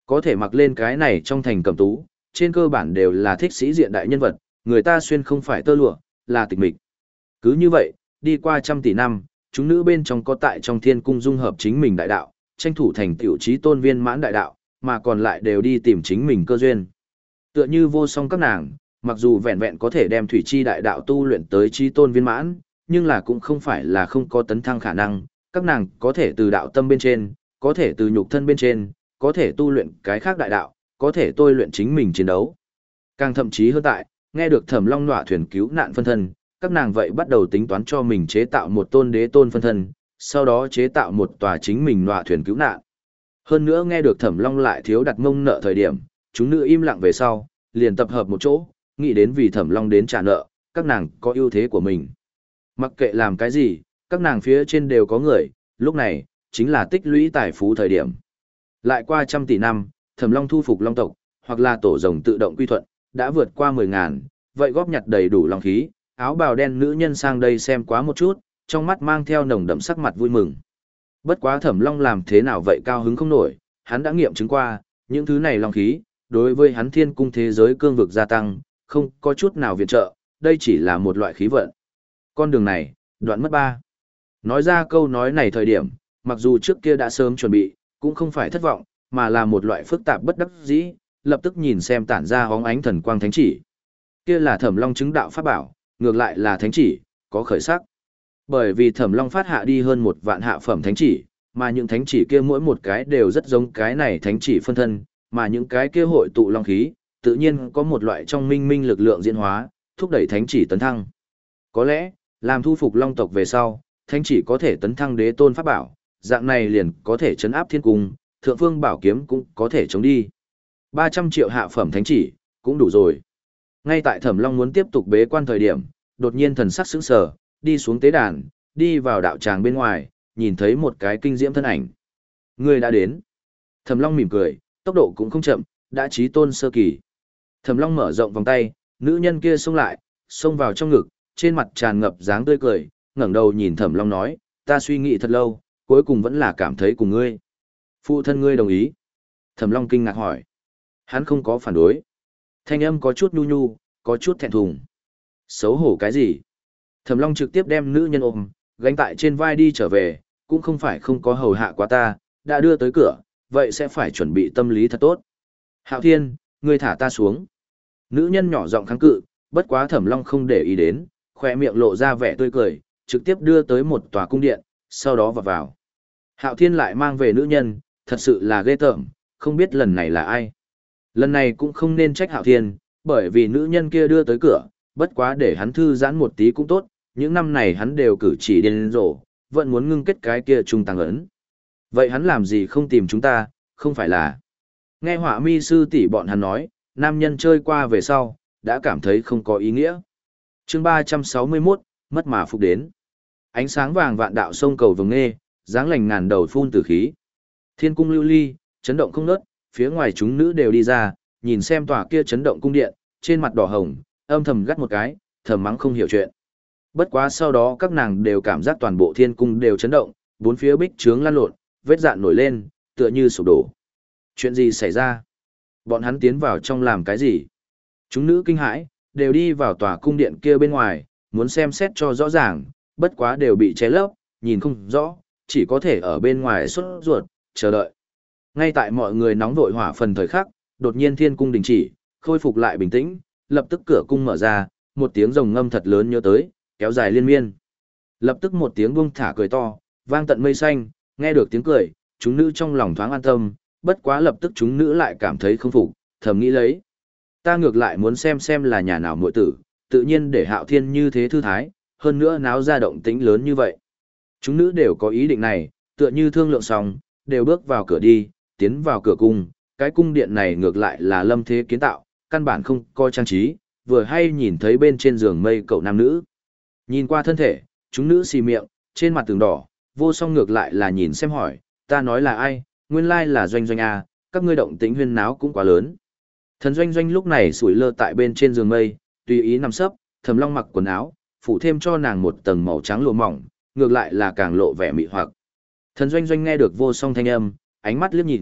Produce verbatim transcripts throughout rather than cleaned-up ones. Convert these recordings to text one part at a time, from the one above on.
Có thể mặc lên cái này trong thành cẩm tú, trên cơ bản đều là thích sĩ diện đại nhân vật, người ta xuyên không phải tơ lụa, là tịch mịch. Cứ như vậy, đi qua trăm tỷ năm, chúng nữ bên trong có tại trong thiên cung dung hợp chính mình đại đạo, tranh thủ thành tiểu trí tôn viên mãn đại đạo, mà còn lại đều đi tìm chính mình cơ duyên. Tựa như vô song các nàng, mặc dù vẹn vẹn có thể đem thủy chi đại đạo tu luyện tới trí tôn viên mãn, nhưng là cũng không phải là không có tấn thăng khả năng, các nàng có thể từ đạo tâm bên trên, có thể từ nhục thân bên trên, có thể tu luyện cái khác đại đạo, có thể tôi luyện chính mình chiến đấu. Càng thậm chí hơn tại, nghe được Thẩm Long nọa thuyền cứu nạn phân thân, các nàng vậy bắt đầu tính toán cho mình chế tạo một tôn đế tôn phân thân, sau đó chế tạo một tòa chính mình nọa thuyền cứu nạn. Hơn nữa nghe được Thẩm Long lại thiếu đặt mông nợ thời điểm, chúng nữ im lặng về sau, liền tập hợp một chỗ, nghĩ đến vì Thẩm Long đến trả nợ, các nàng có ưu thế của mình. Mặc kệ làm cái gì, các nàng phía trên đều có người, lúc này, chính là tích lũy tài phú thời điểm. Lại qua trăm tỷ năm, Thẩm Long thu phục Long tộc, hoặc là tổ rồng tự động quy thuận, đã vượt qua mười ngàn, vậy góp nhặt đầy đủ long khí, áo bào đen nữ nhân sang đây xem quá một chút, trong mắt mang theo nồng đậm sắc mặt vui mừng. Bất quá Thẩm Long làm thế nào vậy cao hứng không nổi, hắn đã nghiệm chứng qua, những thứ này long khí, đối với hắn thiên cung thế giới cương vực gia tăng, không có chút nào viện trợ, đây chỉ là một loại khí vận. Con đường này, đoạn mất ba. Nói ra câu nói này thời điểm, mặc dù trước kia đã sớm chuẩn bị, cũng không phải thất vọng, mà là một loại phức tạp bất đắc dĩ, lập tức nhìn xem tản ra hóng ánh thần quang thánh chỉ. Kia là Thẩm Long chứng đạo pháp bảo, ngược lại là thánh chỉ, có khởi sắc. Bởi vì Thẩm Long phát hạ đi hơn một vạn hạ phẩm thánh chỉ, mà những thánh chỉ kia mỗi một cái đều rất giống cái này thánh chỉ phân thân, mà những cái kia hội tụ long khí, tự nhiên có một loại trong minh minh lực lượng diễn hóa, thúc đẩy thánh chỉ tấn thăng. Có lẽ, làm thu phục long tộc về sau, thánh chỉ có thể tấn thăng đế tôn pháp bảo, dạng này liền có thể chấn áp thiên cung, thượng phương bảo kiếm cũng có thể chống đi. ba trăm triệu hạ phẩm thánh chỉ, cũng đủ rồi. Ngay tại Thẩm Long muốn tiếp tục bế quan thời điểm, đột nhiên thần sắc sững sờ, đi xuống tế đàn, đi vào đạo tràng bên ngoài, nhìn thấy một cái kinh diễm thân ảnh. Người đã đến. Thẩm Long mỉm cười, tốc độ cũng không chậm, đã chí tôn sơ kỳ. Thẩm Long mở rộng vòng tay, nữ nhân kia xông lại, xông vào trong ngực, trên mặt tràn ngập dáng tươi cười, ngẩng đầu nhìn Thẩm Long nói, ta suy nghĩ thật lâu, cuối cùng vẫn là cảm thấy cùng ngươi. Phụ thân ngươi đồng ý. Thẩm Long kinh ngạc hỏi. Hắn không có phản đối. Thanh âm có chút nhu nhu, có chút thẹn thùng. Xấu hổ cái gì? Thẩm Long trực tiếp đem nữ nhân ôm, gánh tại trên vai đi trở về, cũng không phải không có hầu hạ quá ta, đã đưa tới cửa, vậy sẽ phải chuẩn bị tâm lý thật tốt. Hạo Thiên, ngươi thả ta xuống. Nữ nhân nhỏ giọng kháng cự, bất quá Thẩm Long không để ý đến, khỏe miệng lộ ra vẻ tươi cười, trực tiếp đưa tới một tòa cung điện, sau đó vào vào. Hạo Thiên lại mang về nữ nhân, thật sự là ghê tởm, không biết lần này là ai. Lần này cũng không nên trách Hạo Thiên, bởi vì nữ nhân kia đưa tới cửa, bất quá để hắn thư giãn một tí cũng tốt, những năm này hắn đều cử chỉ điên rồ, vẫn muốn ngưng kết cái kia trung tăng ấn. Vậy hắn làm gì không tìm chúng ta, không phải là... Nghe Họa Mi sư tỷ bọn hắn nói, nam nhân chơi qua về sau, đã cảm thấy không có ý nghĩa. Chương ba trăm sáu mươi mốt, mất mà phục đến. Ánh sáng vàng vạn đạo sông cầu vồng nghe, dáng lành ngàn đầu phun từ khí. Thiên cung lưu ly, chấn động không nớt, phía ngoài chúng nữ đều đi ra, nhìn xem tòa kia chấn động cung điện, trên mặt đỏ hồng, âm thầm gắt một cái, thầm mắng không hiểu chuyện. Bất quá sau đó các nàng đều cảm giác toàn bộ thiên cung đều chấn động, bốn phía bích trướng lan lộn, vết dạn nổi lên, tựa như sụp đổ. Chuyện gì xảy ra? Bọn hắn tiến vào trong làm cái gì? Chúng nữ kinh hãi, đều đi vào tòa cung điện kia bên ngoài, muốn xem xét cho rõ ràng, bất quá đều bị che lấp, nhìn không rõ, chỉ có thể ở bên ngoài sốt ruột, chờ đợi. Ngay tại mọi người nóng vội hỏa phần thời khắc, đột nhiên thiên cung đình chỉ, khôi phục lại bình tĩnh, lập tức cửa cung mở ra, một tiếng rồng ngâm thật lớn nhớ tới, kéo dài liên miên. Lập tức một tiếng buông thả cười to, vang tận mây xanh, nghe được tiếng cười, chúng nữ trong lòng thoáng an tâm, bất quá lập tức chúng nữ lại cảm thấy không phục, thầm nghĩ lấy. Ta ngược lại muốn xem xem là nhà nào muội tử, tự nhiên để Hạo Thiên như thế thư thái, hơn nữa náo ra động tĩnh lớn như vậy. Chúng nữ đều có ý định này, tựa như thương lượng xong, đều bước vào cửa đi, tiến vào cửa cung, cái cung điện này ngược lại là lâm thế kiến tạo, căn bản không coi trang trí, vừa hay nhìn thấy bên trên giường mây cậu nam nữ. Nhìn qua thân thể, chúng nữ xì miệng, trên mặt tường đỏ, vô song ngược lại là nhìn xem hỏi, ta nói là ai, nguyên lai là Doanh Doanh à, các ngươi động tĩnh huyên náo cũng quá lớn. Thần Doanh Doanh lúc này sủi lơ tại bên trên giường mây, tùy ý nằm sấp, Thẩm Long mặc quần áo, phủ thêm cho nàng một tầng màu trắng lụa mỏng, ngược lại là càng lộ vẻ mị hoặc. Thần Doanh Doanh nghe được vô song thanh âm, ánh mắt liếc nhìn,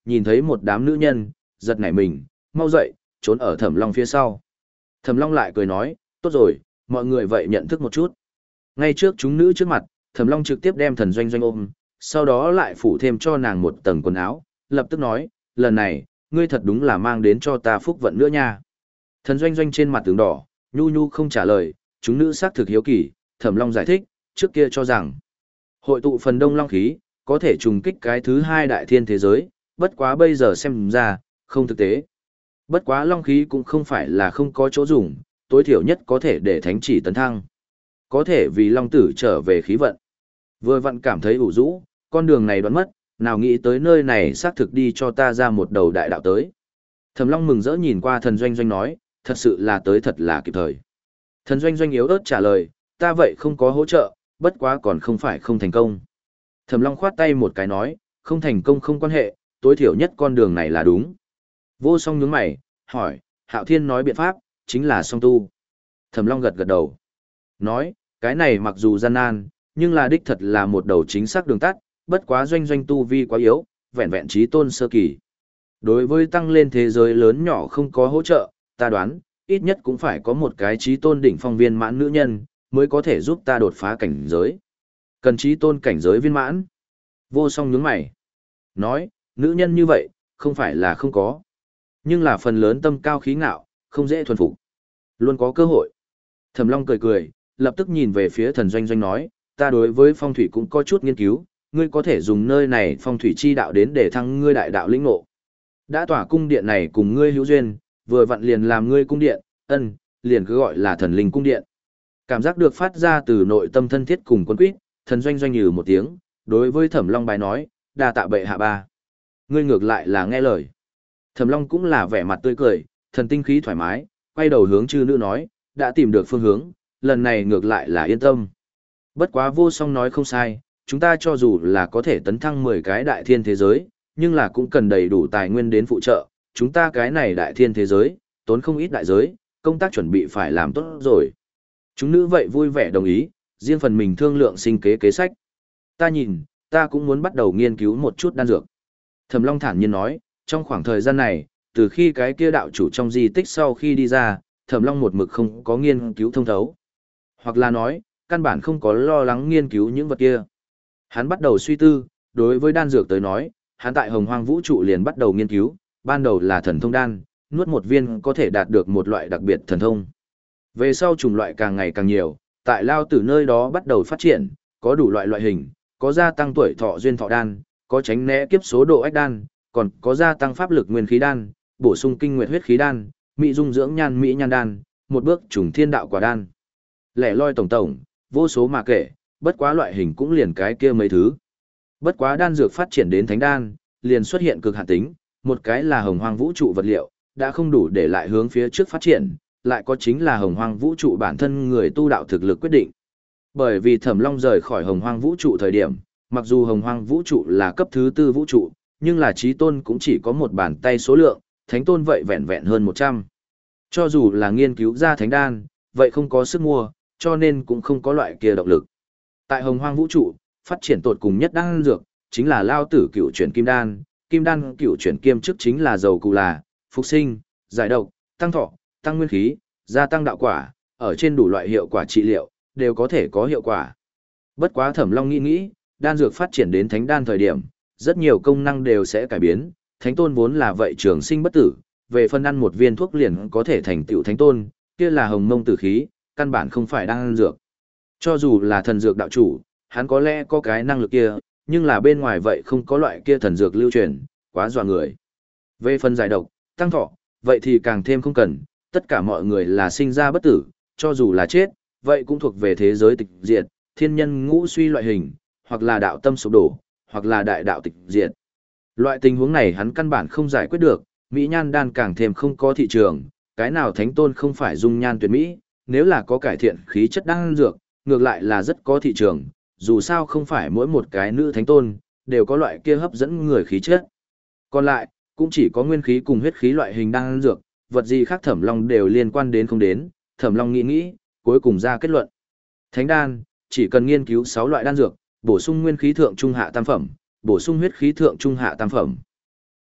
nhìn thấy một đám nữ nhân, giật nảy mình, mau dậy, trốn ở Thẩm Long phía sau. Thẩm Long lại cười nói, tốt rồi, mọi người vậy nhận thức một chút. Ngay trước chúng nữ trước mặt, Thẩm Long trực tiếp đem Thần Doanh Doanh ôm, sau đó lại phủ thêm cho nàng một tầng quần áo, lập tức nói, lần này, ngươi thật đúng là mang đến cho ta phúc vận nữa nha. Thần Doanh Doanh trên mặt tướng đỏ, nhu nhu không trả lời, chúng nữ xác thực hiếu kỳ, Thẩm Long giải thích, trước kia cho rằng, hội tụ phần đông long khí, có thể trùng kích cái thứ hai đại thiên thế giới, bất quá bây giờ xem ra, không thực tế. Bất quá long khí cũng không phải là không có chỗ dùng, tối thiểu nhất có thể để thánh chỉ tấn thăng. Có thể vì long tử trở về khí vận. Vừa vặn cảm thấy ủ rũ, con đường này đoán mất, nào nghĩ tới nơi này xác thực đi cho ta ra một đầu đại đạo tới. Thẩm Long mừng rỡ nhìn qua Thần Doanh Doanh nói, thật sự là tới thật là kịp thời. Thần Doanh Doanh yếu ớt trả lời, ta vậy không có hỗ trợ, bất quá còn không phải không thành công. Thẩm Long khoát tay một cái nói, không thành công không quan hệ, tối thiểu nhất con đường này là đúng. Vô Song nhướng mày, hỏi, Hạo Thiên nói biện pháp, chính là song tu. Thẩm Long gật gật đầu. Nói, cái này mặc dù gian nan, nhưng là đích thật là một đầu chính xác đường tắt, bất quá Doanh Doanh tu vi quá yếu, vẹn vẹn trí tôn sơ kỳ. Đối với tăng lên thế giới lớn nhỏ không có hỗ trợ, ta đoán, ít nhất cũng phải có một cái trí tôn đỉnh phong viên mãn nữ nhân, mới có thể giúp ta đột phá cảnh giới. Cần trí tôn cảnh giới viên mãn. Vô Song nhướng mày. Nói, nữ nhân như vậy, không phải là không có. Nhưng là phần lớn tâm cao khí ngạo, không dễ thuần phục. Luôn có cơ hội. Thẩm Long cười cười, lập tức nhìn về phía Thần Doanh Doanh nói, ta đối với phong thủy cũng có chút nghiên cứu, ngươi có thể dùng nơi này phong thủy chi đạo đến để thăng ngươi đại đạo lĩnh ngộ. Đã tỏa cung điện này cùng ngươi hữu duyên, vừa vặn liền làm ngươi cung điện, ân, liền cứ gọi là thần linh cung điện. Cảm giác được phát ra từ nội tâm thân thiết cùng quân quýt, Thần Doanh Doanh nhừ một tiếng, đối với Thẩm Long bài nói, đa tạ bệ hạ ba. Ngươi ngược lại là nghe lời. Thẩm Long cũng là vẻ mặt tươi cười, thần tinh khí thoải mái, quay đầu hướng chư nữ nói, đã tìm được phương hướng, lần này ngược lại là yên tâm. Bất quá Vô Song nói không sai, chúng ta cho dù là có thể tấn thăng mười cái đại thiên thế giới, nhưng là cũng cần đầy đủ tài nguyên đến phụ trợ, chúng ta cái này đại thiên thế giới, tốn không ít đại giới, công tác chuẩn bị phải làm tốt rồi. Chúng nữ vậy vui vẻ đồng ý, riêng phần mình thương lượng sinh kế kế sách. Ta nhìn, ta cũng muốn bắt đầu nghiên cứu một chút đan dược. Thẩm Long thản nhiên nói, trong khoảng thời gian này, từ khi cái kia đạo chủ trong di tích sau khi đi ra, Thẩm Long một mực không có nghiên cứu thông thấu. Hoặc là nói, căn bản không có lo lắng nghiên cứu những vật kia. Hắn bắt đầu suy tư, đối với đan dược tới nói, hắn tại Hồng Hoang vũ trụ liền bắt đầu nghiên cứu, ban đầu là thần thông đan, nuốt một viên có thể đạt được một loại đặc biệt thần thông. Về sau chủng loại càng ngày càng nhiều, tại Lao Tử nơi đó bắt đầu phát triển, có đủ loại loại hình, có gia tăng tuổi thọ duyên thọ đan, có tránh né kiếp số độ ách đan, còn có gia tăng pháp lực nguyên khí đan, bổ sung kinh nguyệt huyết khí đan, mỹ dung dưỡng nhan mỹ nhan đan, một bước trùng thiên đạo quả đan. Lẻ loi tổng tổng, vô số mà kể, bất quá loại hình cũng liền cái kia mấy thứ. Bất quá đan dược phát triển đến thánh đan, liền xuất hiện cực hạn tính, một cái là Hồng Hoang vũ trụ vật liệu, đã không đủ để lại hướng phía trước phát triển, lại có chính là Hồng Hoang vũ trụ bản thân người tu đạo thực lực quyết định. Bởi vì Thẩm Long rời khỏi Hồng Hoang vũ trụ thời điểm, mặc dù Hồng Hoang vũ trụ là cấp thứ tư vũ trụ, nhưng là chí tôn cũng chỉ có một bàn tay số lượng, thánh tôn vậy vẹn vẹn hơn một trăm. Cho dù là nghiên cứu ra thánh đan, vậy không có sức mua, cho nên cũng không có loại kia động lực. Tại Hồng Hoang vũ trụ, phát triển tột cùng nhất đan dược, chính là Lao Tử cửu chuyển kim đan, kim đan cửu chuyển kiêm chức chính là dầu cụ là, phục sinh, giải độc, tăng thọ, tăng nguyên khí, gia tăng đạo quả, ở trên đủ loại hiệu quả trị liệu, đều có thể có hiệu quả. Bất quá Thẩm Long nghĩ nghĩ, đan dược phát triển đến thánh đan thời điểm, rất nhiều công năng đều sẽ cải biến, thánh tôn vốn là vậy trường sinh bất tử, về phân ăn một viên thuốc liền có thể thành tựu thánh tôn, kia là hồng mông tử khí, căn bản không phải đan dược. Cho dù là thần dược đạo chủ, hắn có lẽ có cái năng lực kia, nhưng là bên ngoài vậy không có loại kia thần dược lưu truyền, quá dọa người. Về phần giải độc, tăng thọ, vậy thì càng thêm không cần, tất cả mọi người là sinh ra bất tử, cho dù là chết, vậy cũng thuộc về thế giới tịch diệt, thiên nhân ngũ suy loại hình, hoặc là đạo tâm sụp đổ, hoặc là đại đạo tịch diệt. Loại tình huống này hắn căn bản không giải quyết được, mỹ nhan đan càng thêm không có thị trường, cái nào thánh tôn không phải dung nhan tuyệt mỹ, nếu là có cải thiện khí chất đan dược, ngược lại là rất có thị trường, dù sao không phải mỗi một cái nữ thánh tôn đều có loại kia hấp dẫn người khí chất. Còn lại, cũng chỉ có nguyên khí cùng huyết khí loại hình đan dược, vật gì khác Thẩm Long đều liên quan đến không đến, Thẩm Long nghĩ nghĩ, cuối cùng ra kết luận. Thánh đan, chỉ cần nghiên cứu sáu loại đan dược, bổ sung nguyên khí thượng trung hạ tam phẩm, bổ sung huyết khí thượng trung hạ tam phẩm.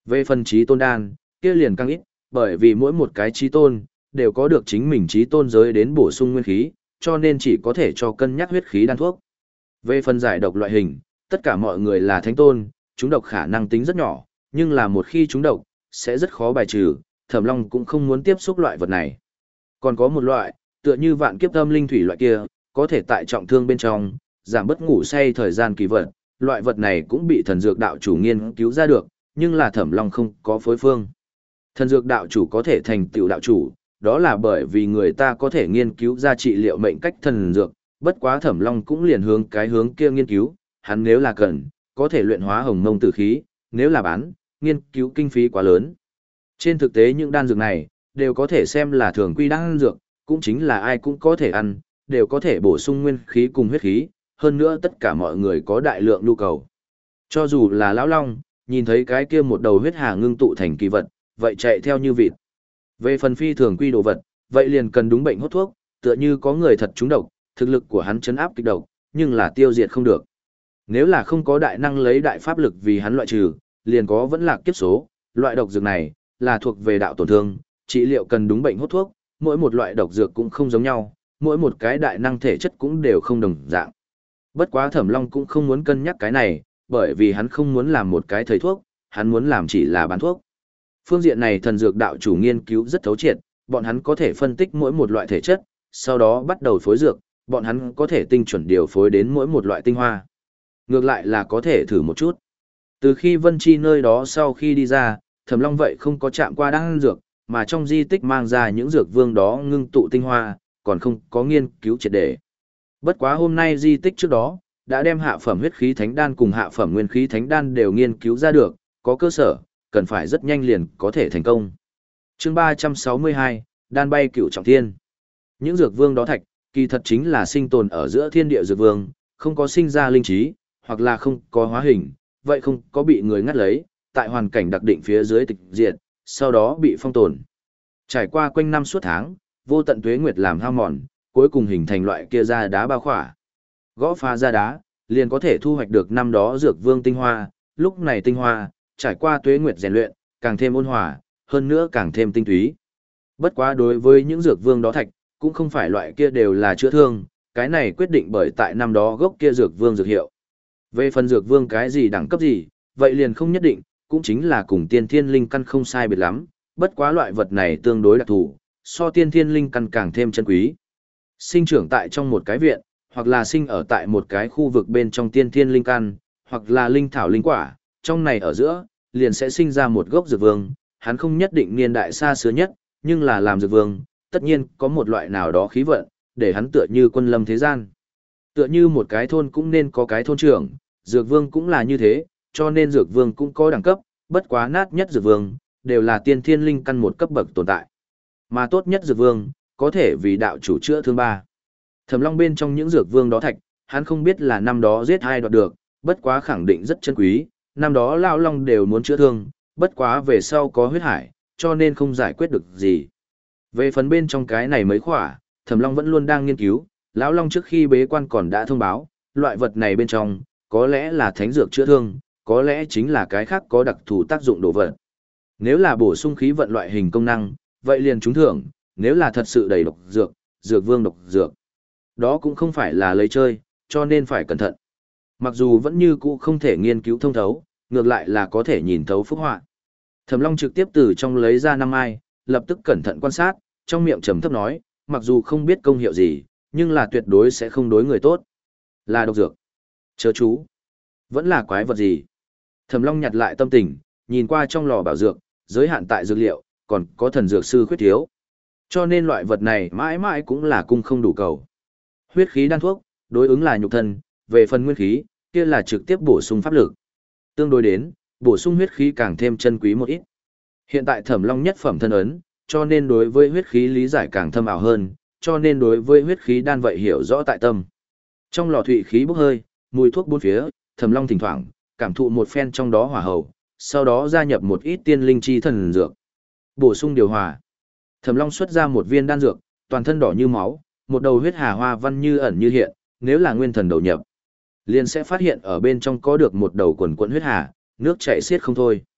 Về phần trí tôn đan, kia liền càng ít, bởi vì mỗi một cái trí tôn, đều có được chính mình trí tôn giới đến bổ sung nguyên khí, cho nên chỉ có thể cho cân nhắc huyết khí đan thuốc. Về phần giải độc loại hình, tất cả mọi người là thánh tôn, chúng độc khả năng tính rất nhỏ, nhưng là một khi chúng độc, sẽ rất khó bài trừ, Thẩm Long cũng không muốn tiếp xúc loại vật này. Còn có một loại, tựa như vạn kiếp âm linh thủy loại kia, có thể tại trọng thương bên trong, giảm bớt ngủ say thời gian kỳ vật, loại vật này cũng bị thần dược đạo chủ nghiên cứu ra được, nhưng là Thẩm Long không có phối phương. Thần dược đạo chủ có thể thành tựu đạo chủ, đó là bởi vì người ta có thể nghiên cứu ra trị liệu mệnh cách thần dược, bất quá Thẩm Long cũng liền hướng cái hướng kia nghiên cứu, hắn nếu là cần, có thể luyện hóa hồng mông tử khí, nếu là bán, nghiên cứu kinh phí quá lớn. Trên thực tế những đan dược này, đều có thể xem là thường quy đan dược, cũng chính là ai cũng có thể ăn, đều có thể bổ sung nguyên khí cùng huyết khí, hơn nữa tất cả mọi người có đại lượng nhu cầu. Cho dù là lão long, nhìn thấy cái kia một đầu huyết hà ngưng tụ thành kỳ vật, vậy chạy theo như vịt. Về phần phi thường quy đồ vật, vậy liền cần đúng bệnh hốt thuốc, tựa như có người thật trúng độc, thực lực của hắn chấn áp kịch độc, nhưng là tiêu diệt không được. Nếu là không có đại năng lấy đại pháp lực vì hắn loại trừ, liền có vẫn lạc kiếp số, loại độc dược này là thuộc về đạo tổn thương, trị liệu cần đúng bệnh hốt thuốc, mỗi một loại độc dược cũng không giống nhau, mỗi một cái đại năng thể chất cũng đều không đồng dạng. Bất quá Thẩm Long cũng không muốn cân nhắc cái này, bởi vì hắn không muốn làm một cái thầy thuốc, hắn muốn làm chỉ là bán thuốc. Phương diện này thần dược đạo chủ nghiên cứu rất thấu triệt, bọn hắn có thể phân tích mỗi một loại thể chất, sau đó bắt đầu phối dược, bọn hắn có thể tinh chuẩn điều phối đến mỗi một loại tinh hoa. Ngược lại là có thể thử một chút. Từ khi Vân Chi nơi đó sau khi đi ra, Thẩm Long vậy không có chạm qua đan dược, mà trong di tích mang ra những dược vương đó ngưng tụ tinh hoa, còn không có nghiên cứu triệt để. Bất quá hôm nay di tích trước đó, đã đem hạ phẩm huyết khí thánh đan cùng hạ phẩm nguyên khí thánh đan đều nghiên cứu ra được, có cơ sở, cần phải rất nhanh liền có thể thành công. Chương ba trăm sáu mươi hai, đan bay cửu trọng thiên. Những dược vương đó thạch, kỳ thật chính là sinh tồn ở giữa thiên địa dược vương, không có sinh ra linh trí, hoặc là không có hóa hình, vậy không có bị người ngắt lấy, tại hoàn cảnh đặc định phía dưới tịch diệt, sau đó bị phong tồn. Trải qua quanh năm suốt tháng, vô tận tuế nguyệt làm hao mòn, cuối cùng hình thành loại kia ra đá bao khỏa. Gõ phá ra đá, liền có thể thu hoạch được năm đó dược vương tinh hoa, lúc này tinh hoa, trải qua tuế nguyệt rèn luyện, càng thêm ôn hòa, hơn nữa càng thêm tinh túy. Bất quá đối với những dược vương đó thạch, cũng không phải loại kia đều là chữa thương, cái này quyết định bởi tại năm đó gốc kia dược vương dược hiệu. Về phần dược vương cái gì đẳng cấp gì, vậy liền không nhất định, cũng chính là cùng tiên thiên linh căn không sai biệt lắm, bất quá loại vật này tương đối đặc thù, so tiên thiên linh căn càng thêm chân quý. Sinh trưởng tại trong một cái viện, hoặc là sinh ở tại một cái khu vực bên trong tiên thiên linh căn, hoặc là linh thảo linh quả, trong này ở giữa, liền sẽ sinh ra một gốc dược vương, hắn không nhất định niên đại xa xưa nhất, nhưng là làm dược vương, tất nhiên có một loại nào đó khí vận, để hắn tựa như quân lâm thế gian. Tựa như một cái thôn cũng nên có cái thôn trưởng, dược vương cũng là như thế, cho nên dược vương cũng có đẳng cấp, bất quá nát nhất dược vương, đều là tiên thiên linh căn một cấp bậc tồn tại. Mà tốt nhất dược vương, có thể vì đạo chủ chữa thương ba. Thẩm Long bên trong những dược vương đó thạch, hắn không biết là năm đó giết ai đoạt được, bất quá khẳng định rất chân quý, năm đó lão long đều muốn chữa thương, bất quá về sau có huyết hải, cho nên không giải quyết được gì. Về phần bên trong cái này mấy khỏa, Thẩm Long vẫn luôn đang nghiên cứu, lão long trước khi bế quan còn đã thông báo, loại vật này bên trong, có lẽ là thánh dược chữa thương, có lẽ chính là cái khác có đặc thù tác dụng đồ vật. Nếu là bổ sung khí vận loại hình công năng, vậy liền trúng thưởng, nếu là thật sự đầy độc dược, dược vương độc dược. Đó cũng không phải là lấy chơi, cho nên phải cẩn thận. Mặc dù vẫn như cũ không thể nghiên cứu thông thấu, ngược lại là có thể nhìn thấu phúc họa. Thẩm Long trực tiếp từ trong lấy ra năm ai, lập tức cẩn thận quan sát, trong miệng trầm thấp nói, mặc dù không biết công hiệu gì, nhưng là tuyệt đối sẽ không đối người tốt. Là độc dược. Chớ chú. Vẫn là quái vật gì? Thẩm Long nhặt lại tâm tình, nhìn qua trong lò bảo dược, giới hạn tại dược liệu, còn có thần dược sư khuyết thiếu. Cho nên loại vật này mãi mãi cũng là cung không đủ cầu. Huyết khí đan thuốc, đối ứng là nhục thân, về phần nguyên khí, kia là trực tiếp bổ sung pháp lực. Tương đối đến, bổ sung huyết khí càng thêm chân quý một ít. Hiện tại Thẩm Long nhất phẩm thân ấn, cho nên đối với huyết khí lý giải càng thâm ảo hơn, cho nên đối với huyết khí đan vậy hiểu rõ tại tâm. Trong lò thụy khí bốc hơi, mùi thuốc bốn phía, Thẩm Long thỉnh thoảng cảm thụ một phen trong đó hỏa hầu, sau đó gia nhập một ít tiên linh chi thần dược, bổ sung điều hòa. Thẩm Long xuất ra một viên đan dược, toàn thân đỏ như máu, một đầu huyết hà hoa văn như ẩn như hiện, nếu là nguyên thần đầu nhập, liền sẽ phát hiện ở bên trong có được một đầu quần quần huyết hà, nước chảy xiết không thôi.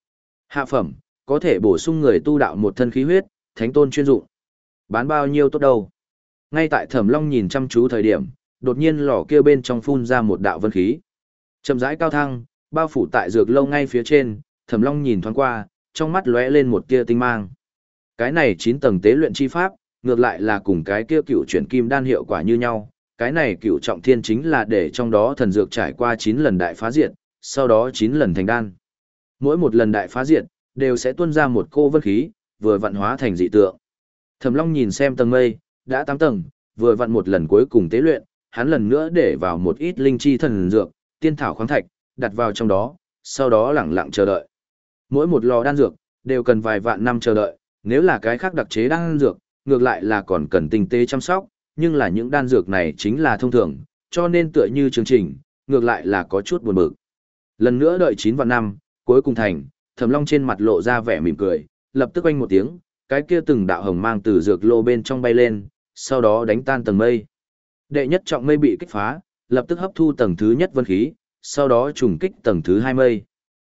Hạ phẩm, có thể bổ sung người tu đạo một thân khí huyết, thánh tôn chuyên dụng. Bán bao nhiêu tốt đâu. Ngay tại Thẩm Long nhìn chăm chú thời điểm, đột nhiên lò kia bên trong phun ra một đạo vân khí. Chậm rãi cao thăng, bao phủ tại dược lâu ngay phía trên, Thẩm Long nhìn thoáng qua, trong mắt lóe lên một tia tinh mang. Cái này chín tầng tế luyện chi pháp, ngược lại là cùng cái kia cựu chuyển kim đan hiệu quả như nhau. Cái này cựu trọng thiên chính là để trong đó thần dược trải qua chín lần đại phá diệt, sau đó chín lần thành đan. Mỗi một lần đại phá diệt, đều sẽ tuôn ra một cô vân khí, vừa vặn hóa thành dị tượng. Thẩm Long nhìn xem tầng mây, đã tám tầng, vừa vặn một lần cuối cùng tế luyện, hắn lần nữa để vào một ít linh chi thần dược, tiên thảo khoáng thạch, đặt vào trong đó, sau đó lẳng lặng chờ đợi. Mỗi một lò đan dược, đều cần vài vạn năm chờ đợi, nếu là cái khác đặc chế đan dược, ngược lại là còn cần tinh tế chăm sóc, nhưng là những đan dược này chính là thông thường, cho nên tựa như chương trình, ngược lại là có chút buồn bực. Lần nữa đợi chín vạn năm, cuối cùng thành, Thẩm Long trên mặt lộ ra vẻ mỉm cười, lập tức oanh một tiếng, cái kia từng đạo hồng mang từ dược lô bên trong bay lên, sau đó đánh tan tầng mây. Đệ nhất trọng mây bị kích phá, lập tức hấp thu tầng thứ nhất vân khí, sau đó trùng kích tầng thứ hai mây.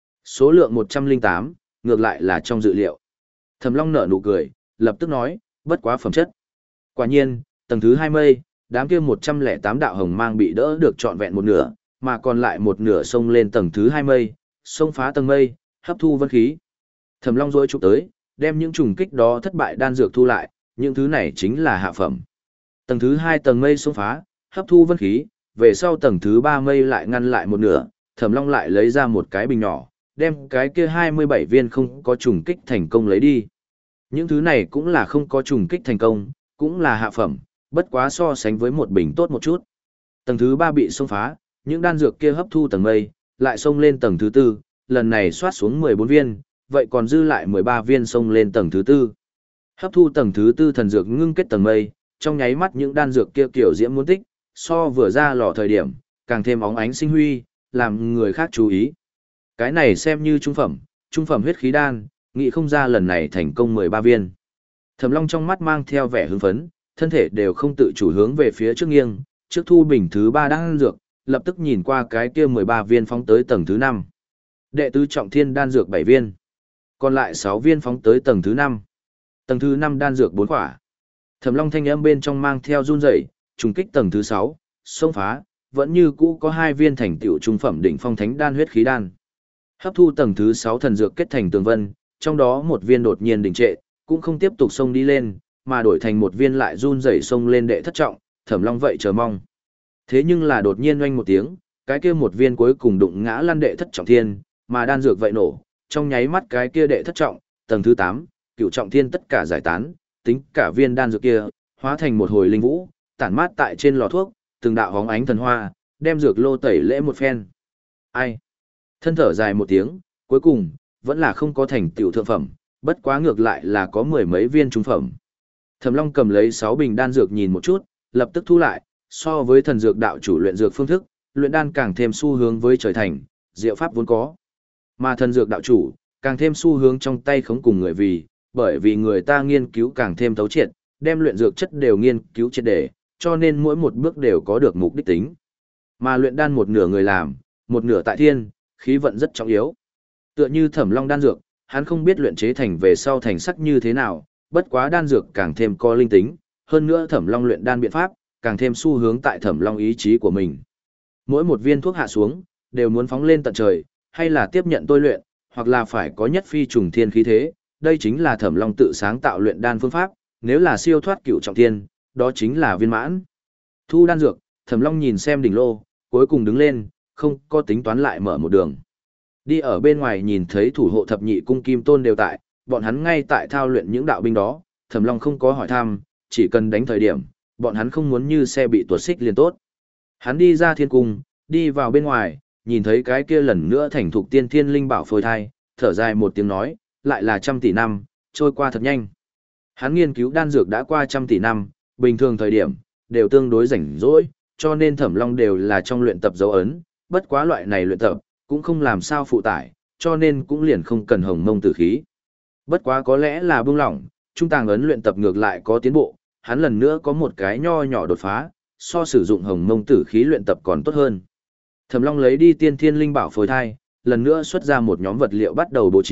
Số lượng một trăm lẻ tám, ngược lại là trong dự liệu. Thẩm Long nở nụ cười, lập tức nói, bất quá phẩm chất. Quả nhiên, tầng thứ hai mây, đám kia một trăm lẻ tám đạo hồng mang bị đỡ được trọn vẹn một nửa, mà còn lại một nửa xông lên tầng thứ hai mây, xông phá tầng mây, hấp thu vân khí. Thẩm Long rối chụp tới, đem những trùng kích đó thất bại đan dược thu lại, những thứ này chính là hạ phẩm. Tầng thứ hai tầng mây xông phá, hấp thu vân khí, về sau tầng thứ ba mây lại ngăn lại một nửa, Thẩm Long lại lấy ra một cái bình nhỏ, đem cái kia hai mươi bảy viên không có trùng kích thành công lấy đi. Những thứ này cũng là không có trùng kích thành công, cũng là hạ phẩm, bất quá so sánh với một bình tốt một chút. Tầng thứ ba bị xông phá, những đan dược kia hấp thu tầng mây, lại xông lên tầng thứ tư, lần này soát xuống mười bốn viên, vậy còn dư lại mười ba viên xông lên tầng thứ tư. Hấp thu tầng thứ tư thần dược ngưng kết tầng mây, trong nháy mắt những đan dược kia kiểu diễm muốn tích, so vừa ra lò thời điểm, càng thêm óng ánh sinh huy, làm người khác chú ý. Cái này xem như trung phẩm, trung phẩm huyết khí đan, nghĩ không ra lần này thành công mười ba viên. Thẩm Long trong mắt mang theo vẻ hưng phấn, thân thể đều không tự chủ hướng về phía trước nghiêng, trước thu bình thứ ba đan dược, lập tức nhìn qua cái kia mười ba viên phóng tới tầng thứ năm. Đệ tứ trọng thiên đan dược bảy viên, còn lại sáu viên phóng tới tầng thứ năm. Tầng thứ năm đan dược bốn quả. Thẩm Long thanh âm bên trong mang theo run rẩy, trùng kích tầng thứ sáu, xông phá, vẫn như cũ có hai viên thành tựu trung phẩm đỉnh phong thánh đan huyết khí đan. Hấp thu tầng thứ sáu thần dược kết thành tường vân, trong đó một viên đột nhiên đình trệ, cũng không tiếp tục xông đi lên, mà đổi thành một viên lại run rẩy xông lên đệ thất trọng, Thẩm Long vậy chờ mong. Thế nhưng là đột nhiên oanh một tiếng, cái kia một viên cuối cùng đụng ngã lăn đệ thất trọng thiên, mà đan dược vậy nổ, trong nháy mắt cái kia đệ thất trọng, tầng thứ tám, cửu trọng thiên tất cả giải tán, tính cả viên đan dược kia, hóa thành một hồi linh vũ, tản mát tại trên lò thuốc, từng đạo hóng ánh thần hoa, đem dược lô tẩy lễ một phen. Ai? Thân thở dài một tiếng, cuối cùng, vẫn là không có thành tựu thượng phẩm, bất quá ngược lại là có mười mấy viên trung phẩm. Thẩm Long cầm lấy sáu bình đan dược nhìn một chút, lập tức thu lại, so với thần dược đạo chủ luyện dược phương thức, luyện đan càng thêm xu hướng với trời thành, diệu pháp vốn có. Mà thần dược đạo chủ, càng thêm xu hướng trong tay khống cùng người vì, bởi vì người ta nghiên cứu càng thêm thấu triệt, đem luyện dược chất đều nghiên cứu triệt để, cho nên mỗi một bước đều có được mục đích tính. Mà luyện đan một nửa người làm, một nửa tại thiên, khí vận rất trọng yếu. Tựa như Thẩm Long đan dược, hắn không biết luyện chế thành về sau thành sắc như thế nào, bất quá đan dược càng thêm có linh tính, hơn nữa Thẩm Long luyện đan biện pháp, càng thêm xu hướng tại Thẩm Long ý chí của mình. Mỗi một viên thuốc hạ xuống, đều muốn phóng lên tận trời, hay là tiếp nhận tôi luyện, hoặc là phải có nhất phi trùng thiên khí thế, đây chính là Thẩm Long tự sáng tạo luyện đan phương pháp, nếu là siêu thoát cửu trọng thiên, đó chính là viên mãn. Thu đan dược, Thẩm Long nhìn xem đỉnh lô, cuối cùng đứng lên, không có tính toán lại mở một đường. Đi ở bên ngoài nhìn thấy thủ hộ thập nhị cung kim tôn đều tại, bọn hắn ngay tại thao luyện những đạo binh đó, Thẩm Long không có hỏi thăm, chỉ cần đánh thời điểm, bọn hắn không muốn như xe bị tuột xích liền tốt. Hắn đi ra thiên cung, đi vào bên ngoài, nhìn thấy cái kia lần nữa thành thục tiên thiên linh bảo phôi thai, thở dài một tiếng nói, lại là trăm tỷ năm, trôi qua thật nhanh. Hắn nghiên cứu đan dược đã qua trăm tỷ năm, bình thường thời điểm, đều tương đối rảnh rỗi, cho nên Thẩm Long đều là trong luyện tập dấu ấn, bất quá loại này luyện tập, cũng không làm sao phụ tải, cho nên cũng liền không cần hồng mông tử khí. Bất quá có lẽ là buông lỏng, trung tàng ấn luyện tập ngược lại có tiến bộ, hắn lần nữa có một cái nho nhỏ đột phá, so sử dụng hồng mông tử khí luyện tập còn tốt hơn. Thẩm Long lấy đi tiên thiên linh bảo phôi thai, lần nữa xuất ra một nhóm vật liệu bắt đầu bố trí,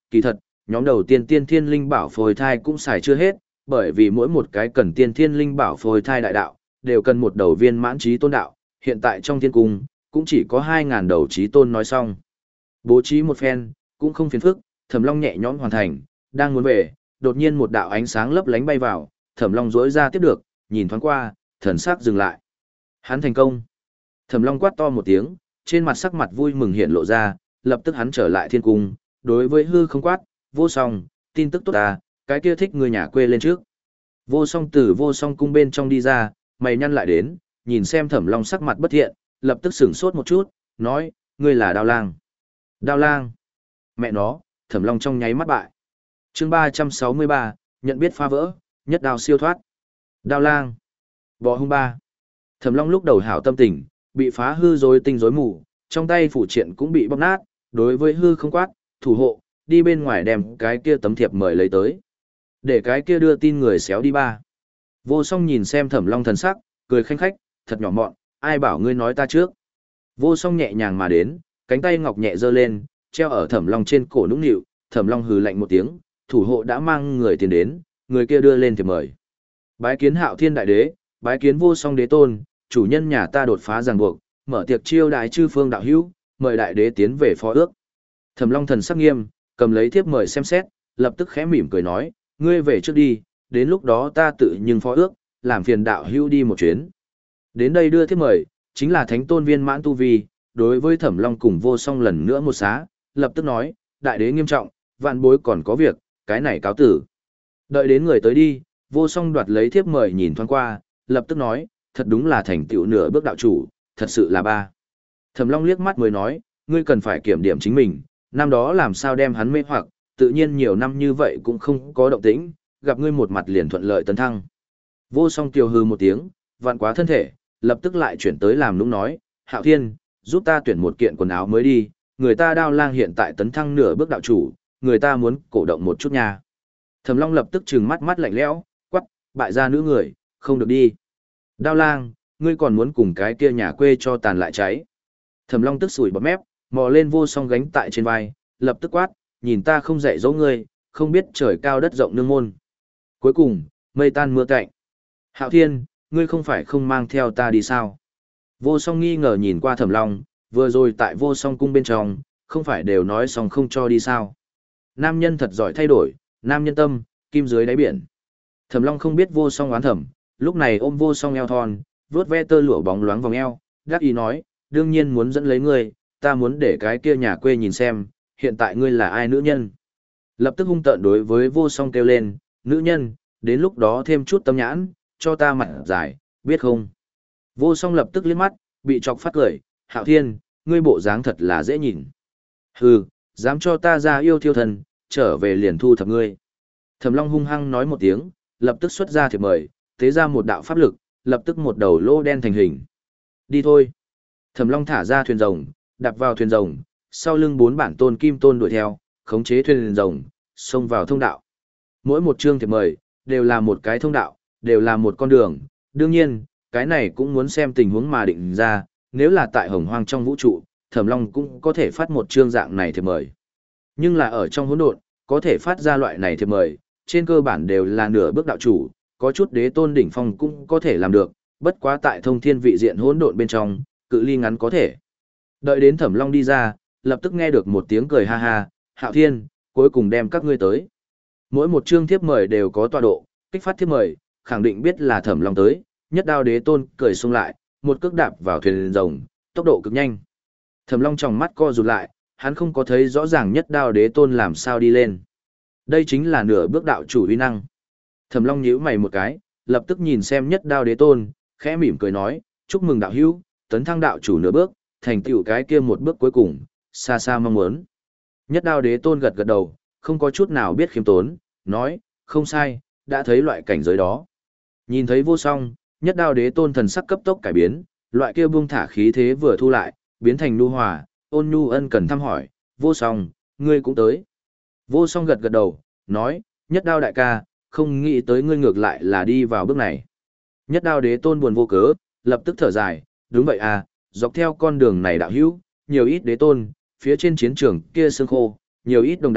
kỳ thật, nhóm đầu tiên tiên thiên linh bảo phôi thai cũng xài chưa hết, bởi vì mỗi một cái cần tiên thiên linh bảo phôi thai đại đạo, đều cần một đầu viên mãn trí tôn đạo, hiện tại trong thiên cung, cũng chỉ có hai ngàn đầu trí tôn nói xong. Bố trí một phen, cũng không phiền phức, Thẩm Long nhẹ nhõm hoàn thành, đang muốn về, đột nhiên một đạo ánh sáng lấp lánh bay vào, Thẩm Long rỗi ra tiếp được, nhìn thoáng qua, thần sắc dừng lại. Hắn thành công. Thẩm Long quát to một tiếng, trên mặt sắc mặt vui mừng hiện lộ ra, lập tức hắn trở lại thiên cung, đối với hư không quát, vô song, tin tức tốt ta, cái kia thích người nhà quê lên trước. Vô song từ vô song cung bên trong đi ra, mày nhăn lại đến, nhìn xem Thẩm Long sắc mặt bất thiện, lập tức sửng sốt một chút, nói, ngươi là Đao Lang. Đao Lang. Mẹ nó, Thẩm Long trong nháy mắt bại. Chương ba trăm sáu mươi ba, nhận biết phá vỡ, nhất đao siêu thoát. Đao Lang. Bò hung ba. Thẩm Long lúc đầu hảo tâm tình, bị phá hư rối tinh rối mù, trong tay phủ triện cũng bị bóp nát, đối với hư không quát, thủ hộ, đi bên ngoài đem cái kia tấm thiệp mời lấy tới. Để cái kia đưa tin người xéo đi ba. Vô Song nhìn xem Thẩm Long thần sắc, cười khanh khách, thật nhỏ mọn, ai bảo ngươi nói ta trước. Vô Song nhẹ nhàng mà đến, cánh tay ngọc nhẹ giơ lên, treo ở Thẩm Long trên cổ nũng nịu, Thẩm Long hừ lạnh một tiếng, thủ hộ đã mang người tiền đến, người kia đưa lên thiệp mời. Bái kiến Hạo Thiên đại đế, bái kiến Vô Song đế tôn, chủ nhân nhà ta đột phá ràng buộc, mở tiệc chiêu đại chư phương đạo hữu, mời đại đế tiến về phó ước. Thẩm Long thần sắc nghiêm, cầm lấy thiếp mời xem xét, lập tức khẽ mỉm cười nói, ngươi về trước đi, đến lúc đó ta tự nhưng phó ước, làm phiền đạo hữu đi một chuyến. Đến đây đưa thiếp mời, chính là thánh tôn viên mãn tu vi, đối với Thẩm Long cùng Vô Song lần nữa một xá, lập tức nói, đại đế nghiêm trọng, vạn bối còn có việc, cái này cáo tử. Đợi đến người tới đi, Vô Song đoạt lấy thiếp mời nhìn thoáng qua, lập tức nói, thật đúng là thành tựu nửa bước đạo chủ, thật sự là ba. Thẩm Long liếc mắt mới nói, ngươi cần phải kiểm điểm chính mình, năm đó làm sao đem hắn mê hoặc, tự nhiên nhiều năm như vậy cũng không có động tĩnh, gặp ngươi một mặt liền thuận lợi tấn thăng. Vô Song kiều hừ một tiếng, vặn quá thân thể, lập tức lại chuyển tới làm nũng nói, Hạo Thiên, giúp ta tuyển một kiện quần áo mới đi, người ta Đao Lang hiện tại tấn thăng nửa bước đạo chủ, người ta muốn cổ động một chút nha. Thẩm Long lập tức trừng mắt mắt lạnh lẽo, quắc, bại gia nữ người, không được đi. Đao Lang, ngươi còn muốn cùng cái kia nhà quê cho tàn lại cháy. Thẩm Long tức sủi bọt mép, mò lên Vô Song gánh tại trên vai, lập tức quát, nhìn ta không dạy dỗ ngươi, không biết trời cao đất rộng nương môn. Cuối cùng, mây tan mưa cạnh. Hạo Thiên, ngươi không phải không mang theo ta đi sao? Vô Song nghi ngờ nhìn qua Thẩm Long, vừa rồi tại Vô Song cung bên trong, không phải đều nói xong không cho đi sao? Nam nhân thật giỏi thay đổi, nam nhân tâm, kim dưới đáy biển. Thẩm Long không biết Vô Song oán thẩm, lúc này ôm Vô Song eo thon, vuốt ve tơ lụa bóng loáng vòng eo, đắc ý nói, đương nhiên muốn dẫn lấy ngươi, ta muốn để cái kia nhà quê nhìn xem, hiện tại ngươi là ai nữ nhân. Lập tức hung tợn đối với Vô Song kêu lên, nữ nhân, đến lúc đó thêm chút tâm nhãn, cho ta mặt dài, biết không? Vô Song lập tức liếc mắt, bị chọc phát cười, Hạo Thiên, ngươi bộ dáng thật là dễ nhìn. Hừ, dám cho ta ra yêu thiêu thần, trở về liền thu thập ngươi. Thẩm Long hung hăng nói một tiếng, lập tức xuất ra thiệp mời, tế ra một đạo pháp lực, lập tức một đầu lô đen thành hình. Đi thôi. Thẩm Long thả ra thuyền rồng, đạp vào thuyền rồng, sau lưng bốn bản tôn kim tôn đuổi theo, khống chế thuyền rồng, xông vào thông đạo. Mỗi một chương thiệp mời, đều là một cái thông đạo, đều là một con đường. Đương nhiên, cái này cũng muốn xem tình huống mà định ra, nếu là tại hồng hoang trong vũ trụ, Thẩm Long cũng có thể phát một chương dạng này thiệp mời. Nhưng là ở trong hỗn độn, có thể phát ra loại này thiệp mời, trên cơ bản đều là nửa bước đạo chủ, có chút đế tôn đỉnh phong cũng có thể làm được, bất quá tại thông thiên vị diện hỗn độn bên trong, cự ly ngắn có thể. Đợi đến Thẩm Long đi ra, lập tức nghe được một tiếng cười ha ha, Hạo Thiên, cuối cùng đem các ngươi tới. Mỗi một chương thiếp mời đều có tọa độ, kích phát thiếp mời, khẳng định biết là Thẩm Long tới, nhất đao đế tôn cười xung lại, một cước đạp vào thuyền rồng, tốc độ cực nhanh. Thẩm Long trong mắt co rụt lại, hắn không có thấy rõ ràng nhất đao đế tôn làm sao đi lên. Đây chính là nửa bước đạo chủ uy năng. Thẩm Long nhíu mày một cái, lập tức nhìn xem nhất đao đế tôn, khẽ mỉm cười nói, chúc mừng đạo hữu, tấn thăng đạo chủ nửa bước, thành tựu cái kia một bước cuối cùng, xa xa mong muốn. Nhất đao đế tôn gật gật đầu, không có chút nào biết khiêm tốn, nói, không sai, đã thấy loại cảnh giới đó. Nhìn thấy Vô Song, nhất đao đế tôn thần sắc cấp tốc cải biến, loại kia buông thả khí thế vừa thu lại, biến thành nhu hòa, ôn nhu ân cần thăm hỏi, Vô Song, ngươi cũng tới. Vô Song gật gật đầu, nói, nhất đao đại ca, không nghĩ tới ngươi ngược lại là đi vào bước này. Nhất đao đế tôn buồn vô cớ, lập tức thở dài, đúng vậy à, dọc theo con đường này đạo hữu, nhiều ít đế tôn, phía trên chiến trường kia xương khô, nhiều ít đồng đạo,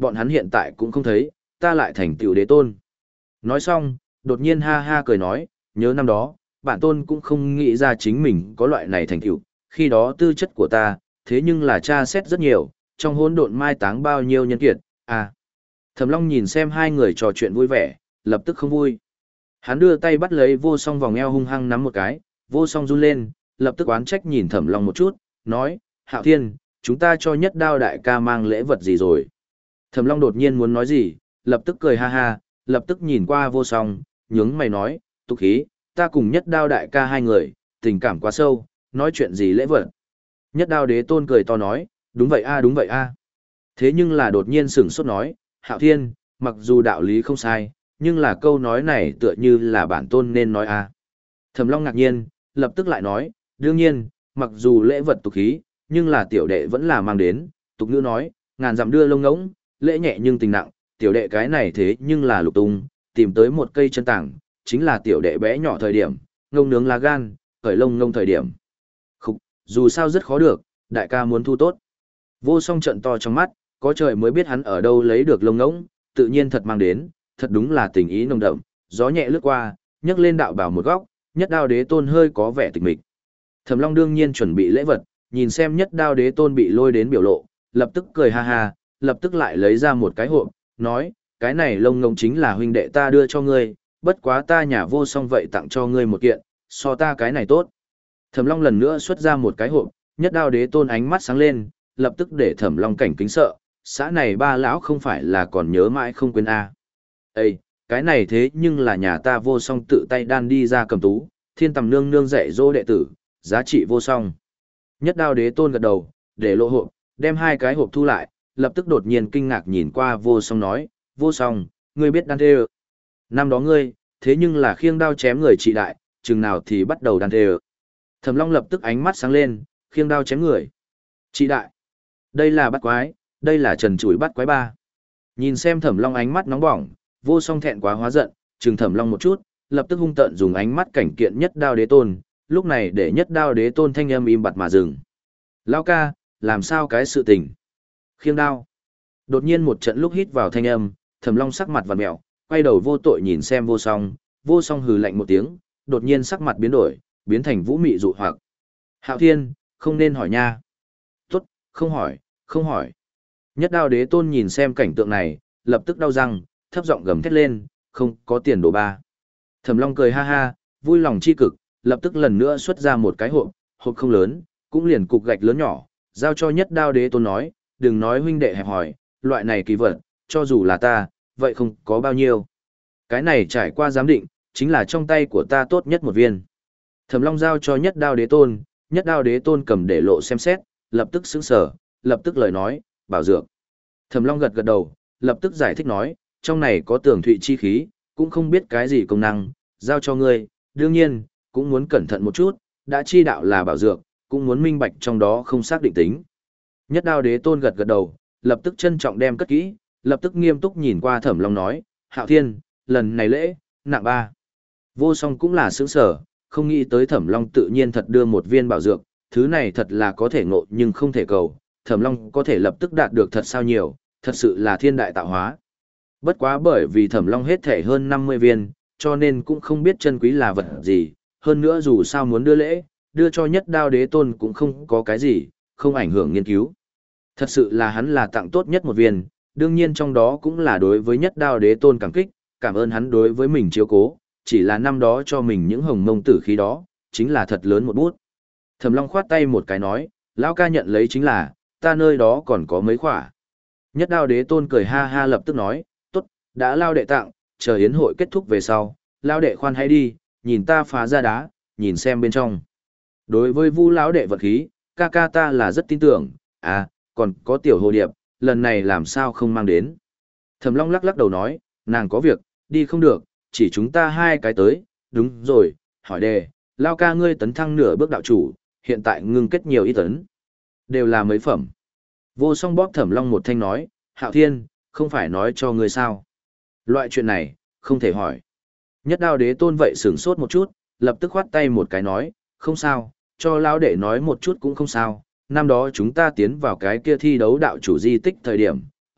bọn hắn hiện tại cũng không thấy, ta lại thành tựu đế tôn. Nói xong, đột nhiên ha ha cười nói, nhớ năm đó, bản tôn cũng không nghĩ ra chính mình có loại này thành tựu, khi đó tư chất của ta, thế nhưng là tra xét rất nhiều, trong hỗn độn mai táng bao nhiêu nhân kiệt, à. Thẩm Long nhìn xem hai người trò chuyện vui vẻ, lập tức không vui. Hắn đưa tay bắt lấy Vô Song vòng eo hung hăng nắm một cái, Vô Song run lên, lập tức oán trách nhìn Thẩm Long một chút, nói, Hạo Thiên, chúng ta cho Nhất Đao đại ca mang lễ vật gì rồi? Thẩm Long đột nhiên muốn nói gì, lập tức cười ha ha, lập tức nhìn qua Vô Song, nhướng mày nói, tục khí, ta cùng Nhất Đao đại ca hai người, tình cảm quá sâu, nói chuyện gì lễ vật? Nhất Đao đế tôn cười to nói, đúng vậy a đúng vậy a. Thế nhưng là đột nhiên sửng sốt nói, Hạo Thiên, mặc dù đạo lý không sai, nhưng là câu nói này tựa như là bản tôn nên nói a. Thẩm Long ngạc nhiên, lập tức lại nói, đương nhiên, mặc dù lễ vật tục khí, nhưng là tiểu đệ vẫn là mang đến, tục ngữ nói, ngàn dặm đưa lông ngỗng, lễ nhẹ nhưng tình nặng, tiểu đệ cái này thế nhưng là lục tung, tìm tới một cây chân tảng, chính là tiểu đệ bé nhỏ thời điểm, ngông nướng lá gan, khởi lông ngông thời điểm. Khúc, dù sao rất khó được, đại ca muốn thu tốt. Vô Song trận to trong mắt, có trời mới biết hắn ở đâu lấy được lông ngỗng, tự nhiên thật mang đến, thật đúng là tình ý nồng đậm, gió nhẹ lướt qua, nhấc lên đạo bảo một góc, Nhất Đao đế tôn hơi có vẻ tịch mịch. Thẩm Long đương nhiên chuẩn bị lễ vật, nhìn xem Nhất Đao đế tôn bị lôi đến biểu lộ, lập tức cười ha ha, lập tức lại lấy ra một cái hộp, nói, cái này lông ngỗng chính là huynh đệ ta đưa cho ngươi, bất quá ta nhà Vô Song vậy tặng cho ngươi một kiện, so ta cái này tốt. Thẩm Long lần nữa xuất ra một cái hộp, Nhất Đao đế tôn ánh mắt sáng lên, lập tức để Thẩm Long cảnh kính sợ, xã này ba lão không phải là còn nhớ mãi không quên a. À. Ê, cái này thế nhưng là nhà ta Vô Song tự tay đan đi ra cầm tú, thiên tầm nương nương dạy dỗ đệ tử, giá trị vô song. Nhất Đao đế tôn gật đầu, để lộ hộp, đem hai cái hộp thu lại, lập tức đột nhiên kinh ngạc nhìn qua Vô Song nói, Vô Song, ngươi biết đan thê ơ. Năm đó ngươi, thế nhưng là khiêng đao chém người trị đại, chừng nào thì bắt đầu đan thê ơ. Thẩm Long lập tức ánh mắt sáng lên, khiêng đao chém người. Trị đại. Đây là bắt quái, đây là trần chủi bắt quái ba. Nhìn xem Thẩm Long ánh mắt nóng bỏng, Vô Song thẹn quá hóa giận, trừng Thẩm Long một chút, lập tức hung tợn dùng ánh mắt cảnh kiện Nhất Đao đế tôn, lúc này để Nhất Đao đế tôn thanh âm im bặt mà dừng. Lão ca, làm sao cái sự tình? Khiêng đao. Đột nhiên một trận lúc hít vào thanh âm, Thẩm Long sắc mặt vặn mèo, quay đầu vô tội nhìn xem Vô Song, Vô Song hừ lạnh một tiếng, đột nhiên sắc mặt biến đổi, biến thành vũ mị dụ hoặc. Hạo Thiên, không nên hỏi nha. Tốt, không hỏi, không hỏi. Nhất Đao đế tôn nhìn xem cảnh tượng này, lập tức đau răng, thấp giọng gầm thét lên, không có tiền đồ ba. Thẩm Long cười ha ha, vui lòng chi cực, lập tức lần nữa xuất ra một cái hộp, hộp không lớn, cũng liền cục gạch lớn nhỏ, giao cho Nhất Đao đế tôn nói, đừng nói huynh đệ hẹp hỏi, loại này kỳ vật, cho dù là ta, vậy không có bao nhiêu. Cái này trải qua giám định, chính là trong tay của ta tốt nhất một viên. Thẩm Long giao cho Nhất Đao đế tôn, Nhất Đao đế tôn cầm để lộ xem xét, lập tức sững sờ, lập tức lời nói, bảo dược. Thẩm Long gật gật đầu, lập tức giải thích nói, trong này có tường thụy chi khí, cũng không biết cái gì công năng, giao cho ngươi, đương nhiên, cũng muốn cẩn thận một chút, đã chi đạo là bảo dược, cũng muốn minh bạch trong đó không xác định tính. Nhất Đao đế tôn gật gật đầu, lập tức trân trọng đem cất kỹ, lập tức nghiêm túc nhìn qua Thẩm Long nói, Hạo Thiên, lần này lễ, nặng ba. Vô Song cũng là sướng sở, không nghĩ tới Thẩm Long tự nhiên thật đưa một viên bảo dược, thứ này thật là có thể ngộ nhưng không thể cầu, Thẩm Long có thể lập tức đạt được thật sao nhiều, thật sự là thiên đại tạo hóa. Bất quá bởi vì Thẩm Long hết thể hơn năm mươi viên, cho nên cũng không biết chân quý là vật gì, hơn nữa dù sao muốn đưa lễ, đưa cho Nhất Đao đế tôn cũng không có cái gì, không ảnh hưởng nghiên cứu. Thật sự là hắn là tặng tốt nhất một viên, đương nhiên trong đó cũng là đối với Nhất Đao đế tôn cảm kích, cảm ơn hắn đối với mình chiếu cố, chỉ là năm đó cho mình những hồng mông tử khí đó, chính là thật lớn một bút. Thẩm Long khoát tay một cái nói, lão ca nhận lấy chính là, ta nơi đó còn có mấy khỏa. Nhất Đao đế tôn cười ha ha lập tức nói, tốt, đã lao đệ tặng, chờ yến hội kết thúc về sau, lao đệ khoan hãy đi, nhìn ta phá ra đá, nhìn xem bên trong. Đối với Vu lão đệ vật khí, ca ca ta là rất tin tưởng, à, còn có tiểu hồ điệp, lần này làm sao không mang đến. Thẩm Long lắc lắc đầu nói, nàng có việc, đi không được, chỉ chúng ta hai cái tới, đúng rồi, hỏi đề, lao ca ngươi tấn thăng nửa bước đạo chủ, hiện tại ngưng kết nhiều ít tấn. Đều là mấy phẩm. Vô Song bóp Thẩm Long một thanh nói, Hạo Thiên, không phải nói cho ngươi sao. Loại chuyện này, không thể hỏi. Nhất Đao đế tôn vậy sửng sốt một chút, lập tức khoát tay một cái nói, không sao, cho lão đệ nói một chút cũng không sao. Năm đó chúng ta tiến vào cái kia thi đấu đạo chủ di tích thời điểm,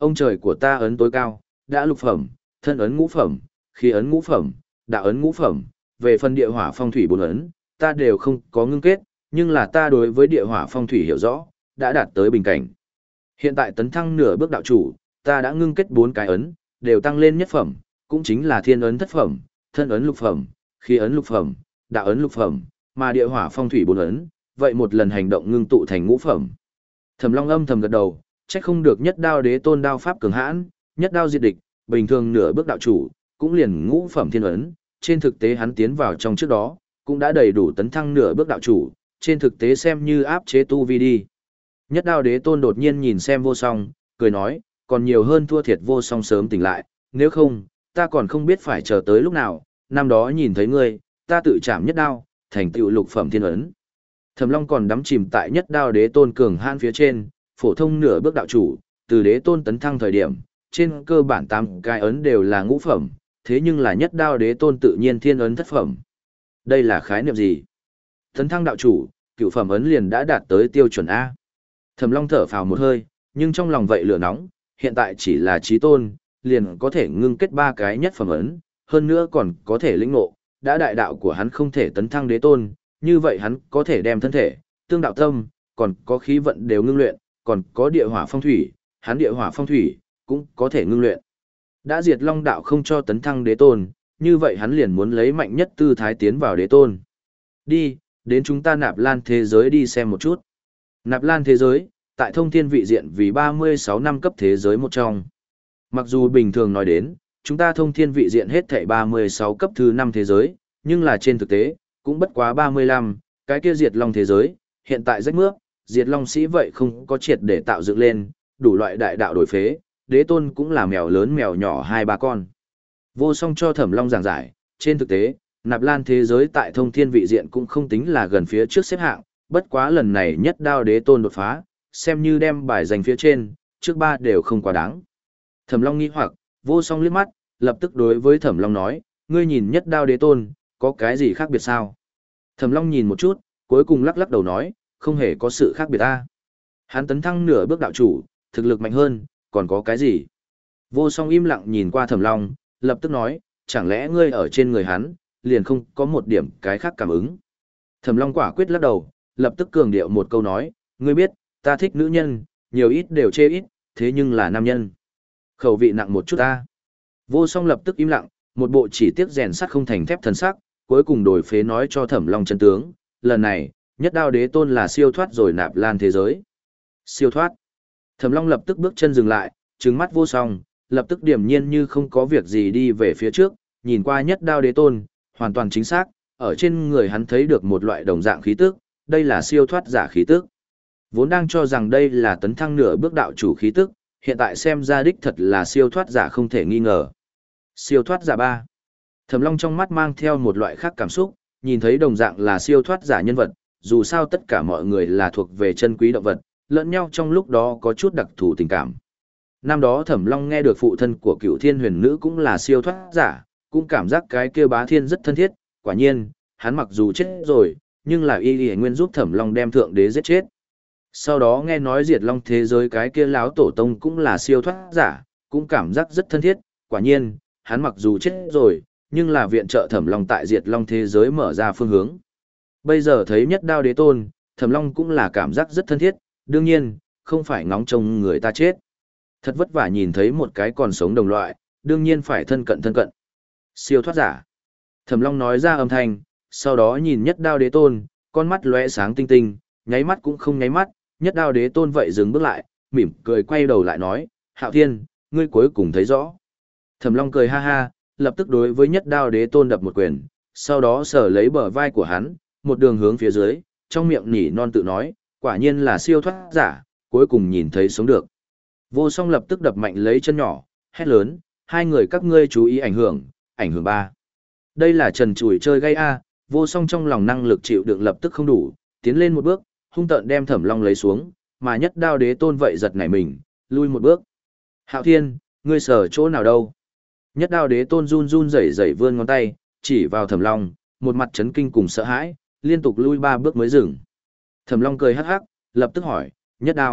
ông trời của ta ấn tối cao, đã lục phẩm, thân ấn ngũ phẩm, khí ấn ngũ phẩm, đạo ấn ngũ phẩm, về phần địa hỏa phong thủy bốn ấn, ta đều không có ngưng kết, nhưng là ta đối với địa hỏa phong thủy hiểu rõ, đã đạt tới bình cảnh. Hiện tại tấn thăng nửa bước đạo chủ, ta đã ngưng kết bốn cái ấn, đều tăng lên nhất phẩm, cũng chính là thiên ấn thất phẩm, thân ấn lục phẩm, khí ấn lục phẩm, đạo ấn lục phẩm, mà địa hỏa phong thủy bốn ấn, vậy một lần hành động ngưng tụ thành ngũ phẩm. Thẩm Long âm thầm gật đầu, chắc không được nhất đao đế tôn đao pháp cường hãn, nhất đao diệt địch, bình thường nửa bước đạo chủ, cũng liền ngũ phẩm thiên ấn, trên thực tế hắn tiến vào trong trước đó, cũng đã đầy đủ tấn thăng nửa bước đạo chủ, trên thực tế xem như áp chế tu vi đi. Nhất đao đế tôn đột nhiên nhìn xem vô song, cười nói, còn nhiều hơn thua thiệt vô song sớm tỉnh lại, nếu không, ta còn không biết phải chờ tới lúc nào, năm đó nhìn thấy ngươi, ta tự chạm nhất đao, thành tựu lục phẩm thiên ấn. Thẩm Long còn đắm chìm tại nhất đao đế tôn cường hãn phía trên, phổ thông nửa bước đạo chủ, từ đế tôn tấn thăng thời điểm, trên cơ bản tám cái ấn đều là ngũ phẩm, thế nhưng là nhất đao đế tôn tự nhiên thiên ấn thất phẩm. Đây là khái niệm gì? Tấn thăng đạo chủ, cửu phẩm ấn liền đã đạt tới tiêu chuẩn A. Thẩm Long thở phào một hơi, nhưng trong lòng vậy lửa nóng, hiện tại chỉ là chí tôn, liền có thể ngưng kết ba cái nhất phẩm ấn, hơn nữa còn có thể lĩnh ngộ, đã đại đạo của hắn không thể tấn thăng đế tôn, như vậy hắn có thể đem thân thể, tương đạo tâm, còn có khí vận đều ngưng luyện, còn có địa hỏa phong thủy, hắn địa hỏa phong thủy cũng có thể ngưng luyện. Đã diệt long đạo không cho tấn thăng đế tôn, như vậy hắn liền muốn lấy mạnh nhất tư thái tiến vào đế tôn. Đi, đến chúng ta Nạp Lan thế giới đi xem một chút. Nạp Lan thế giới, tại thông thiên vị diện vì ba mươi sáu năm cấp thế giới một trong. Mặc dù bình thường nói đến, chúng ta thông thiên vị diện hết thảy ba mươi sáu cấp thứ năm thế giới, nhưng là trên thực tế, cũng bất quá ba mươi lăm, cái kia diệt long thế giới, hiện tại rách mướp, diệt long sĩ vậy không có triệt để tạo dựng lên, đủ loại đại đạo đổi phế, đế tôn cũng là mèo lớn mèo nhỏ hai ba con. Vô song cho Thẩm Long giảng giải, trên thực tế, Nạp Lan thế giới tại thông thiên vị diện cũng không tính là gần phía trước xếp hạng, bất quá lần này nhất đao đế tôn đột phá, xem như đem bài giành phía trên, trước ba đều không quá đáng. Thẩm Long nghi hoặc, vô song liếc mắt, lập tức đối với Thẩm Long nói, ngươi nhìn nhất đao đế tôn, có cái gì khác biệt sao? Thẩm Long nhìn một chút, cuối cùng lắc lắc đầu nói, không hề có sự khác biệt ta. Hắn tấn thăng nửa bước đạo chủ, thực lực mạnh hơn, còn có cái gì? Vô song im lặng nhìn qua Thẩm Long, lập tức nói, chẳng lẽ ngươi ở trên người hắn, liền không có một điểm cái khác cảm ứng? Thẩm Long quả quyết lắc đầu, lập tức cường điệu một câu nói, ngươi biết, ta thích nữ nhân, nhiều ít đều chê ít, thế nhưng là nam nhân. Khẩu vị nặng một chút ta. Vô song lập tức im lặng, một bộ chỉ tiếc rèn sắt không thành thép thần sắc, cuối cùng đổi phế nói cho Thẩm Long chân tướng, lần này, nhất đao đế tôn là siêu thoát rồi Nạp Lan thế giới. Siêu thoát. Thẩm Long lập tức bước chân dừng lại, trừng mắt vô song, lập tức điềm nhiên như không có việc gì đi về phía trước, nhìn qua nhất đao đế tôn, hoàn toàn chính xác, ở trên người hắn thấy được một loại đồng dạng khí tức, đây là siêu thoát giả khí tức. Vốn đang cho rằng đây là tấn thăng nửa bước đạo chủ khí tức, hiện tại xem ra đích thật là siêu thoát giả không thể nghi ngờ. Siêu thoát giả ba. Thẩm Long trong mắt mang theo một loại khác cảm xúc, nhìn thấy đồng dạng là siêu thoát giả nhân vật, dù sao tất cả mọi người là thuộc về chân quý động vật, lẫn nhau trong lúc đó có chút đặc thù tình cảm. Năm đó Thẩm Long nghe được phụ thân của Cựu Thiên Huyền Nữ cũng là siêu thoát giả, cũng cảm giác cái kia bá thiên rất thân thiết, quả nhiên, hắn mặc dù chết rồi, nhưng là y y nguyên giúp Thẩm Long đem thượng đế giết chết. Sau đó nghe nói diệt long thế giới cái kia láo tổ tông cũng là siêu thoát giả, cũng cảm giác rất thân thiết, quả nhiên, hắn mặc dù chết rồi, nhưng là viện trợ Thẩm Long tại diệt long thế giới mở ra phương hướng. Bây giờ thấy nhất đao đế tôn, Thẩm Long cũng là cảm giác rất thân thiết, đương nhiên, không phải ngóng trông người ta chết. Thật vất vả nhìn thấy một cái còn sống đồng loại, đương nhiên phải thân cận thân cận. Siêu thoát giả. Thẩm Long nói ra âm thanh, sau đó nhìn nhất đao đế tôn, con mắt lóe sáng tinh tinh, nháy mắt cũng không nháy mắt, nhất đao đế tôn vậy dừng bước lại, mỉm cười quay đầu lại nói, Hạo Thiên, ngươi cuối cùng thấy rõ. Thẩm Long cười ha ha, lập tức đối với nhất đao đế tôn đập một quyền, sau đó sờ lấy bờ vai của hắn, một đường hướng phía dưới, trong miệng nỉ non tự nói, quả nhiên là siêu thoát giả, cuối cùng nhìn thấy sống được. Vô Song lập tức đập mạnh lấy chân nhỏ, hét lớn, hai người các ngươi chú ý ảnh hưởng, ảnh hưởng ba. Đây là trần chùi chơi gây a, Vô Song trong lòng năng lực chịu đựng lập tức không đủ, tiến lên một bước, hung tợn đem Thẩm Long lấy xuống, mà nhất đao đế tôn vậy giật nảy mình, lui một bước. Hạo Thiên, ngươi sở chỗ nào đâu? Nhất đao đế tôn run run rẩy rẩy vươn ngón tay, chỉ vào Thẩm Long, một mặt chấn kinh cùng sợ hãi, liên tục lui ba bước mới dừng. Thẩm Long cười hắc hắc, lập tức hỏi, nhất đao,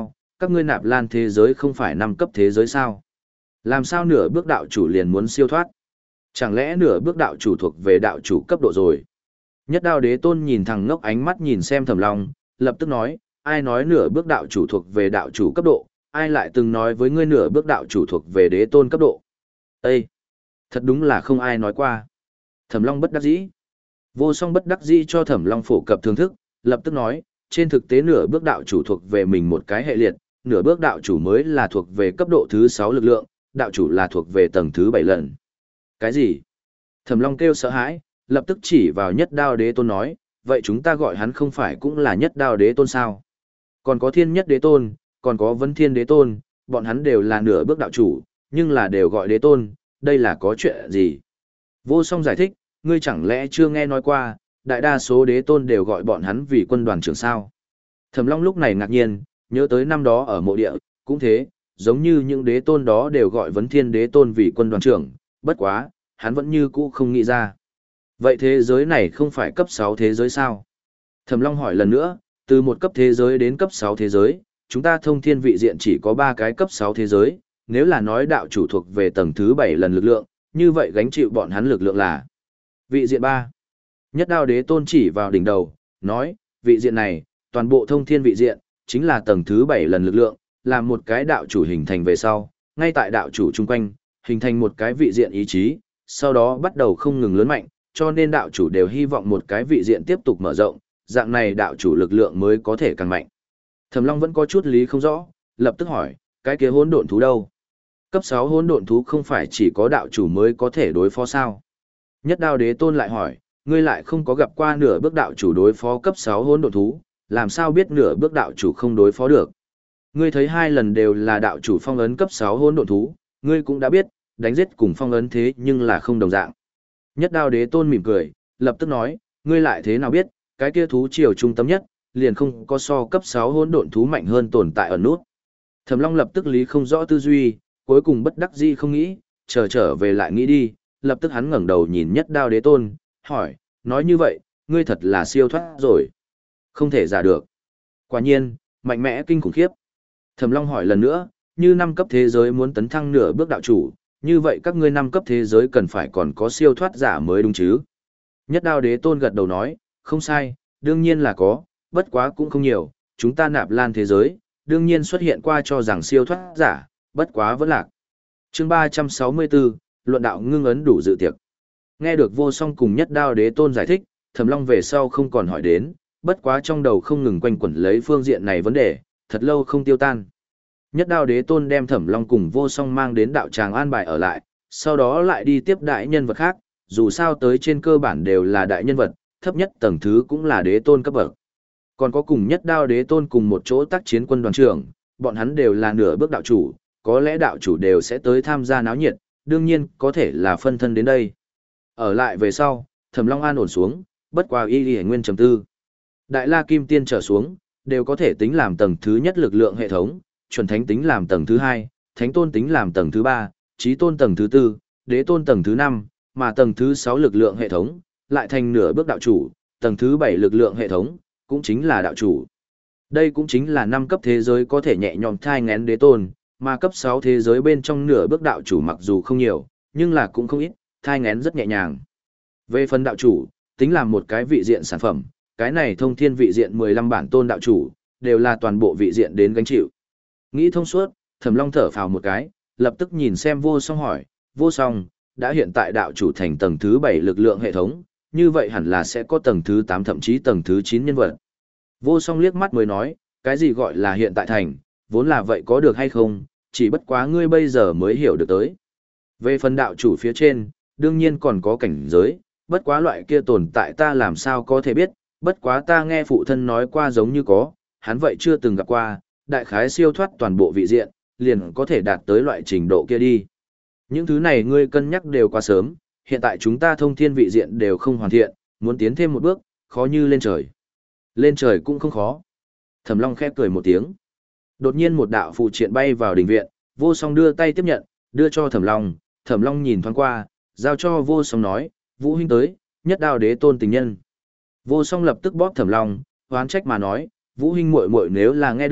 các ngươi nạp lan thế giới không phải năm cấp thế giới sao? Làm sao nửa bước đạo chủ liền muốn siêu thoát? Chẳng lẽ nửa bước đạo chủ thuộc về đạo chủ cấp độ rồi? Nhất Đao Đế Tôn nhìn thằng ngốc ánh mắt nhìn xem Thẩm Long, lập tức nói, ai nói nửa bước đạo chủ thuộc về đạo chủ cấp độ, ai lại từng nói với ngươi nửa bước đạo chủ thuộc về đế tôn cấp độ? Ê! Thật đúng là không ai nói qua. Thẩm Long bất đắc dĩ. Vô Song bất đắc dĩ cho Thẩm Long phổ cập thưởng thức, lập tức nói, trên thực tế nửa bước đạo chủ thuộc về mình một cái hệ liệt, nửa bước đạo chủ mới là thuộc về cấp độ thứ sáu lực lượng, đạo chủ là thuộc về tầng thứ bảy lần. Cái gì? Thẩm Long kêu sợ hãi, lập tức chỉ vào Nhất Đao Đế Tôn nói, vậy chúng ta gọi hắn không phải cũng là Nhất Đao Đế Tôn sao? Còn có Thiên Nhất Đế Tôn, còn có Vân Thiên Đế Tôn, bọn hắn đều là nửa bước đạo chủ, nhưng là đều gọi Đế Tôn, đây là có chuyện gì? Vô Song giải thích, ngươi chẳng lẽ chưa nghe nói qua, đại đa số Đế Tôn đều gọi bọn hắn vì quân đoàn trưởng sao? Thẩm Long lúc này ngạc nhiên, nhớ tới năm đó ở mộ địa, cũng thế, giống như những Đế Tôn đó đều gọi Vân Thiên Đế Tôn vì quân đoàn trưởng, bất quá, hắn vẫn như cũ không nghĩ ra. Vậy thế giới này không phải cấp sáu thế giới sao? Thẩm Long hỏi lần nữa, từ một cấp thế giới đến cấp sáu thế giới, chúng ta thông thiên vị diện chỉ có ba cái cấp sáu thế giới, nếu là nói đạo chủ thuộc về tầng thứ bảy lần lực lượng, như vậy gánh chịu bọn hắn lực lượng là vị diện ba. Nhất Đao Đế Tôn chỉ vào đỉnh đầu, nói, vị diện này, toàn bộ thông thiên vị diện, chính là tầng thứ bảy lần lực lượng, là một cái đạo chủ hình thành về sau, ngay tại đạo chủ chung quanh, hình thành một cái vị diện ý chí, sau đó bắt đầu không ngừng lớn mạnh, cho nên đạo chủ đều hy vọng một cái vị diện tiếp tục mở rộng, dạng này đạo chủ lực lượng mới có thể càng mạnh. Thẩm Long vẫn có chút lý không rõ, lập tức hỏi, cái kia hỗn độn thú đâu? Cấp sáu hỗn độn thú không phải chỉ có đạo chủ mới có thể đối phó sao? Nhất Đao Đế Tôn lại hỏi, ngươi lại không có gặp qua nửa bước đạo chủ đối phó cấp sáu hỗn độn thú, làm sao biết nửa bước đạo chủ không đối phó được? Ngươi thấy hai lần đều là đạo chủ phong ấn cấp sáu hỗn độn thú, ngươi cũng đã biết, đánh giết cùng phong ấn thế nhưng là không đồng dạng. Nhất Đao Đế Tôn mỉm cười, lập tức nói, ngươi lại thế nào biết, cái kia thú triều trung tâm nhất, liền không có so cấp sáu hỗn độn thú mạnh hơn tồn tại ở nút. Thẩm Long lập tức lý không rõ tư duy, cuối cùng bất đắc dĩ không nghĩ, chờ trở về lại nghĩ đi, lập tức hắn ngẩng đầu nhìn Nhất Đao Đế Tôn, hỏi, nói như vậy, ngươi thật là siêu thoát rồi. Không thể giả được. Quả nhiên, mạnh mẽ kinh khủng khiếp. Thẩm Long hỏi lần nữa, như năm cấp thế giới muốn tấn thăng nửa bước đạo chủ, như vậy các ngươi năm cấp thế giới cần phải còn có siêu thoát giả mới đúng chứ? Nhất Đao Đế Tôn gật đầu nói, không sai, đương nhiên là có, bất quá cũng không nhiều, chúng ta nạp lan thế giới, đương nhiên xuất hiện qua cho rằng siêu thoát giả, bất quá vẫn lạc. Chương ba trăm sáu mươi bốn, luận đạo ngưng ấn đủ dự tiệc. Nghe được Vô Song cùng Nhất Đao Đế Tôn giải thích, Thẩm Long về sau không còn hỏi đến, bất quá trong đầu không ngừng quanh quẩn lấy phương diện này vấn đề, thật lâu không tiêu tan. Nhất Đao Đế Tôn đem Thẩm Long cùng Vô Song mang đến đạo tràng an bài ở lại, sau đó lại đi tiếp đại nhân vật khác, dù sao tới trên cơ bản đều là đại nhân vật, thấp nhất tầng thứ cũng là đế tôn cấp bậc. Còn có cùng Nhất Đao Đế Tôn cùng một chỗ tác chiến quân đoàn trưởng, bọn hắn đều là nửa bước đạo chủ, có lẽ đạo chủ đều sẽ tới tham gia náo nhiệt, đương nhiên có thể là phân thân đến đây. Ở lại về sau, Thẩm Long an ổn xuống, bất qua y y nguyên trầm tư. Đại La Kim Tiên trở xuống, đều có thể tính làm tầng thứ nhất lực lượng hệ thống, chuẩn thánh tính làm tầng thứ hai, thánh tôn tính làm tầng thứ ba, chí tôn tầng thứ tư, đế tôn tầng thứ năm, mà tầng thứ sáu lực lượng hệ thống, lại thành nửa bước đạo chủ, tầng thứ bảy lực lượng hệ thống, cũng chính là đạo chủ. Đây cũng chính là năm cấp thế giới có thể nhẹ nhõm thai ngén đế tôn, mà cấp sáu thế giới bên trong nửa bước đạo chủ mặc dù không nhiều, nhưng là cũng không ít, thai ngén rất nhẹ nhàng. Về phần đạo chủ, tính làm một cái vị diện sản phẩm, cái này thông thiên vị diện mười lăm bản tôn đạo chủ, đều là toàn bộ vị diện đến gánh chịu. Nghĩ thông suốt, Thẩm Long thở phào một cái, lập tức nhìn xem Vô Song hỏi, Vô Song, đã hiện tại đạo chủ thành tầng thứ bảy lực lượng hệ thống, như vậy hẳn là sẽ có tầng thứ tám thậm chí tầng thứ chín nhân vật. Vô Song liếc mắt mới nói, cái gì gọi là hiện tại thành, vốn là vậy có được hay không, chỉ bất quá ngươi bây giờ mới hiểu được tới. Về phần đạo chủ phía trên, đương nhiên còn có cảnh giới, bất quá loại kia tồn tại ta làm sao có thể biết, bất quá ta nghe phụ thân nói qua giống như có, hắn vậy chưa từng gặp qua, đại khái siêu thoát toàn bộ vị diện, liền có thể đạt tới loại trình độ kia đi. Những thứ này ngươi cân nhắc đều quá sớm, hiện tại chúng ta thông thiên vị diện đều không hoàn thiện, muốn tiến thêm một bước, khó như lên trời. Lên trời cũng không khó. Thẩm Long khép cười một tiếng. Đột nhiên một đạo phụ triện bay vào đình viện, Vô Song đưa tay tiếp nhận, đưa cho Thẩm Long, Thẩm Long nhìn thoáng qua, giao cho Vô Song nói, Vũ huynh tới, Nhất Đao Đế Tôn tình nhân. Vô Song lập tức bóp Thẩm Long, oán trách mà nói, Vũ huynh muội muội nếu là nghe được,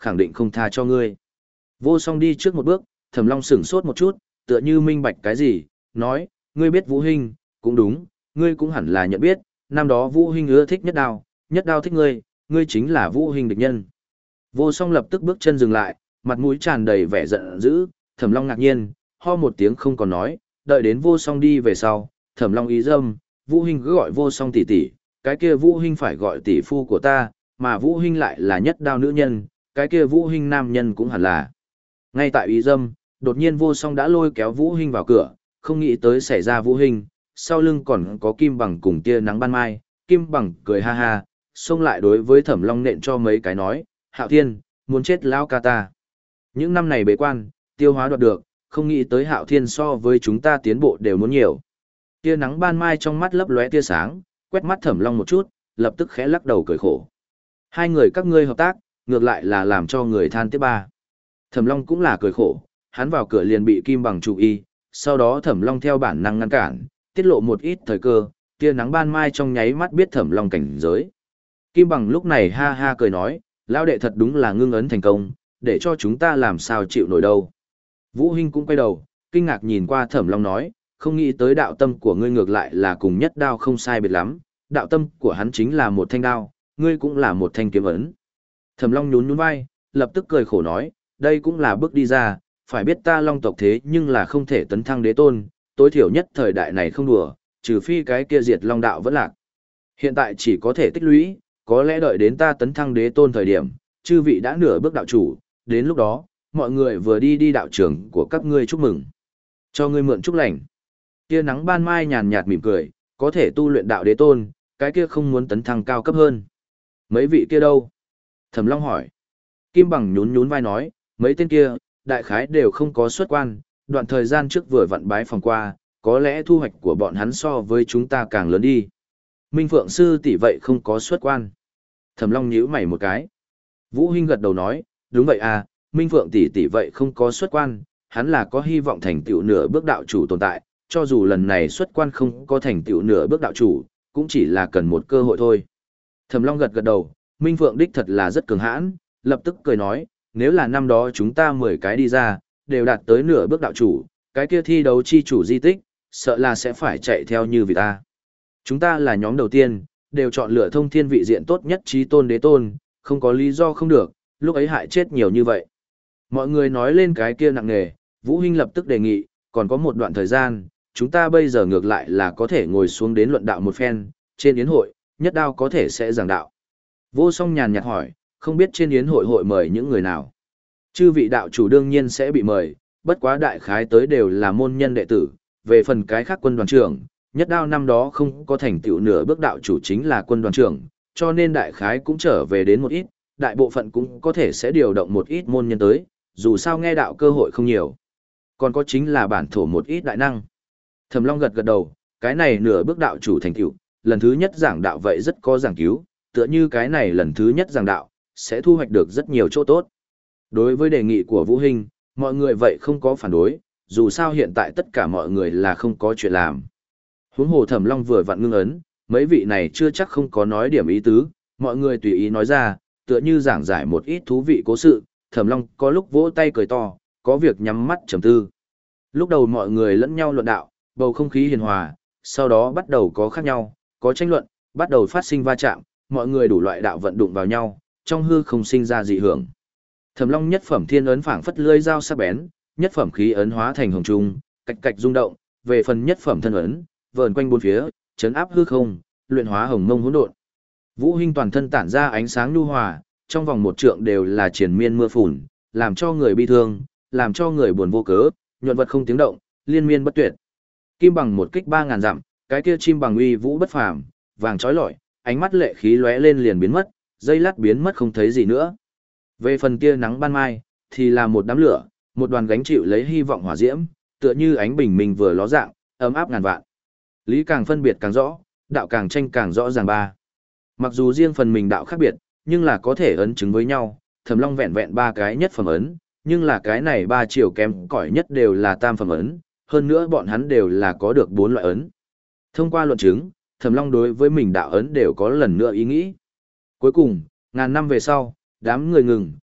khẳng định không tha cho ngươi. Vô Song đi trước một bước, Thẩm Long sững sốt một chút, tựa như minh bạch cái gì, nói, ngươi biết Vũ Hinh, cũng đúng, ngươi cũng hẳn là nhận biết, năm đó Vũ Hinh ưa thích Nhất Đao, Nhất Đao thích ngươi, ngươi chính là Vũ Hinh địch nhân. Vô Song lập tức bước chân dừng lại, mặt mũi tràn đầy vẻ giận dữ, Thẩm Long ngạc nhiên, ho một tiếng không còn nói, đợi đến Vô Song đi về sau, Thẩm Long ý dâm, Vũ Hinh cứ gọi Vô Song tỷ tỷ, cái kia Vũ Hinh phải gọi tỷ phu của ta, mà Vũ Hinh lại là Nhất Đao nữ nhân, cái kia Vũ Hinh nam nhân cũng hẳn là. Ngay tại ý dâm, đột nhiên Vô Song đã lôi kéo Vũ Hinh vào cửa, không nghĩ tới xảy ra Vũ Hinh, sau lưng còn có Kim Bằng cùng tia nắng ban mai, Kim Bằng cười ha ha, xông lại đối với Thẩm Long nện cho mấy cái nói, Hạo Thiên, muốn chết lão ca ta. Những năm này bế quan, tiêu hóa đoạt được, không nghĩ tới Hạo Thiên so với chúng ta tiến bộ đều muốn nhiều. Tia nắng ban mai trong mắt lấp lóe tia sáng, quét mắt Thẩm Long một chút, lập tức khẽ lắc đầu cười khổ. Hai người các ngươi hợp tác, ngược lại là làm cho người than tiếc ba. Thẩm Long cũng là cười khổ, hắn vào cửa liền bị Kim Bằng chủ y, sau đó Thẩm Long theo bản năng ngăn cản, tiết lộ một ít thời cơ, tia nắng ban mai trong nháy mắt biết Thẩm Long cảnh giới. Kim Bằng lúc này ha ha cười nói, lão đệ thật đúng là ngưng ấn thành công, để cho chúng ta làm sao chịu nổi đâu. Vũ Hinh cũng quay đầu, kinh ngạc nhìn qua Thẩm Long nói, không nghĩ tới đạo tâm của ngươi ngược lại là cùng Nhất Đao không sai biệt lắm, đạo tâm của hắn chính là một thanh đao, ngươi cũng là một thanh kiếm ấn. Thẩm Long nhún nhún vai, lập tức cười khổ nói, đây cũng là bước đi ra, phải biết ta Long tộc thế nhưng là không thể tấn thăng đế tôn, tối thiểu nhất thời đại này không đùa, trừ phi cái kia diệt Long đạo vẫn lạc. Hiện tại chỉ có thể tích lũy, có lẽ đợi đến ta tấn thăng đế tôn thời điểm, chư vị đã nửa bước đạo chủ, đến lúc đó, mọi người vừa đi đi đạo trường của các ngươi chúc mừng. Cho ngươi mượn chúc lành. Tia nắng ban mai nhàn nhạt mỉm cười, có thể tu luyện đạo đế tôn, cái kia không muốn tấn thăng cao cấp hơn. Mấy vị kia đâu? Thẩm Long hỏi. Kim Bằng nhún nhún vai nói, mấy tên kia, đại khái đều không có xuất quan, đoạn thời gian trước vừa vặn bái phòng qua, có lẽ thu hoạch của bọn hắn so với chúng ta càng lớn đi. Minh Phượng sư tỷ vậy không có xuất quan. Thẩm Long nhíu mày một cái. Vũ Hinh gật đầu nói, đúng vậy à, Minh Phượng tỷ tỷ vậy không có xuất quan, hắn là có hy vọng thành tựu nửa bước đạo chủ tồn tại, cho dù lần này xuất quan không có thành tựu nửa bước đạo chủ, cũng chỉ là cần một cơ hội thôi. Thẩm Long gật gật đầu, Minh Phượng đích thật là rất cường hãn, lập tức cười nói, nếu là năm đó chúng ta mười cái đi ra, đều đạt tới nửa bước đạo chủ, cái kia thi đấu chi chủ di tích, sợ là sẽ phải chạy theo như vì ta. Chúng ta là nhóm đầu tiên, đều chọn lựa thông thiên vị diện tốt nhất chí tôn đế tôn, không có lý do không được, lúc ấy hại chết nhiều như vậy. Mọi người nói lên cái kia nặng nề, Vũ Hinh lập tức đề nghị, còn có một đoạn thời gian, chúng ta bây giờ ngược lại là có thể ngồi xuống đến luận đạo một phen, trên yến hội, Nhất Đao có thể sẽ giảng đạo. Vô Song nhàn nhạt hỏi, không biết trên yến hội hội mời những người nào. Chư vị đạo chủ đương nhiên sẽ bị mời, bất quá đại khái tới đều là môn nhân đệ tử, về phần cái khác quân đoàn trưởng, Nhất Đao năm đó không có thành tựu nửa bước đạo chủ chính là quân đoàn trưởng, cho nên đại khái cũng trở về đến một ít, đại bộ phận cũng có thể sẽ điều động một ít môn nhân tới, dù sao nghe đạo cơ hội không nhiều. Còn có chính là bản thổ một ít đại năng. Thẩm Long gật gật đầu, cái này nửa bước đạo chủ thành tựu, lần thứ nhất giảng đạo vậy rất có giảng cứu, tựa như cái này lần thứ nhất giảng đạo, sẽ thu hoạch được rất nhiều chỗ tốt. Đối với đề nghị của Vũ Hinh, mọi người vậy không có phản đối, dù sao hiện tại tất cả mọi người là không có chuyện làm. Huống hồ Thẩm Long vừa vặn ngưng ấn, mấy vị này chưa chắc không có nói điểm ý tứ, mọi người tùy ý nói ra, tựa như giảng giải một ít thú vị cố sự, Thẩm Long có lúc vỗ tay cười to, có việc nhắm mắt trầm tư. Lúc đầu mọi người lẫn nhau luận đạo, bầu không khí hiền hòa, sau đó bắt đầu có khác nhau, có tranh luận, bắt đầu phát sinh va chạm, mọi người đủ loại đạo vận đụng vào nhau, trong hư không sinh ra dị hưởng. Thẩm Long nhất phẩm thiên ấn phảng phất lưỡi dao sắc bén, nhất phẩm khí ấn hóa thành hồng trung, cạch cạch rung động, về phần nhất phẩm thân ấn, vờn quanh bốn phía, chấn áp hư không, luyện hóa hồng mông hỗn độn. Vũ Hinh toàn thân tản ra ánh sáng nhu hòa, trong vòng một trượng đều là triền miên mưa phùn, làm cho người bi thương, làm cho người buồn vô cớ, nhuận vật không tiếng động, liên miên bất tuyệt. Kim Bằng một kích ba ngàn dặm, cái kia chim bằng uy vũ bất phàm, vàng chói lọi, ánh mắt lệ khí lóe lên liền biến mất, dây lát biến mất không thấy gì nữa. Về phần kia nắng ban mai, thì là một đám lửa, một đoàn gánh chịu lấy hy vọng hỏa diễm, tựa như ánh bình minh vừa ló dạng, ấm áp ngàn vạn. Lý càng phân biệt càng rõ, đạo càng tranh càng rõ ràng ba. Mặc dù riêng phần mình đạo khác biệt, nhưng là có thể ấn chứng với nhau, Thẩm Long vẹn vẹn ba cái nhất phẩm ấn, nhưng là cái này ba chiều kém cỏi nhất đều là tam phẩm ấn, hơn nữa bọn hắn đều là có được bốn loại ấn. Thông qua luận chứng, Thẩm Long đối với mình đạo ấn đều có lần nữa ý nghĩ. Cuối cùng, ngàn năm về sau, đám người ngừng,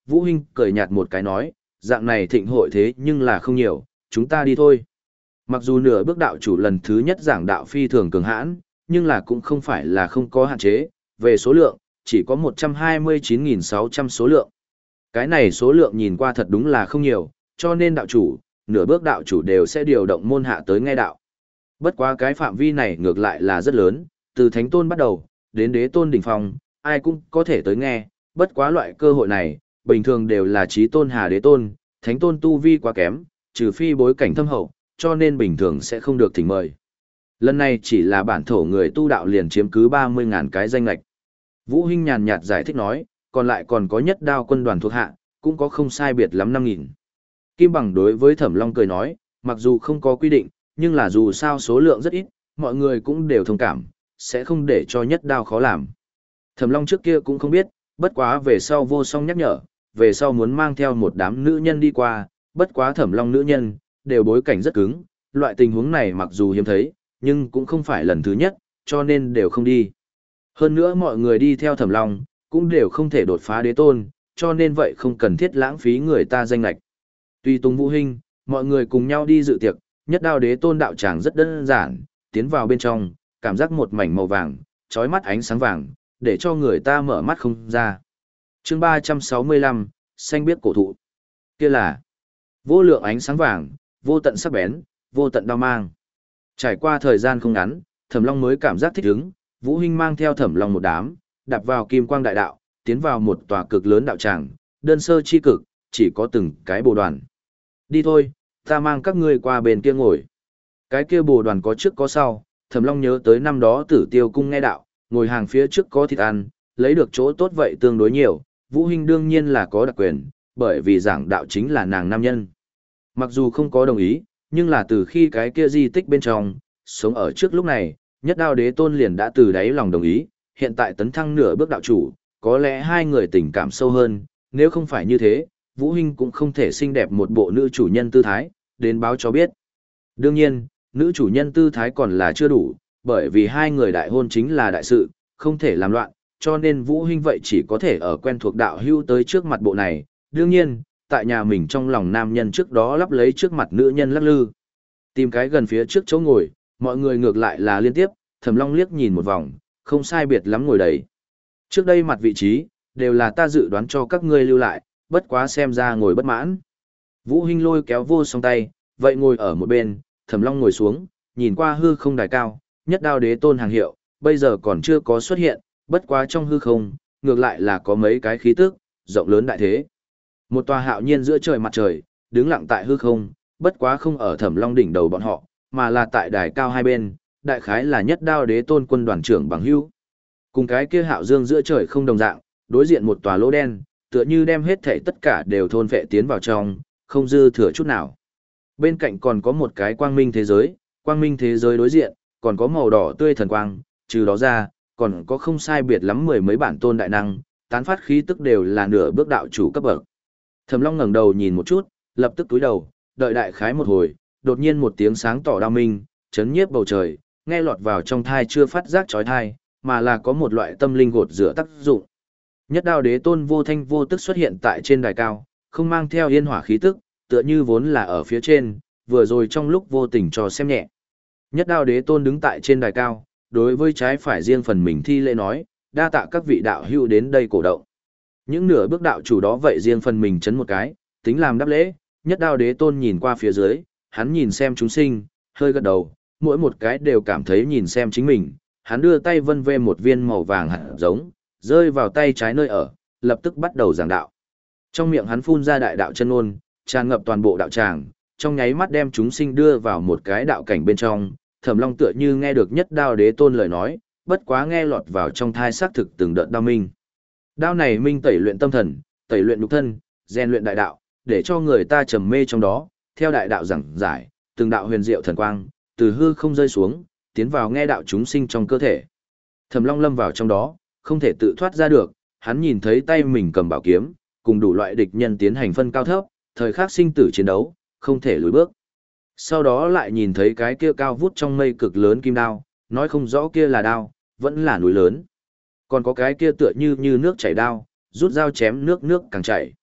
Vũ Huynh cười nhạt một cái nói, dạng này thịnh hội thế nhưng là không nhiều, chúng ta đi thôi. Mặc dù nửa bước đạo chủ lần thứ nhất giảng đạo phi thường cường hãn, nhưng là cũng không phải là không có hạn chế, về số lượng, chỉ có một trăm hai mươi chín nghìn sáu trăm số lượng. Cái này số lượng nhìn qua thật đúng là không nhiều, cho nên đạo chủ, nửa bước đạo chủ đều sẽ điều động môn hạ tới nghe đạo. Bất quá cái phạm vi này ngược lại là rất lớn, từ thánh tôn bắt đầu, đến đế tôn đỉnh phong, ai cũng có thể tới nghe, bất quá loại cơ hội này, bình thường đều là chí tôn hà đế tôn, thánh tôn tu vi quá kém, trừ phi bối cảnh thâm hậu, cho nên bình thường sẽ không được thỉnh mời. Lần này chỉ là bản thổ người tu đạo liền chiếm cứ ba mươi ngàn cái danh lệch. Vũ Hinh nhàn nhạt giải thích nói, còn lại còn có nhất đao quân đoàn thuộc hạ, cũng có không sai biệt lắm năm nghìn. Kim Bằng đối với Thẩm Long cười nói, mặc dù không có quy định, nhưng là dù sao số lượng rất ít, mọi người cũng đều thông cảm, sẽ không để cho nhất đao khó làm. Thẩm Long trước kia cũng không biết, bất quá về sau vô song nhắc nhở, về sau muốn mang theo một đám nữ nhân đi qua, bất quá Thẩm Long nữ nhân, đều bối cảnh rất cứng, loại tình huống này mặc dù hiếm thấy, nhưng cũng không phải lần thứ nhất, cho nên đều không đi. Hơn nữa mọi người đi theo Thẩm Long, cũng đều không thể đột phá đế tôn, cho nên vậy không cần thiết lãng phí người ta danh lệch. Tùy Tùng Vũ Hinh, mọi người cùng nhau đi dự tiệc, nhất đao đế tôn đạo tràng rất đơn giản, tiến vào bên trong, cảm giác một mảnh màu vàng, chói mắt ánh sáng vàng, để cho người ta mở mắt không ra. Chương ba trăm sáu mươi lăm, xanh biếc cổ thụ. Kia là vô lượng ánh sáng vàng, vô tận sắc bén, vô tận đao mang. Trải qua thời gian không ngắn, Thẩm Long mới cảm giác thích ứng, Vũ Hinh mang theo Thẩm Long một đám, đạp vào kim quang đại đạo, tiến vào một tòa cực lớn đạo tràng, đơn sơ chi cực, chỉ có từng cái bồ đoàn. Đi thôi, ta mang các ngươi qua bên kia ngồi. Cái kia bồ đoàn có trước có sau, Thẩm Long nhớ tới năm đó Tử Tiêu cung nghe đạo, ngồi hàng phía trước có thịt ăn, lấy được chỗ tốt vậy tương đối nhiều, Vũ Hinh đương nhiên là có đặc quyền, bởi vì giảng đạo chính là nàng nam nhân. Mặc dù không có đồng ý, nhưng là từ khi cái kia di tích bên trong, sống ở trước lúc này, nhất đao đế tôn liền đã từ đáy lòng đồng ý, hiện tại tấn thăng nửa bước đạo chủ, có lẽ hai người tình cảm sâu hơn, nếu không phải như thế, Vũ Hinh cũng không thể xinh đẹp một bộ nữ chủ nhân tư thái, đến báo cho biết. Đương nhiên, nữ chủ nhân tư thái còn là chưa đủ, bởi vì hai người đại hôn chính là đại sự, không thể làm loạn, cho nên Vũ Hinh vậy chỉ có thể ở quen thuộc đạo hưu tới trước mặt bộ này. Đương nhiên, tại nhà mình trong lòng nam nhân trước đó lắp lấy trước mặt nữ nhân lắc lư. Tìm cái gần phía trước chỗ ngồi, mọi người ngược lại là liên tiếp, Thẩm Long liếc nhìn một vòng, không sai biệt lắm ngồi đầy. Trước đây mặt vị trí, đều là ta dự đoán cho các ngươi lưu lại, bất quá xem ra ngồi bất mãn. Vũ Hinh lôi kéo vô song tay, vậy ngồi ở một bên, Thẩm Long ngồi xuống, nhìn qua hư không đài cao, nhất đao đế tôn hàng hiệu, bây giờ còn chưa có xuất hiện, bất quá trong hư không, ngược lại là có mấy cái khí tức, rộng lớn đại thế. Một tòa hạo nhiên giữa trời mặt trời, đứng lặng tại hư không, bất quá không ở Thẩm Long đỉnh đầu bọn họ, mà là tại đài cao hai bên, đại khái là nhất đao đế tôn quân đoàn trưởng bằng hữu. Cùng cái kia hạo dương giữa trời không đồng dạng, đối diện một tòa lỗ đen, tựa như đem hết thảy tất cả đều thôn phệ tiến vào trong, không dư thừa chút nào. Bên cạnh còn có một cái quang minh thế giới, quang minh thế giới đối diện, còn có màu đỏ tươi thần quang, trừ đó ra, còn có không sai biệt lắm mười mấy bản tôn đại năng, tán phát khí tức đều là nửa bước đạo chủ cấp bậc. Thẩm Long ngẩng đầu nhìn một chút, lập tức cúi đầu, đợi đại khái một hồi, đột nhiên một tiếng sáng tỏ đao minh, chấn nhiếp bầu trời, nghe lọt vào trong thai chưa phát giác chói tai, mà là có một loại tâm linh gột rửa tác dụng. Nhất đao đế tôn vô thanh vô tức xuất hiện tại trên đài cao, không mang theo yên hỏa khí tức, tựa như vốn là ở phía trên, vừa rồi trong lúc vô tình cho xem nhẹ. Nhất đao đế tôn đứng tại trên đài cao, đối với trái phải riêng phần mình thi lễ nói, đa tạ các vị đạo hữu đến đây cổ động. Những nửa bước đạo chủ đó vậy riêng phần mình chấn một cái, tính làm đáp lễ, nhất đao đế tôn nhìn qua phía dưới, hắn nhìn xem chúng sinh, hơi gật đầu, mỗi một cái đều cảm thấy nhìn xem chính mình, hắn đưa tay vân vê một viên màu vàng hạt giống, rơi vào tay trái nơi ở, lập tức bắt đầu giảng đạo. Trong miệng hắn phun ra đại đạo chân ngôn, tràn ngập toàn bộ đạo tràng, trong nháy mắt đem chúng sinh đưa vào một cái đạo cảnh bên trong, Thẩm Long tựa như nghe được nhất đao đế tôn lời nói, bất quá nghe lọt vào trong thai xác thực từng đợt đao minh. Đao này minh tẩy luyện tâm thần, tẩy luyện nhục thân, rèn luyện đại đạo, để cho người ta trầm mê trong đó, theo đại đạo giảng giải, từng đạo huyền diệu thần quang, từ hư không rơi xuống, tiến vào nghe đạo chúng sinh trong cơ thể. Thẩm Long lâm vào trong đó, không thể tự thoát ra được, hắn nhìn thấy tay mình cầm bảo kiếm, cùng đủ loại địch nhân tiến hành phân cao thấp, thời khắc sinh tử chiến đấu, không thể lùi bước. Sau đó lại nhìn thấy cái kia cao vút trong mây cực lớn kim đao, nói không rõ kia là đao, vẫn là núi lớn. Còn có cái kia tựa như như nước chảy đao, rút dao chém nước nước càng chảy.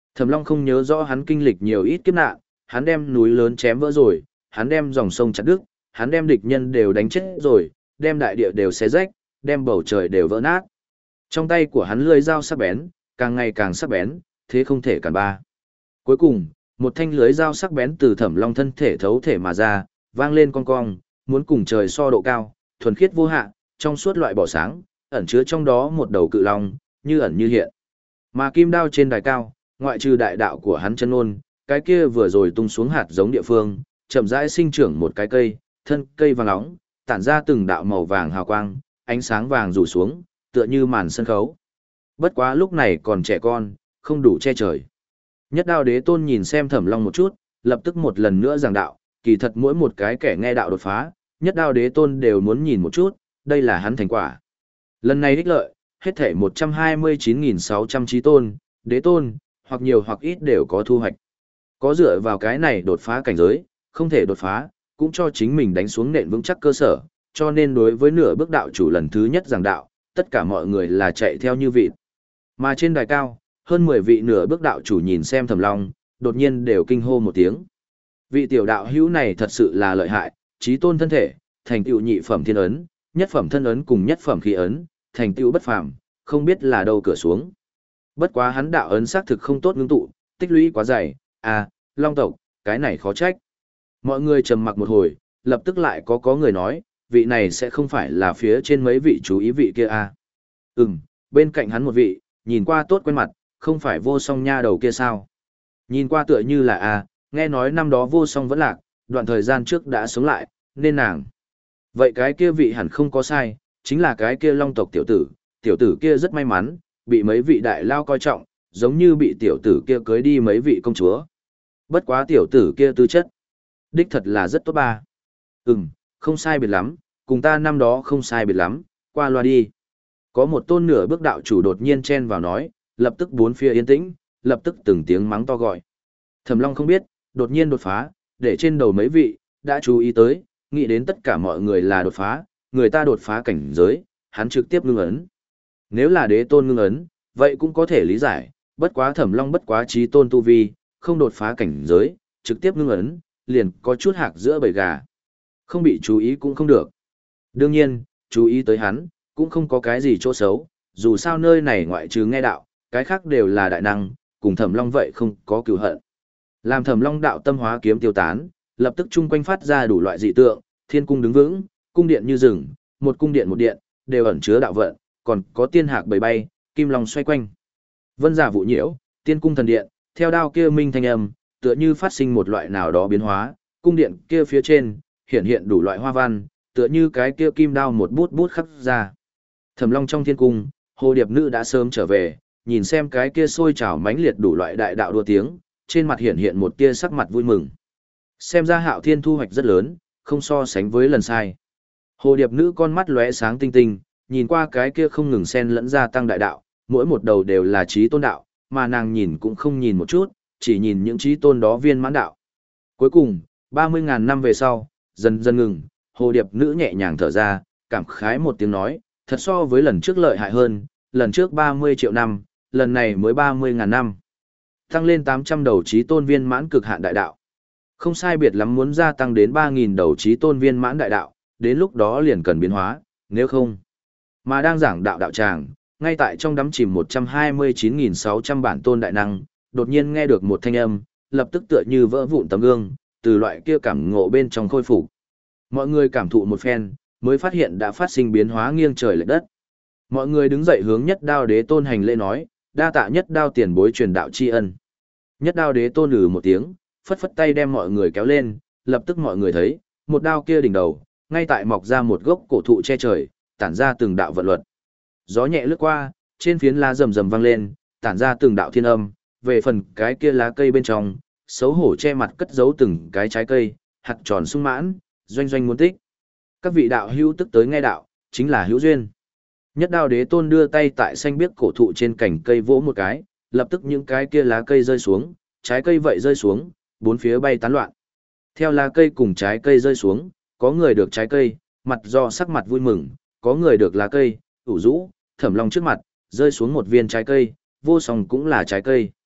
Thẩm Long không nhớ rõ hắn kinh lịch nhiều ít kiếp nạn, hắn đem núi lớn chém vỡ rồi, hắn đem dòng sông chặt đứt, hắn đem địch nhân đều đánh chết rồi, đem đại địa đều xé rách, đem bầu trời đều vỡ nát. Trong tay của hắn lưỡi dao sắc bén, càng ngày càng sắc bén, thế không thể cản ba. Cuối cùng, một thanh lưới dao sắc bén từ Thẩm Long thân thể thấu thể mà ra, vang lên cong cong, muốn cùng trời so độ cao, thuần khiết vô hạn, trong suốt loại bỏ sáng, ẩn chứa trong đó một đầu cự long, như ẩn như hiện. Mà kim đao trên đài cao, ngoại trừ đại đạo của hắn chân ôn, cái kia vừa rồi tung xuống hạt giống địa phương, chậm rãi sinh trưởng một cái cây, thân cây vàng óng, tản ra từng đạo màu vàng hào quang, ánh sáng vàng rủ xuống, tựa như màn sân khấu. Bất quá lúc này còn trẻ con, không đủ che trời. Nhất Đao Đế Tôn nhìn xem Thẩm Long một chút, lập tức một lần nữa giảng đạo, kỳ thật mỗi một cái kẻ nghe đạo đột phá, Nhất Đao Đế Tôn đều muốn nhìn một chút, đây là hắn thành quả. Lần này ích lợi, hết thể một trăm hai mươi chín nghìn sáu trăm chí tôn, đế tôn, hoặc nhiều hoặc ít đều có thu hoạch. Có dựa vào cái này đột phá cảnh giới, không thể đột phá, cũng cho chính mình đánh xuống nền vững chắc cơ sở, cho nên đối với nửa bước đạo chủ lần thứ nhất giảng đạo, tất cả mọi người là chạy theo như vịt. Mà trên đài cao, hơn mười vị nửa bước đạo chủ nhìn xem Thẩm Long, đột nhiên đều kinh hô một tiếng. Vị tiểu đạo hữu này thật sự là lợi hại, chí tôn thân thể, thành tựu nhị phẩm thiên ấn, nhất phẩm thân ấn cùng nhất phẩm khí ấn, thành tựu bất phàm, không biết là đâu cửa xuống. Bất quá hắn đạo ấn xác thực không tốt ngưng tụ, tích lũy quá dày, à, Long tộc, cái này khó trách. Mọi người trầm mặc một hồi, lập tức lại có có người nói, vị này sẽ không phải là phía trên mấy vị chú ý vị kia à. Ừm, bên cạnh hắn một vị, nhìn qua tốt quen mặt, không phải vô song nha đầu kia sao. Nhìn qua tựa như là à, nghe nói năm đó vô song vẫn lạc, đoạn thời gian trước đã sống lại, nên nàng. Vậy cái kia vị hẳn không có sai, chính là cái kia Long tộc tiểu tử, tiểu tử kia rất may mắn, bị mấy vị đại lao coi trọng, giống như bị tiểu tử kia cưới đi mấy vị công chúa. Bất quá tiểu tử kia tư chất, đích thật là rất tốt ba. Ừm, không sai biệt lắm, cùng ta năm đó không sai biệt lắm, qua loa đi. Có một tôn nửa bước đạo chủ đột nhiên chen vào nói, lập tức bốn phía yên tĩnh, lập tức từng tiếng mắng to gọi. Thẩm Long không biết, đột nhiên đột phá, để trên đầu mấy vị, đã chú ý tới, nghĩ đến tất cả mọi người là đột phá, người ta đột phá cảnh giới, hắn trực tiếp ngưng ấn. Nếu là đế tôn ngưng ấn, vậy cũng có thể lý giải, bất quá Thẩm Long bất quá chí tôn tu vi, không đột phá cảnh giới, trực tiếp ngưng ấn, liền có chút hạc giữa bầy gà. Không bị chú ý cũng không được. Đương nhiên, chú ý tới hắn, cũng không có cái gì chỗ xấu, dù sao nơi này ngoại trừ nghe đạo, cái khác đều là đại năng, cùng Thẩm Long vậy không có cừu hận. Làm Thẩm Long đạo tâm hóa kiếm tiêu tán, lập tức chung quanh phát ra đủ loại dị tượng, thiên cung đứng vững, cung điện như rừng, một cung điện một điện, đều ẩn chứa đạo vận, còn có tiên hạc bầy bay, kim long xoay quanh. Vân giả vụ nhiễu, tiên cung thần điện, theo đao kia minh thanh âm, tựa như phát sinh một loại nào đó biến hóa, cung điện kia phía trên, hiện hiện đủ loại hoa văn, tựa như cái kia kim đao một bút bút khắc ra. Thẩm Long trong thiên cung, hồ điệp nữ đã sớm trở về, nhìn xem cái kia sôi trào mãnh liệt đủ loại đại đạo đua tiếng, trên mặt hiện hiện một tia sắc mặt vui mừng. Xem ra Hạo Thiên thu hoạch rất lớn, không so sánh với lần sai. Hồ điệp nữ con mắt lóe sáng tinh tinh, nhìn qua cái kia không ngừng xen lẫn ra tăng đại đạo, mỗi một đầu đều là chí tôn đạo, mà nàng nhìn cũng không nhìn một chút, chỉ nhìn những chí tôn đó viên mãn đạo. Cuối cùng, ba mươi ngàn năm về sau, dần dần ngừng, hồ điệp nữ nhẹ nhàng thở ra, cảm khái một tiếng nói, thật so với lần trước lợi hại hơn, lần trước ba mươi triệu năm, lần này mới ba mươi ngàn năm. Tăng lên tám trăm đầu chí tôn viên mãn cực hạn đại đạo. Không sai biệt lắm muốn gia tăng đến ba nghìn đầu chí tôn viên mãn đại đạo, đến lúc đó liền cần biến hóa, nếu không. Mà đang giảng đạo đạo tràng, ngay tại trong đắm chìm một trăm hai mươi chín nghìn sáu trăm bản tôn đại năng, đột nhiên nghe được một thanh âm, lập tức tựa như vỡ vụn tấm gương, từ loại kia cảm ngộ bên trong khôi phục. Mọi người cảm thụ một phen, mới phát hiện đã phát sinh biến hóa nghiêng trời lệch đất. Mọi người đứng dậy hướng Nhất Đao Đế Tôn hành lễ nói, đa tạ Nhất Đao tiền bối truyền đạo tri ân. Nhất Đao Đế Tôn lừ một tiếng, phất phất tay đem mọi người kéo lên, lập tức mọi người thấy, một đao kia đỉnh đầu, ngay tại mọc ra một gốc cổ thụ che trời, tản ra từng đạo vận luật. Gió nhẹ lướt qua, trên phiến lá rầm rầm vang lên, tản ra từng đạo thiên âm, về phần cái kia lá cây bên trong, xấu hổ che mặt cất giấu từng cái trái cây, hạt tròn sung mãn, doanh doanh muốn tích. Các vị đạo hữu tức tới nghe đạo, chính là hữu duyên. Nhất Đao Đế Tôn đưa tay tại xanh biếc cổ thụ trên cành cây vỗ một cái, lập tức những cái kia lá cây rơi xuống, trái cây vậy rơi xuống, bốn phía bay tán loạn. Theo lá cây cùng trái cây rơi xuống, có người được trái cây, mặt do sắc mặt vui mừng, có người được lá cây, ủ rũ, Thẩm Long trước mặt, rơi xuống một viên trái cây, vô song cũng là trái cây.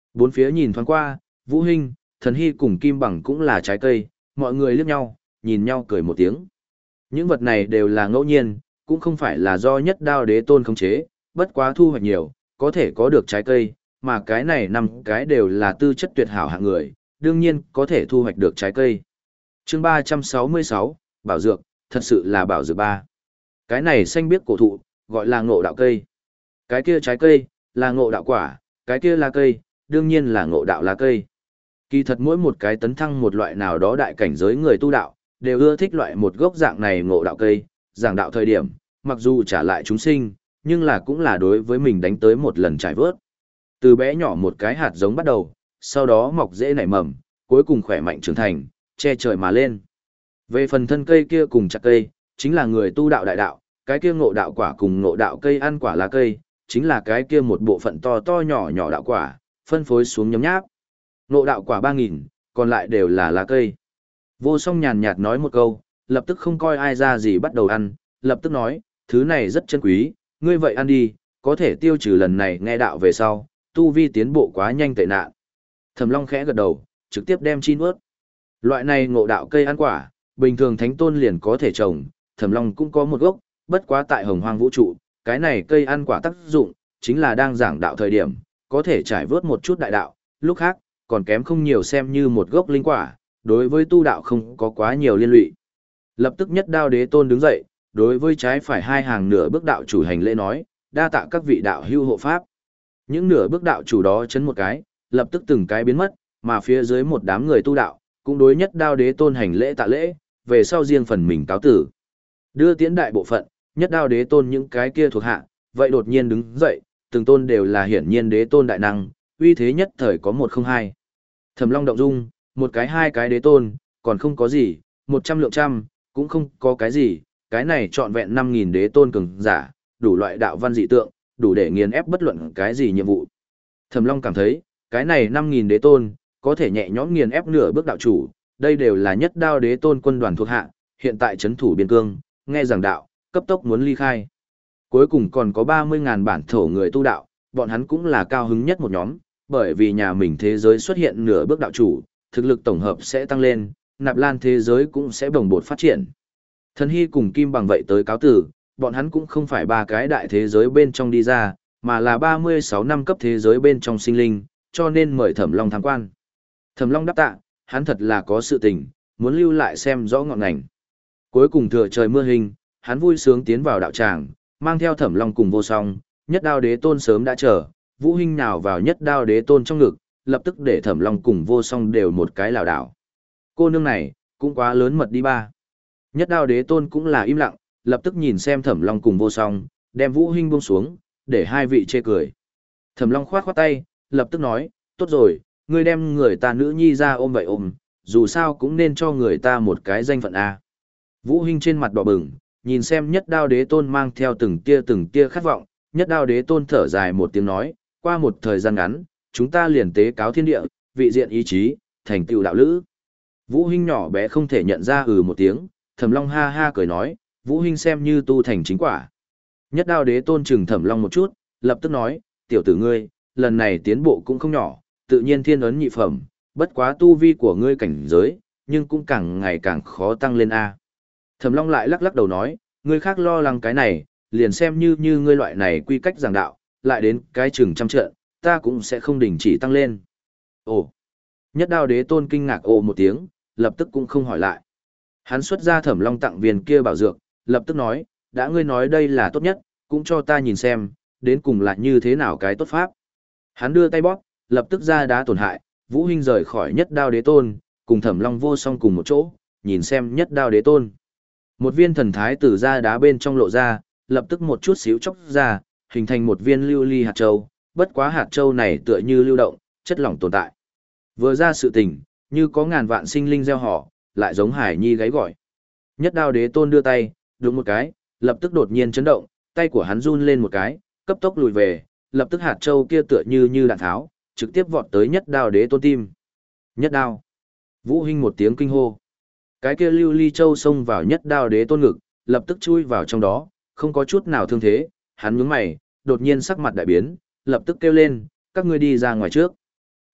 Bốn phía nhìn thoáng qua, Vũ Hinh, Thần Hy cùng Kim Bằng cũng là trái cây, mọi người liếc nhau, nhìn nhau cười một tiếng. Những vật này đều là ngẫu nhiên, cũng không phải là do nhất đao đế tôn khống chế, bất quá thu hoạch nhiều, có thể có được trái cây, mà cái này năm cái đều là tư chất tuyệt hảo hạng người, đương nhiên có thể thu hoạch được trái cây. Chương ba trăm sáu mươi sáu, Bảo Dược, thật sự là Bảo Dược ba. Cái này xanh biếc cổ thụ, gọi là ngộ đạo cây. Cái kia trái cây, là ngộ đạo quả, cái kia là cây, đương nhiên là ngộ đạo lá cây. Kỳ thật mỗi một cái tấn thăng một loại nào đó đại cảnh giới người tu đạo, đều ưa thích loại một gốc dạng này ngộ đạo cây, giảng đạo thời điểm, mặc dù trả lại chúng sinh, nhưng là cũng là đối với mình đánh tới một lần trải vớt. Từ bé nhỏ một cái hạt giống bắt đầu, sau đó mọc dễ nảy mầm, cuối cùng khỏe mạnh trưởng thành, che trời mà lên. Về phần thân cây kia cùng chặt cây, chính là người tu đạo đại đạo, cái kia ngộ đạo quả cùng ngộ đạo cây ăn quả lá cây, chính là cái kia một bộ phận to to nhỏ nhỏ đạo quả, phân phối xuống nhấm nháp. Ngộ đạo quả ba nghìn, còn lại đều là lá cây. Vô Song nhàn nhạt nói một câu, lập tức không coi ai ra gì bắt đầu ăn, lập tức nói, thứ này rất chân quý, ngươi vậy ăn đi, có thể tiêu trừ lần này nghe đạo về sau, tu vi tiến bộ quá nhanh tệ nạn. Thẩm Long khẽ gật đầu, trực tiếp đem chi nuốt. Loại này ngộ đạo cây ăn quả, bình thường thánh tôn liền có thể trồng, Thẩm Long cũng có một gốc, bất quá tại Hồng Hoang vũ trụ, cái này cây ăn quả tác dụng, chính là đang giảng đạo thời điểm, có thể trải vớt một chút đại đạo, lúc khác, còn kém không nhiều xem như một gốc linh quả, đối với tu đạo không có quá nhiều liên lụy. Lập tức nhất đao đế tôn đứng dậy, đối với trái phải hai hàng nửa bước đạo chủ hành lễ nói, đa tạ các vị đạo hưu hộ pháp. Những nửa bước đạo chủ đó chấn một cái, lập tức từng cái biến mất, mà phía dưới một đám người tu đạo, cũng đối nhất đao đế tôn hành lễ tạ lễ, về sau riêng phần mình cáo tử. Đưa tiễn đại bộ phận, nhất đao đế tôn những cái kia thuộc hạ, vậy đột nhiên đứng dậy, từng tôn đều là hiển nhiên đế tôn đại năng, uy thế nhất thời có một không hai. Thẩm Long động dung, một cái hai cái đế tôn, còn không có gì, một trăm lượng trăm, cũng không có cái gì, cái này trọn vẹn năm nghìn đế tôn cường giả, đủ loại đạo văn dị tượng, đủ để nghiền ép bất luận cái gì nhiệm vụ. Thẩm Long cảm thấy, cái này năm nghìn đế tôn, có thể nhẹ nhõm nghiền ép nửa bước đạo chủ, đây đều là nhất đao đế tôn quân đoàn thuộc hạ, hiện tại trấn thủ biên cương, nghe giảng đạo, cấp tốc muốn ly khai. Cuối cùng còn có ba mươi ngàn bản thổ người tu đạo, bọn hắn cũng là cao hứng nhất một nhóm, bởi vì nhà mình thế giới xuất hiện nửa bước đạo chủ, thực lực tổng hợp sẽ tăng lên, Nạp Lan thế giới cũng sẽ bồng bột phát triển. Thần Hy cùng Kim Bằng vậy tới cáo tử, bọn hắn cũng không phải ba cái đại thế giới bên trong đi ra, mà là ba mươi sáu năm cấp thế giới bên trong sinh linh, cho nên mời Thẩm Long tham quan. Thẩm Long đáp tạ, hắn thật là có sự tình, muốn lưu lại xem rõ ngọn ngành. Cuối cùng thừa trời mưa hình, hắn vui sướng tiến vào đạo tràng, mang theo Thẩm Long cùng Vô Song, nhất đao đế tôn sớm đã chờ, Vũ Hinh nào vào nhất đao đế tôn trong ngực, lập tức để Thẩm Long cùng Vô Song đều một cái lảo đảo. Cô nương này, cũng quá lớn mật đi ba. Nhất đao đế tôn cũng là im lặng, lập tức nhìn xem Thẩm Long cùng Vô Song, đem Vũ Hinh buông xuống, để hai vị chê cười. Thẩm Long khoát khoát tay, lập tức nói, tốt rồi, ngươi đem người ta nữ nhi ra ôm vậy ôm, dù sao cũng nên cho người ta một cái danh phận a. Vũ Hinh trên mặt đỏ bừng, nhìn xem nhất đao đế tôn mang theo từng tia từng tia khát vọng, nhất đao đế tôn thở dài một tiếng nói, qua một thời gian ngắn, chúng ta liền tế cáo thiên địa, vị diện ý chí, thành tựu đạo lữ. Vũ Hinh nhỏ bé không thể nhận ra ừ một tiếng, Thẩm Long ha ha cười nói, Vũ Hinh xem như tu thành chính quả. Nhất đao đế tôn chừng Thẩm Long một chút, lập tức nói, tiểu tử ngươi, lần này tiến bộ cũng không nhỏ, tự nhiên thiên ấn nhị phẩm, bất quá tu vi của ngươi cảnh giới, nhưng cũng càng ngày càng khó tăng lên a. Thẩm Long lại lắc lắc đầu nói, ngươi khác lo lắng cái này, liền xem như như ngươi loại này quy cách giảng đạo, lại đến cái chừng trăm trận, ta cũng sẽ không đình chỉ tăng lên. Ồ! Nhất đao đế tôn kinh ngạc ồ một tiếng, lập tức cũng không hỏi lại. Hắn xuất ra Thẩm Long tặng viên kia bảo dược, lập tức nói, đã ngươi nói đây là tốt nhất, cũng cho ta nhìn xem, đến cùng là như thế nào cái tốt pháp. Hắn đưa tay bóp, lập tức ra đá tổn hại, Vũ Hinh rời khỏi nhất đao đế tôn, cùng Thẩm Long Vô Song cùng một chỗ, nhìn xem nhất đao đế tôn. Một viên thần thái từ ra đá bên trong lộ ra, lập tức một chút xíu chốc ra, hình thành một viên lưu ly hạt châu, bất quá hạt châu này tựa như lưu động, chất lỏng tồn tại. Vừa ra sự tình, như có ngàn vạn sinh linh gieo họ, lại giống hải nhi gáy gọi. Nhất đao đế tôn đưa tay, đụng một cái, lập tức đột nhiên chấn động, tay của hắn run lên một cái, cấp tốc lùi về, lập tức hạt châu kia tựa như như đạn tháo, trực tiếp vọt tới nhất đao đế tôn tim. Nhất đao. Vũ Hinh một tiếng kinh hô. Cái kia lưu ly châu xông vào nhất đao đế tôn ngực, lập tức chui vào trong đó, không có chút nào thương thế, hắn nhướng mày, đột nhiên sắc mặt đại biến, lập tức kêu lên, các ngươi đi ra ngoài trước.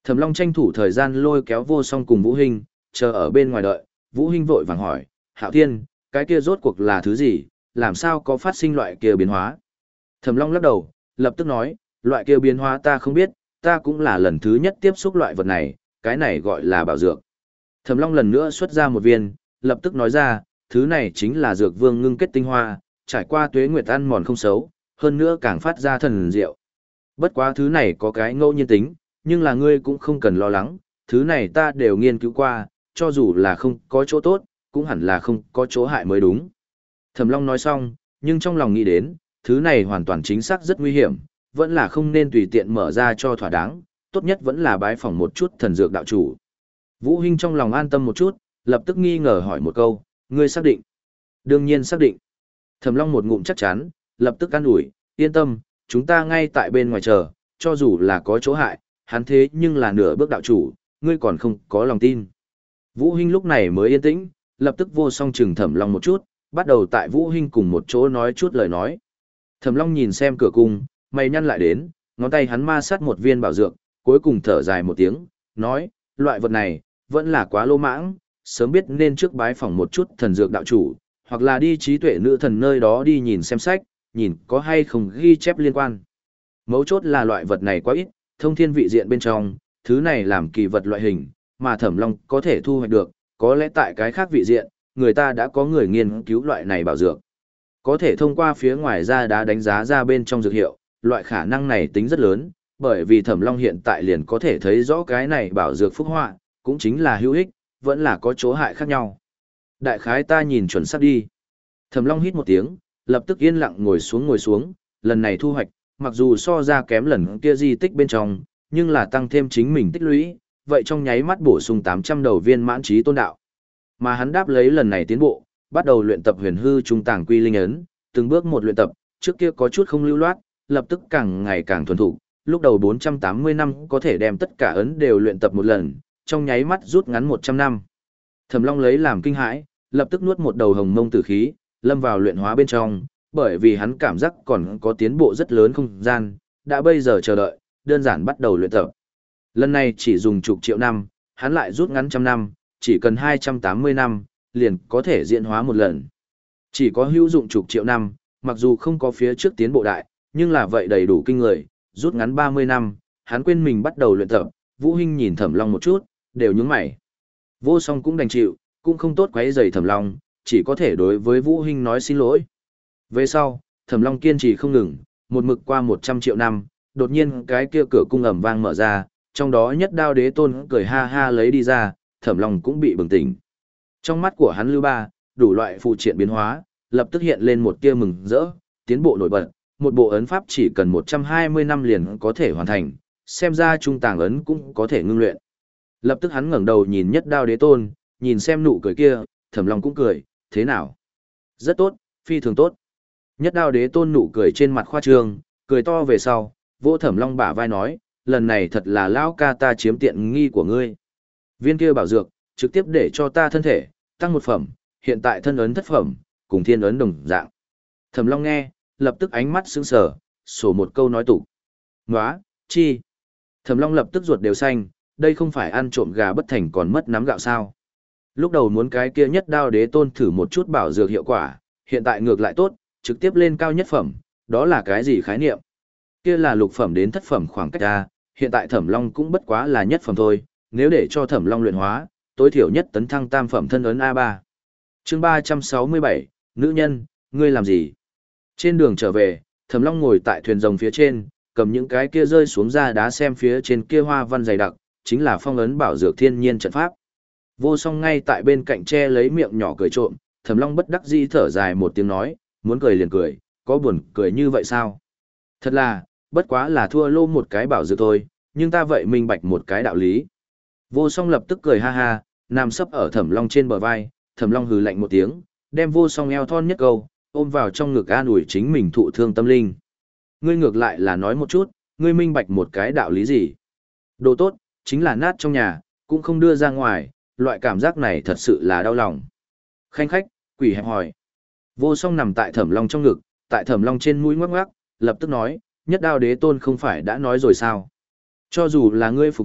Thẩm Long tranh thủ thời gian lôi kéo Vô Song cùng Vũ Hinh, chờ ở bên ngoài đợi. Vũ Hinh vội vàng hỏi, Hạo Thiên, cái kia rốt cuộc là thứ gì, làm sao có phát sinh loại kia biến hóa? Thẩm Long lắc đầu, lập tức nói, loại kia biến hóa ta không biết, ta cũng là lần thứ nhất tiếp xúc loại vật này, cái này gọi là bảo dược. Thẩm Long lần nữa xuất ra một viên, lập tức nói ra, thứ này chính là dược vương ngưng kết tinh hoa, trải qua tuế nguyệt ăn mòn không xấu, hơn nữa càng phát ra thần diệu. Bất quá thứ này có cái ngẫu nhiên tính, nhưng là ngươi cũng không cần lo lắng, thứ này ta đều nghiên cứu qua, cho dù là không có chỗ tốt, cũng hẳn là không có chỗ hại mới đúng. Thẩm Long nói xong, nhưng trong lòng nghĩ đến, thứ này hoàn toàn chính xác rất nguy hiểm, vẫn là không nên tùy tiện mở ra cho thỏa đáng, tốt nhất vẫn là bái phỏng một chút thần dược đạo chủ. Vũ Hinh trong lòng an tâm một chút, lập tức nghi ngờ hỏi một câu, ngươi xác định? Đương nhiên xác định. Thẩm Long một ngụm chắc chắn, lập tức an ủi, yên tâm, chúng ta ngay tại bên ngoài chờ, cho dù là có chỗ hại, hắn thế nhưng là nửa bước đạo chủ, ngươi còn không có lòng tin. Vũ Hinh lúc này mới yên tĩnh, lập tức Vô Song chừng Thẩm Long một chút, bắt đầu tại Vũ Hinh cùng một chỗ nói chút lời nói. Thẩm Long nhìn xem cửa cung, mày nhăn lại đến, ngón tay hắn ma sát một viên bảo dược, cuối cùng thở dài một tiếng, nói, loại vật này, vẫn là quá lô mãng, sớm biết nên trước bái phỏng một chút thần dược đạo chủ, hoặc là đi trí tuệ nữ thần nơi đó đi nhìn xem sách, nhìn có hay không ghi chép liên quan. Mấu chốt là loại vật này quá ít, thông thiên vị diện bên trong, thứ này làm kỳ vật loại hình, mà Thẩm Long có thể thu hoạch được, có lẽ tại cái khác vị diện, người ta đã có người nghiên cứu loại này bảo dược. Có thể thông qua phía ngoài ra đã đánh giá ra bên trong dược hiệu, loại khả năng này tính rất lớn, bởi vì Thẩm Long hiện tại liền có thể thấy rõ cái này bảo dược phúc họa, cũng chính là hữu ích, vẫn là có chỗ hại khác nhau. Đại khái ta nhìn chuẩn xác đi. Thẩm Long hít một tiếng, lập tức yên lặng ngồi xuống ngồi xuống, lần này thu hoạch, mặc dù so ra kém lần kia di tích bên trong, nhưng là tăng thêm chính mình tích lũy, vậy trong nháy mắt bổ sung tám trăm đầu viên mãn trí tôn đạo. Mà hắn đáp lấy lần này tiến bộ, bắt đầu luyện tập huyền hư trung tàng quy linh ấn, từng bước một luyện tập, trước kia có chút không lưu loát, lập tức càng ngày càng thuần thục, lúc đầu bốn trăm tám mươi năm có thể đem tất cả ấn đều luyện tập một lần, trong nháy mắt rút ngắn một trăm năm. Thẩm Long lấy làm kinh hãi, lập tức nuốt một đầu hồng mông tử khí, lâm vào luyện hóa bên trong, bởi vì hắn cảm giác còn có tiến bộ rất lớn không gian, đã bây giờ chờ đợi, đơn giản bắt đầu luyện tập. Lần này chỉ dùng chục triệu năm, hắn lại rút ngắn trăm năm, chỉ cần hai trăm tám mươi năm, liền có thể diễn hóa một lần. Chỉ có hữu dụng chục triệu năm, mặc dù không có phía trước tiến bộ đại, nhưng là vậy đầy đủ kinh người, rút ngắn ba mươi năm, hắn quên mình bắt đầu luyện tập, Vũ Hinh nhìn Thẩm Long một chút, đều nhướng mày. Vô Song cũng đành chịu, cũng không tốt quấy rầy Thẩm Long, chỉ có thể đối với Vũ Hinh nói xin lỗi. Về sau, Thẩm Long kiên trì không ngừng, một mực qua một trăm triệu năm, đột nhiên cái kia cửa cung ầm vang mở ra, trong đó Nhất Đao Đế Tôn cười ha ha lấy đi ra, Thẩm Long cũng bị bừng tỉnh. Trong mắt của hắn lưu ba, đủ loại phụ triện biến hóa, lập tức hiện lên một tia mừng rỡ, tiến bộ nổi bật, một bộ ấn pháp chỉ cần một trăm hai mươi năm liền có thể hoàn thành, xem ra trung tàng ấn cũng có thể ngưng luyện. Lập tức hắn ngẩng đầu nhìn Nhất Đao Đế Tôn, nhìn xem nụ cười kia, Thẩm Long cũng cười, thế nào? Rất tốt, phi thường tốt. Nhất Đao Đế Tôn nụ cười trên mặt khoa trương, cười to về sau, vỗ Thẩm Long bả vai nói, lần này thật là lão ca ta chiếm tiện nghi của ngươi. Viên kia bảo dược, trực tiếp để cho ta thân thể, tăng một phẩm, hiện tại thân ấn thất phẩm, cùng thiên ấn đồng dạng. Thẩm Long nghe, lập tức ánh mắt sững sờ, sổ một câu nói tục. Nóa, chi? Thẩm Long lập tức ruột đều xanh, đây không phải ăn trộm gà bất thành còn mất nắm gạo sao. Lúc đầu muốn cái kia Nhất Đao Đế Tôn thử một chút bảo dược hiệu quả, hiện tại ngược lại tốt, trực tiếp lên cao nhất phẩm, đó là cái gì khái niệm? Kia là lục phẩm đến thất phẩm khoảng cách ra, hiện tại Thẩm Long cũng bất quá là nhất phẩm thôi, nếu để cho Thẩm Long luyện hóa, tối thiểu nhất tấn thăng tam phẩm thân ấn a ba. Chương ba trăm sáu mươi bảy, nữ nhân, ngươi làm gì? Trên đường trở về, Thẩm Long ngồi tại thuyền rồng phía trên, cầm những cái kia rơi xuống ra đá xem phía trên kia hoa văn dày đặc, chính là phong ấn bảo dược thiên nhiên trận pháp. Vô Song ngay tại bên cạnh che lấy miệng nhỏ cười trộm, Thẩm Long bất đắc dĩ thở dài một tiếng nói, muốn cười liền cười, có buồn cười như vậy sao? Thật là, bất quá là thua lô một cái bảo dược thôi, nhưng ta vậy minh bạch một cái đạo lý. Vô Song lập tức cười ha ha, nằm sấp ở Thẩm Long trên bờ vai, Thẩm Long hừ lạnh một tiếng, đem Vô Song eo thon nhất câu, ôm vào trong ngực an ủi chính mình thụ thương tâm linh. Ngươi ngược lại là nói một chút, ngươi minh bạch một cái đạo lý gì? Đồ tốt, chính là nát trong nhà, cũng không đưa ra ngoài, loại cảm giác này thật sự là đau lòng. Khanh khách, quỷ hẹp hỏi. Vô Song nằm tại Thẩm Long trong ngực, tại Thẩm Long trên mũi ngoắc ngoắc, lập tức nói, Nhất Đao Đế Tôn không phải đã nói rồi sao? Cho dù là ngươi phục dụng,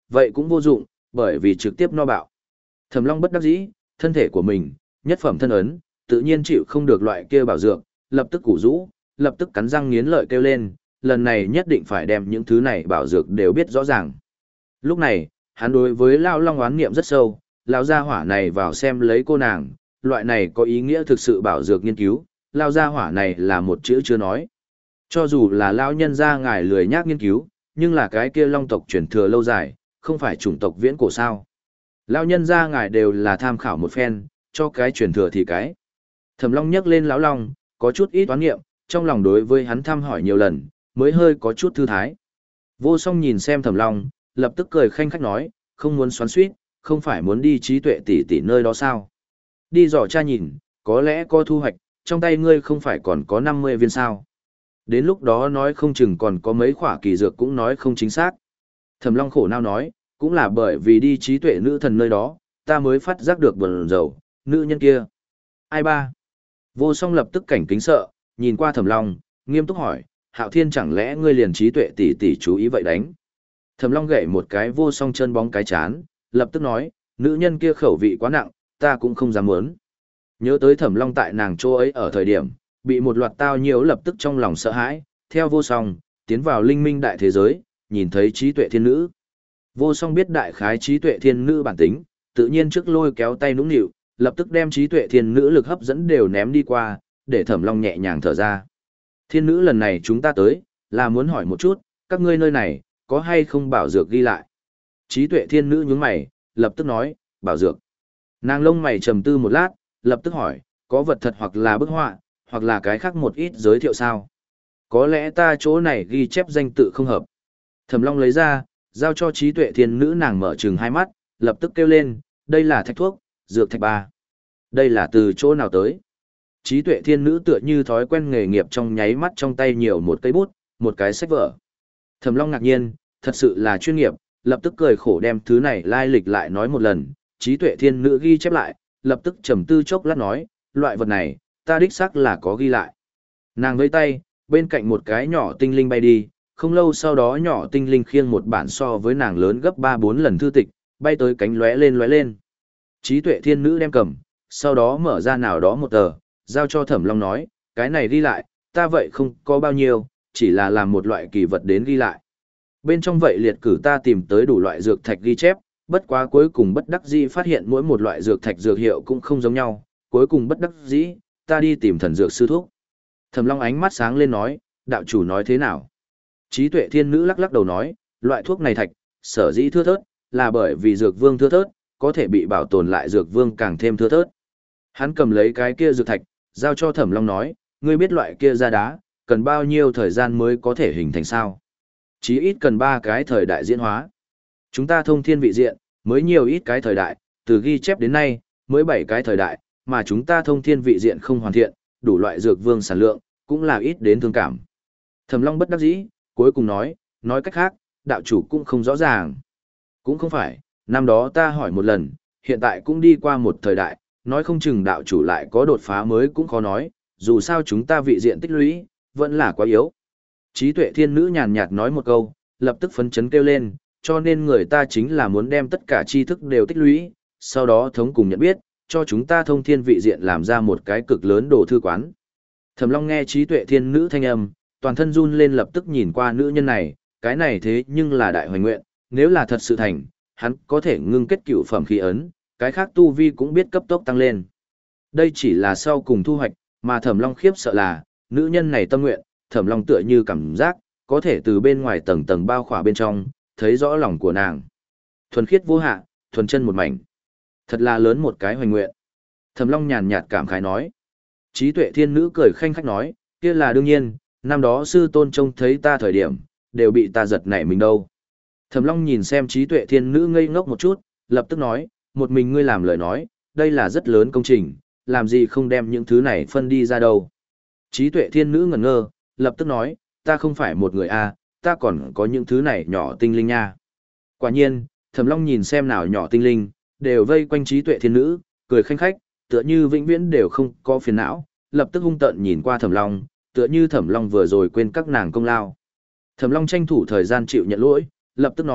vậy cũng vô dụng, bởi vì trực tiếp no bạo. Thẩm Long bất đắc dĩ, thân thể của mình, nhất phẩm thân ấn, tự nhiên chịu không được loại kia bảo dược, lập tức củ rũ, lập tức cắn răng nghiến lợi kêu lên, lần này nhất định phải đem những thứ này bảo dược đều biết rõ ràng. Lúc này, hắn đối với Lao Long oán niệm rất sâu, Lao gia hỏa này vào xem lấy cô nàng, loại này có ý nghĩa thực sự bảo dược nghiên cứu, Lao gia hỏa này là một chữ chưa nói. Cho dù là Lao nhân gia ngài lười nhác nghiên cứu, nhưng là cái kia Long tộc truyền thừa lâu dài, không phải chủng tộc viễn cổ sao. Lao nhân gia ngài đều là tham khảo một phen, cho cái truyền thừa thì cái. Thẩm Long nhấc lên lão Long, có chút ít oán niệm, trong lòng đối với hắn thăm hỏi nhiều lần, mới hơi có chút thư thái. Vô Song nhìn xem Thẩm Long, lập tức cười khanh khách nói, không muốn xoắn xuýt, không phải muốn đi trí tuệ tỷ tỷ nơi đó sao? Đi dò cha nhìn, có lẽ có thu hoạch, trong tay ngươi không phải còn có năm mươi viên sao? Đến lúc đó nói không chừng còn có mấy khỏa kỳ dược cũng nói không chính xác. Thẩm Long khổ não nói, cũng là bởi vì đi trí tuệ nữ thần nơi đó, ta mới phát giác được buồn rầu, nữ nhân kia. Ai ba? Vô Song lập tức cảnh kính sợ, nhìn qua Thẩm Long, nghiêm túc hỏi, Hạo Thiên chẳng lẽ ngươi liền trí tuệ tỷ tỷ chú ý vậy đánh? Thẩm Long gậy một cái Vô Song chân bóng cái chán, lập tức nói, nữ nhân kia khẩu vị quá nặng, ta cũng không dám muốn. Nhớ tới Thẩm Long tại nàng chỗ ấy ở thời điểm, bị một loạt tao nhiễu lập tức trong lòng sợ hãi, theo Vô Song, tiến vào linh minh đại thế giới, nhìn thấy trí tuệ thiên nữ. Vô Song biết đại khái trí tuệ thiên nữ bản tính, tự nhiên trước lôi kéo tay nũng nịu, lập tức đem trí tuệ thiên nữ lực hấp dẫn đều ném đi qua, để Thẩm Long nhẹ nhàng thở ra. Thiên nữ lần này chúng ta tới, là muốn hỏi một chút, các ngươi nơi này, có hay không bảo dược ghi lại? Trí tuệ thiên nữ nhướng mày, lập tức nói, bảo dược. Nàng lông mày trầm tư một lát, lập tức hỏi, có vật thật hoặc là bức họa, hoặc là cái khác một ít giới thiệu sao? Có lẽ ta chỗ này ghi chép danh tự không hợp. Thẩm Long lấy ra, giao cho trí tuệ thiên nữ, nàng mở trừng hai mắt, lập tức kêu lên, đây là thạch thuốc, dược thạch ba. Đây là từ chỗ nào tới? Trí tuệ thiên nữ tựa như thói quen nghề nghiệp trong nháy mắt trong tay nhiều một cây bút, một cái sách vở. Thẩm Long ngạc nhiên, thật sự là chuyên nghiệp, lập tức cười khổ đem thứ này lai lịch lại nói một lần, trí tuệ thiên nữ ghi chép lại, lập tức trầm tư chốc lát nói, loại vật này, ta đích xác là có ghi lại. Nàng vẫy tay, bên cạnh một cái nhỏ tinh linh bay đi, không lâu sau đó nhỏ tinh linh khiêng một bản so với nàng lớn gấp ba bốn lần thư tịch, bay tới cánh lóe lên lóe lên. Trí tuệ thiên nữ đem cầm, sau đó mở ra nào đó một tờ, giao cho Thẩm Long nói, cái này ghi lại, ta vậy không có bao nhiêu, chỉ là làm một loại kỳ vật đến ghi lại. Bên trong vậy liệt cử ta tìm tới đủ loại dược thạch ghi chép, bất quá cuối cùng bất đắc dĩ phát hiện mỗi một loại dược thạch dược hiệu cũng không giống nhau, cuối cùng bất đắc dĩ, ta đi tìm thần dược sư thuốc. Thẩm Long ánh mắt sáng lên nói, đạo chủ nói thế nào? Trí tuệ thiên nữ lắc lắc đầu nói, loại thuốc này thạch, sở dĩ thưa thớt, là bởi vì dược vương thưa thớt, có thể bị bảo tồn lại dược vương càng thêm thưa thớt. Hắn cầm lấy cái kia dược thạch, giao cho Thẩm Long nói, ngươi biết loại kia ra đá, cần bao nhiêu thời gian mới có thể hình thành sao? Chí ít cần ba cái thời đại diễn hóa. Chúng ta thông thiên vị diện, mới nhiều ít cái thời đại, từ ghi chép đến nay, mới bảy cái thời đại, mà chúng ta thông thiên vị diện không hoàn thiện, đủ loại dược vương sản lượng, cũng là ít đến thương cảm. Thẩm Long bất đắc dĩ, cuối cùng nói, nói cách khác, đạo chủ cũng không rõ ràng. Cũng không phải, năm đó ta hỏi một lần, hiện tại cũng đi qua một thời đại, nói không chừng đạo chủ lại có đột phá mới cũng khó nói, dù sao chúng ta vị diện tích lũy, vẫn là quá yếu. Trí tuệ thiên nữ nhàn nhạt nói một câu, lập tức phấn chấn kêu lên, cho nên người ta chính là muốn đem tất cả tri thức đều tích lũy, sau đó thống cùng nhận biết, cho chúng ta thông thiên vị diện làm ra một cái cực lớn đồ thư quán. Thẩm Long nghe trí tuệ thiên nữ thanh âm, toàn thân run lên lập tức nhìn qua nữ nhân này, cái này thế nhưng là đại hoành nguyện, nếu là thật sự thành, hắn có thể ngưng kết cửu phẩm khí ấn, cái khác tu vi cũng biết cấp tốc tăng lên. Đây chỉ là sau cùng thu hoạch, mà Thẩm Long khiếp sợ là, nữ nhân này tâm nguyện, Thẩm Long tựa như cảm giác, có thể từ bên ngoài tầng tầng bao khỏa bên trong, thấy rõ lòng của nàng. Thuần khiết vô hạ, thuần chân một mảnh. Thật là lớn một cái hoành nguyện. Thẩm Long nhàn nhạt cảm khái nói. Trí tuệ thiên nữ cười khanh khách nói, kia là đương nhiên, năm đó sư tôn trông thấy ta thời điểm, đều bị ta giật nảy mình đâu. Thẩm Long nhìn xem trí tuệ thiên nữ ngây ngốc một chút, lập tức nói, một mình ngươi làm lời nói, đây là rất lớn công trình, làm gì không đem những thứ này phân đi ra đâu. Trí tuệ thiên nữ ngẩn ngơ, lập tức nói, ta không phải một người a, ta còn có những thứ này nhỏ tinh linh nha. Quả nhiên, Thẩm Long nhìn xem nào nhỏ tinh linh, đều vây quanh trí tuệ thiên nữ, cười khanh khách, tựa như vĩnh viễn đều không có phiền não, lập tức hung tợn nhìn qua Thẩm Long, tựa như Thẩm Long vừa rồi quên các nàng công lao. Thẩm Long tranh thủ thời gian chịu nhận lỗi, lập tức nói,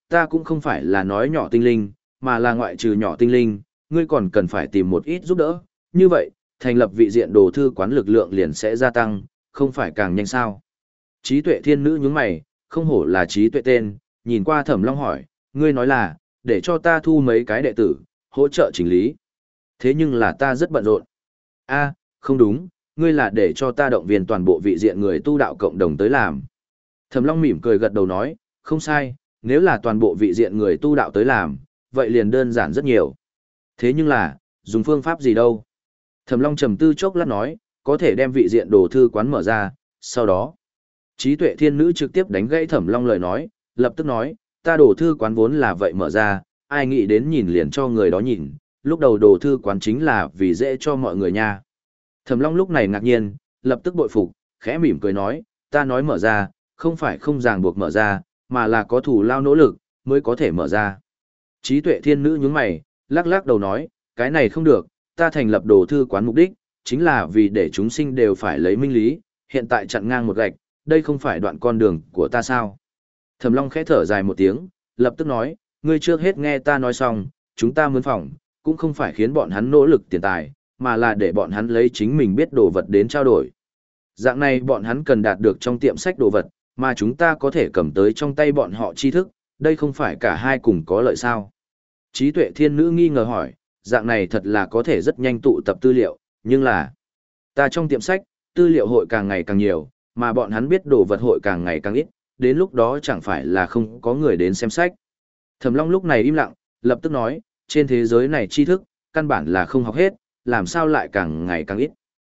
ta cũng không phải là nói nhỏ tinh linh, mà là ngoại trừ nhỏ tinh linh, ngươi còn cần phải tìm một ít giúp đỡ, như vậy, thành lập vị diện đồ thư quán lực lượng liền sẽ gia tăng, không phải càng nhanh sao. Trí tuệ thiên nữ nhướng mày, không hổ là trí tuệ tên, nhìn qua Thẩm Long hỏi, ngươi nói là, để cho ta thu mấy cái đệ tử, hỗ trợ chỉnh lý. Thế nhưng là ta rất bận rộn. A, không đúng, ngươi là để cho ta động viên toàn bộ vị diện người tu đạo cộng đồng tới làm. Thẩm Long mỉm cười gật đầu nói, không sai, nếu là toàn bộ vị diện người tu đạo tới làm, vậy liền đơn giản rất nhiều. Thế nhưng là, dùng phương pháp gì đâu? Thẩm Long trầm tư chốc lát nói, có thể đem vị diện đồ thư quán mở ra, sau đó. Trí tuệ thiên nữ trực tiếp đánh gãy Thẩm Long lời nói, lập tức nói, ta đồ thư quán vốn là vậy mở ra, ai nghĩ đến nhìn liền cho người đó nhìn, lúc đầu đồ thư quán chính là vì dễ cho mọi người nha. Thẩm Long lúc này ngạc nhiên, lập tức bội phục, khẽ mỉm cười nói, ta nói mở ra, không phải không ràng buộc mở ra, mà là có thủ lao nỗ lực, mới có thể mở ra. Trí tuệ thiên nữ nhướng mày, lắc lắc đầu nói, cái này không được, ta thành lập đồ thư quán mục đích, chính là vì để chúng sinh đều phải lấy minh lý, hiện tại chặn ngang một gạch, đây không phải đoạn con đường của ta sao. Thẩm Long khẽ thở dài một tiếng, lập tức nói, ngươi trước hết nghe ta nói xong, chúng ta mướn phòng, cũng không phải khiến bọn hắn nỗ lực tiền tài, mà là để bọn hắn lấy chính mình biết đồ vật đến trao đổi. Dạng này bọn hắn cần đạt được trong tiệm sách đồ vật, mà chúng ta có thể cầm tới trong tay bọn họ tri thức, đây không phải cả hai cùng có lợi sao. Trí tuệ thiên nữ nghi ngờ hỏi, dạng này thật là có thể rất nhanh tụ tập tư liệu, nhưng là, ta trong tiệm sách, tư liệu hội càng ngày càng nhiều, mà bọn hắn biết đồ vật hội càng ngày càng ít, đến lúc đó chẳng phải là không có người đến xem sách. Thẩm Long lúc này im lặng, lập tức nói, trên thế giới này tri thức, căn bản là không học hết, làm sao lại càng ngày càng ít.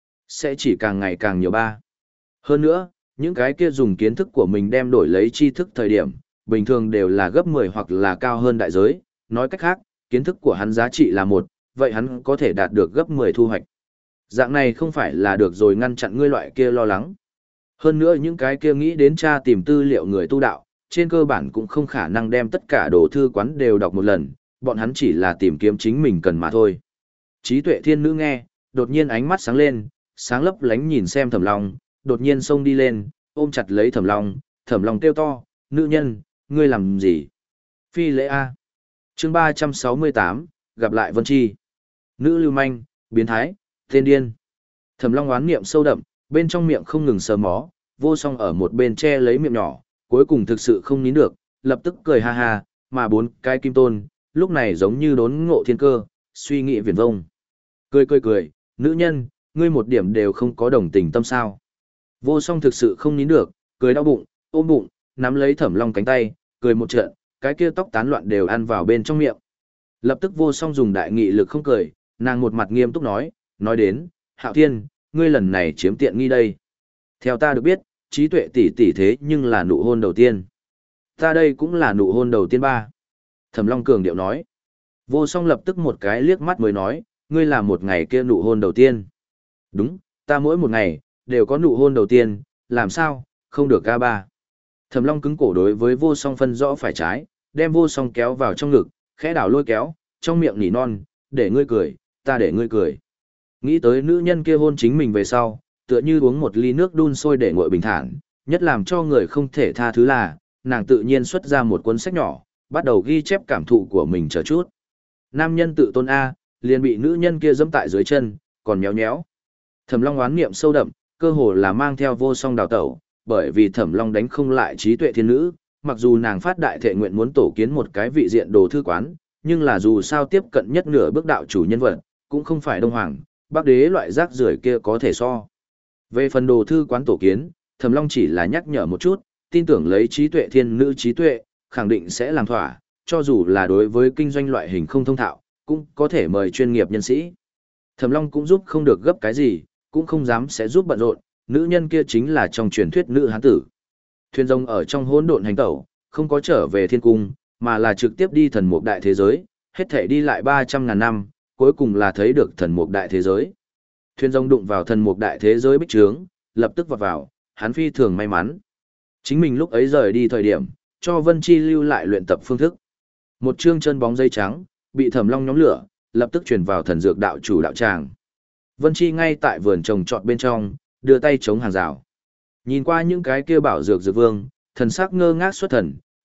Sẽ chỉ càng ngày càng nhiều ba. Hơn nữa, những cái kia dùng kiến thức của mình đem đổi lấy tri thức thời điểm, bình thường đều là gấp mười hoặc là cao hơn đại giới, nói cách khác, kiến thức của hắn giá trị là một, vậy hắn có thể đạt được gấp mười thu hoạch. Dạng này không phải là được rồi ngăn chặn ngươi loại kia lo lắng. Hơn nữa những cái kia nghĩ đến tra tìm tư liệu người tu đạo, trên cơ bản cũng không khả năng đem tất cả đồ thư quán đều đọc một lần, bọn hắn chỉ là tìm kiếm chính mình cần mà thôi. Trí tuệ thiên nữ nghe, đột nhiên ánh mắt sáng lên, sáng lấp lánh nhìn xem Thẩm Long, đột nhiên xông đi lên, ôm chặt lấy Thẩm Long, Thẩm Long kêu to, nữ nhân, ngươi làm gì? Phi lễ A. Chương ba trăm sáu mươi tám, gặp lại Vân Chi. Nữ lưu manh, biến thái, tên điên. Thẩm Long oán niệm sâu đậm, bên trong miệng không ngừng sờ mó, vô song ở một bên che lấy miệng nhỏ, cuối cùng thực sự không nín được, lập tức cười ha ha, mà bốn cái kim tôn, lúc này giống như đốn ngộ thiên cơ, suy nghĩ viển vông. Cười cười cười, nữ nhân, ngươi một điểm đều không có đồng tình tâm sao. Vô song thực sự không nín được, cười đau bụng, ôm bụng, nắm lấy Thẩm Long cánh tay, cười một trận, cái kia tóc tán loạn đều ăn vào bên trong miệng. Lập tức vô song dùng đại nghị lực không cười, nàng một mặt nghiêm túc nói, nói đến, Hạo Thiên, ngươi lần này chiếm tiện nghi đây. Theo ta được biết, trí tuệ tỷ tỷ thế nhưng là nụ hôn đầu tiên. Ta đây cũng là nụ hôn đầu tiên ba. Thẩm Long cường điệu nói. Vô song lập tức một cái liếc mắt mới nói, ngươi là một ngày kia nụ hôn đầu tiên. Đúng, ta mỗi một ngày, đều có nụ hôn đầu tiên, làm sao, không được ca ba. Thẩm Long cứng cổ đối với vô song phân rõ phải trái, đem vô song kéo vào trong ngực, khẽ đảo lôi kéo, trong miệng nỉ non, để ngươi cười, ta để ngươi cười. Nghĩ tới nữ nhân kia hôn chính mình về sau, tựa như uống một ly nước đun sôi để nguội bình thản, nhất làm cho người không thể tha thứ là, nàng tự nhiên xuất ra một cuốn sách nhỏ, bắt đầu ghi chép cảm thụ của mình chờ chút. Nam nhân tự tôn A, liền bị nữ nhân kia dẫm tại dưới chân, còn nhéo nhéo. Thẩm Long oán niệm sâu đậm, cơ hồ là mang theo vô song đào tẩu, bởi vì Thẩm Long đánh không lại trí tuệ thiên nữ, mặc dù nàng phát đại thệ nguyện muốn tổ kiến một cái vị diện đồ thư quán, nhưng là dù sao tiếp cận nhất nửa bước đạo chủ nhân vật, cũng không phải Đông Hoàng, Bắc Đế loại rác rưởi kia có thể so. Về phần đồ thư quán tổ kiến, Thẩm Long chỉ là nhắc nhở một chút, tin tưởng lấy trí tuệ thiên nữ trí tuệ, khẳng định sẽ làm thỏa, cho dù là đối với kinh doanh loại hình không thông thạo, cũng có thể mời chuyên nghiệp nhân sĩ. Thẩm Long cũng giúp không được gấp cái gì, cũng không dám sẽ giúp bận rộn, nữ nhân kia chính là trong truyền thuyết nữ hán tử. Thuyền rồng ở trong hỗn độn hành tẩu, không có trở về thiên cung, mà là trực tiếp đi thần mục đại thế giới, hết thể đi lại ba trăm ngàn năm, cuối cùng là thấy được thần mục đại thế giới. Thuyền rồng đụng vào thần mục đại thế giới bích trướng, lập tức vọt vào, hắn phi thường may mắn. Chính mình lúc ấy rời đi thời điểm, cho Vân Chi lưu lại luyện tập phương thức. Một chương chân bóng dây trắng, bị Thẩm Long nhóm lửa, lập tức truyền vào thần dược đạo chủ đạo tràng. Vân Chi ngay tại vườn trồng trọt bên trong, đưa tay chống hàng rào. Nhìn qua những cái kia bảo dược dược vương, thần sắc ngơ ngác xuất thần,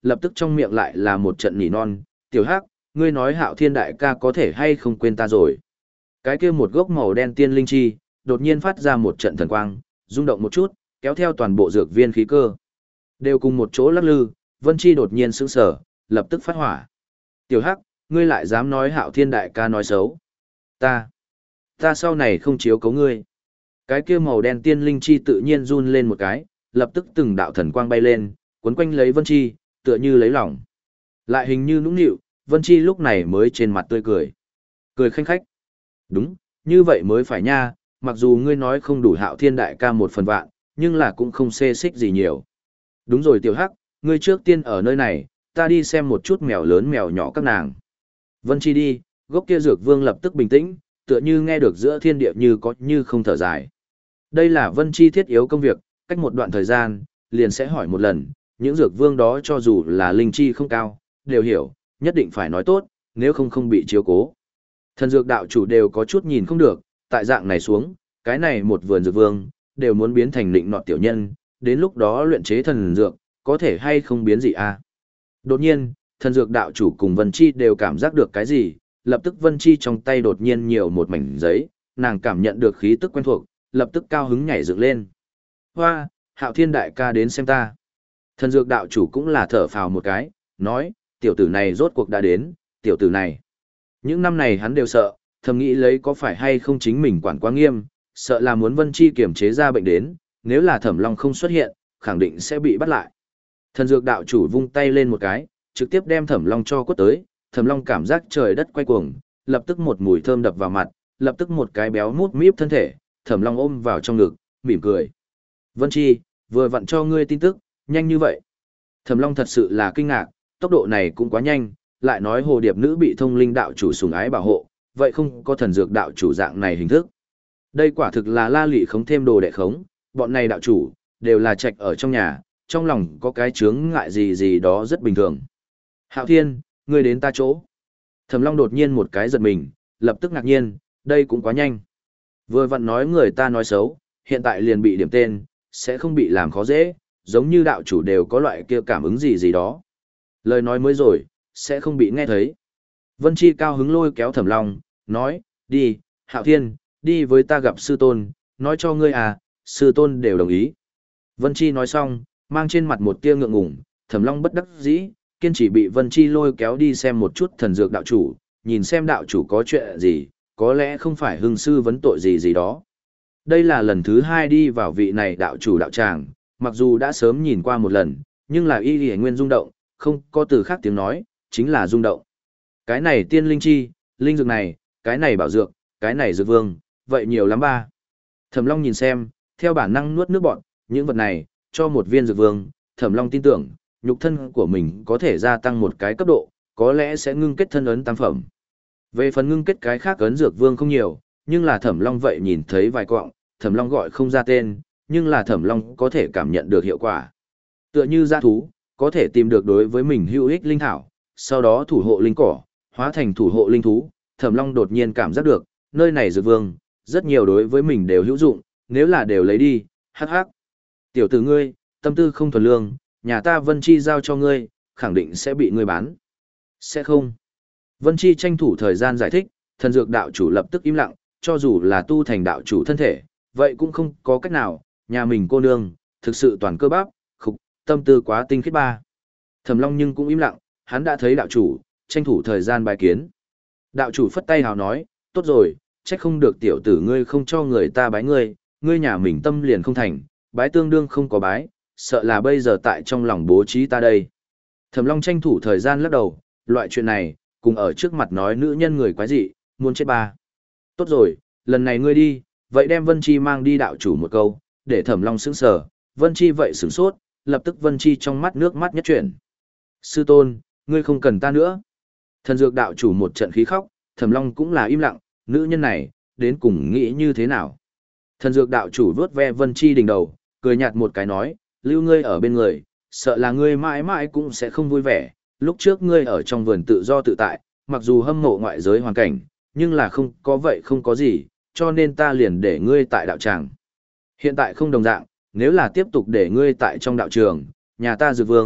lập tức trong miệng lại là một trận nỉ non, tiểu hắc, ngươi nói Hạo Thiên đại ca có thể hay không quên ta rồi. Cái kia một gốc màu đen tiên linh chi, đột nhiên phát ra một trận thần quang, rung động một chút, kéo theo toàn bộ dược viên khí cơ. Đều cùng một chỗ lắc lư, Vân Chi đột nhiên sững sờ, lập tức phát hỏa. Tiểu hắc, ngươi lại dám nói Hạo Thiên đại ca nói xấu. Ta, ta sau này không chiếu cấu ngươi. Cái kia màu đen tiên linh chi tự nhiên run lên một cái, lập tức từng đạo thần quang bay lên, cuốn quanh lấy Vân Chi, tựa như lấy lòng. Lại hình như nũng nịu, Vân Chi lúc này mới trên mặt tươi cười. Cười khanh khách. Đúng, như vậy mới phải nha, mặc dù ngươi nói không đủ Hạo Thiên đại ca một phần vạn, nhưng là cũng không xê xích gì nhiều. Đúng rồi tiểu hắc, ngươi trước tiên ở nơi này, ta đi xem một chút mèo lớn mèo nhỏ các nàng. Vân Chi đi, gốc kia dược vương lập tức bình tĩnh, tựa như nghe được giữa thiên địa như có như không thở dài. Đây là Vân Chi thiết yếu công việc, cách một đoạn thời gian, liền sẽ hỏi một lần, những dược vương đó cho dù là linh chi không cao, đều hiểu, nhất định phải nói tốt, nếu không không bị chiếu cố. Thần dược đạo chủ đều có chút nhìn không được, tại dạng này xuống, cái này một vườn dược vương, đều muốn biến thành định nọt tiểu nhân, đến lúc đó luyện chế thần dược, có thể hay không biến gì à. Đột nhiên, thần dược đạo chủ cùng Vân Chi đều cảm giác được cái gì, lập tức Vân Chi trong tay đột nhiên nhiều một mảnh giấy, nàng cảm nhận được khí tức quen thuộc, lập tức cao hứng nhảy dựng lên. Hoa, Hạo Thiên đại ca đến xem ta. Thần dược đạo chủ cũng là thở phào một cái, nói, tiểu tử này rốt cuộc đã đến, tiểu tử này. Những năm này hắn đều sợ, thầm nghĩ lấy có phải hay không chính mình quản quá nghiêm, sợ là muốn Vân Chi kiểm chế ra bệnh đến, nếu là Thẩm Long không xuất hiện, khẳng định sẽ bị bắt lại. Thần dược đạo chủ vung tay lên một cái, trực tiếp đem Thẩm Long cho quất tới, Thẩm Long cảm giác trời đất quay cuồng, lập tức một mùi thơm đập vào mặt, lập tức một cái béo mút míp thân thể, Thẩm Long ôm vào trong ngực, mỉm cười. Vân Chi, vừa vặn cho ngươi tin tức, nhanh như vậy. Thẩm Long thật sự là kinh ngạc, tốc độ này cũng quá nhanh, lại nói hồ điệp nữ bị thông linh đạo chủ sủng ái bảo hộ, vậy không có thần dược đạo chủ dạng này hình thức. Đây quả thực là la lị khống thêm đồ đệ khống, bọn này đạo chủ, đều là trạch ở trong nhà, trong lòng có cái chướng ngại gì gì đó rất bình thường. Hạo Thiên, ngươi đến ta chỗ. Thẩm Long đột nhiên một cái giật mình, lập tức ngạc nhiên, đây cũng quá nhanh. Vừa vặn nói người ta nói xấu, hiện tại liền bị điểm tên, sẽ không bị làm khó dễ, giống như đạo chủ đều có loại kia cảm ứng gì gì đó. Lời nói mới rồi, sẽ không bị nghe thấy. Vân Chi cao hứng lôi kéo Thẩm Long, nói, đi, Hạo Thiên, đi với ta gặp sư tôn, nói cho ngươi à, sư tôn đều đồng ý. Vân Chi nói xong, mang trên mặt một tia ngượng ngùng, Thẩm Long bất đắc dĩ, kiên trì bị Vân Chi lôi kéo đi xem một chút thần dược đạo chủ, nhìn xem đạo chủ có chuyện gì, có lẽ không phải hưng sư vấn tội gì gì đó. Đây là lần thứ hai đi vào vị này đạo chủ đạo tràng, mặc dù đã sớm nhìn qua một lần, nhưng là y y nguyên rung động, không có từ khác tiếng nói, chính là rung động. Cái này tiên linh chi, linh dược này, cái này bảo dược, cái này dược vương, vậy nhiều lắm ba. Thẩm Long nhìn xem, theo bản năng nuốt nước bọt, những vật này, cho một viên dược vương, Thẩm Long tin tưởng, nhục thân của mình có thể gia tăng một cái cấp độ, có lẽ sẽ ngưng kết thân ấn tam phẩm. Về phần ngưng kết cái khác ấn dược vương không nhiều, nhưng là Thẩm Long vậy nhìn thấy vài quọng, Thẩm Long gọi không ra tên, nhưng là Thẩm Long có thể cảm nhận được hiệu quả. Tựa như dã thú, có thể tìm được đối với mình hữu ích linh thảo, sau đó thủ hộ linh cỏ, hóa thành thủ hộ linh thú, Thẩm Long đột nhiên cảm giác được, nơi này dược vương, rất nhiều đối với mình đều hữu dụng, nếu là đều lấy đi, hắc hắc. Tiểu tử ngươi, tâm tư không thuần lương, nhà ta Vân Chi giao cho ngươi, khẳng định sẽ bị ngươi bán. Sẽ không. Vân Chi tranh thủ thời gian giải thích, thần dược đạo chủ lập tức im lặng, cho dù là tu thành đạo chủ thân thể, vậy cũng không có cách nào, nhà mình cô nương, thực sự toàn cơ bắp, khục, tâm tư quá tinh khiết ba. Thẩm Long nhưng cũng im lặng, hắn đã thấy đạo chủ, tranh thủ thời gian bài kiến. Đạo chủ phất tay hào nói, tốt rồi, trách không được tiểu tử ngươi không cho người ta bái ngươi, ngươi nhà mình tâm liền không thành, bái tương đương không có bái, sợ là bây giờ tại trong lòng bố trí ta đây. Thẩm Long tranh thủ thời gian lắc đầu, loại chuyện này, cùng ở trước mặt nói nữ nhân người quái dị, muốn chết ba. Tốt rồi, lần này ngươi đi, vậy đem Vân Chi mang đi đạo chủ một câu, để Thẩm Long sững sờ, Vân Chi vậy sửng sốt, lập tức Vân Chi trong mắt nước mắt nhất chuyển. Sư tôn, ngươi không cần ta nữa. Thần dược đạo chủ một trận khí khóc, Thẩm Long cũng là im lặng, nữ nhân này, đến cùng nghĩ như thế nào. Thần dược đạo chủ vuốt ve Vân Chi đỉnh đầu, cười nhạt một cái nói, lưu ngươi ở bên người, sợ là ngươi mãi mãi cũng sẽ không vui vẻ, lúc trước ngươi ở trong vườn tự do tự tại, mặc dù hâm mộ ngoại giới hoàn cảnh, nhưng là không có vậy không có gì, cho nên ta liền để ngươi tại đạo tràng. Hiện tại không đồng dạng, nếu là tiếp tục để ngươi tại trong đạo trường, nhà ta dược vương,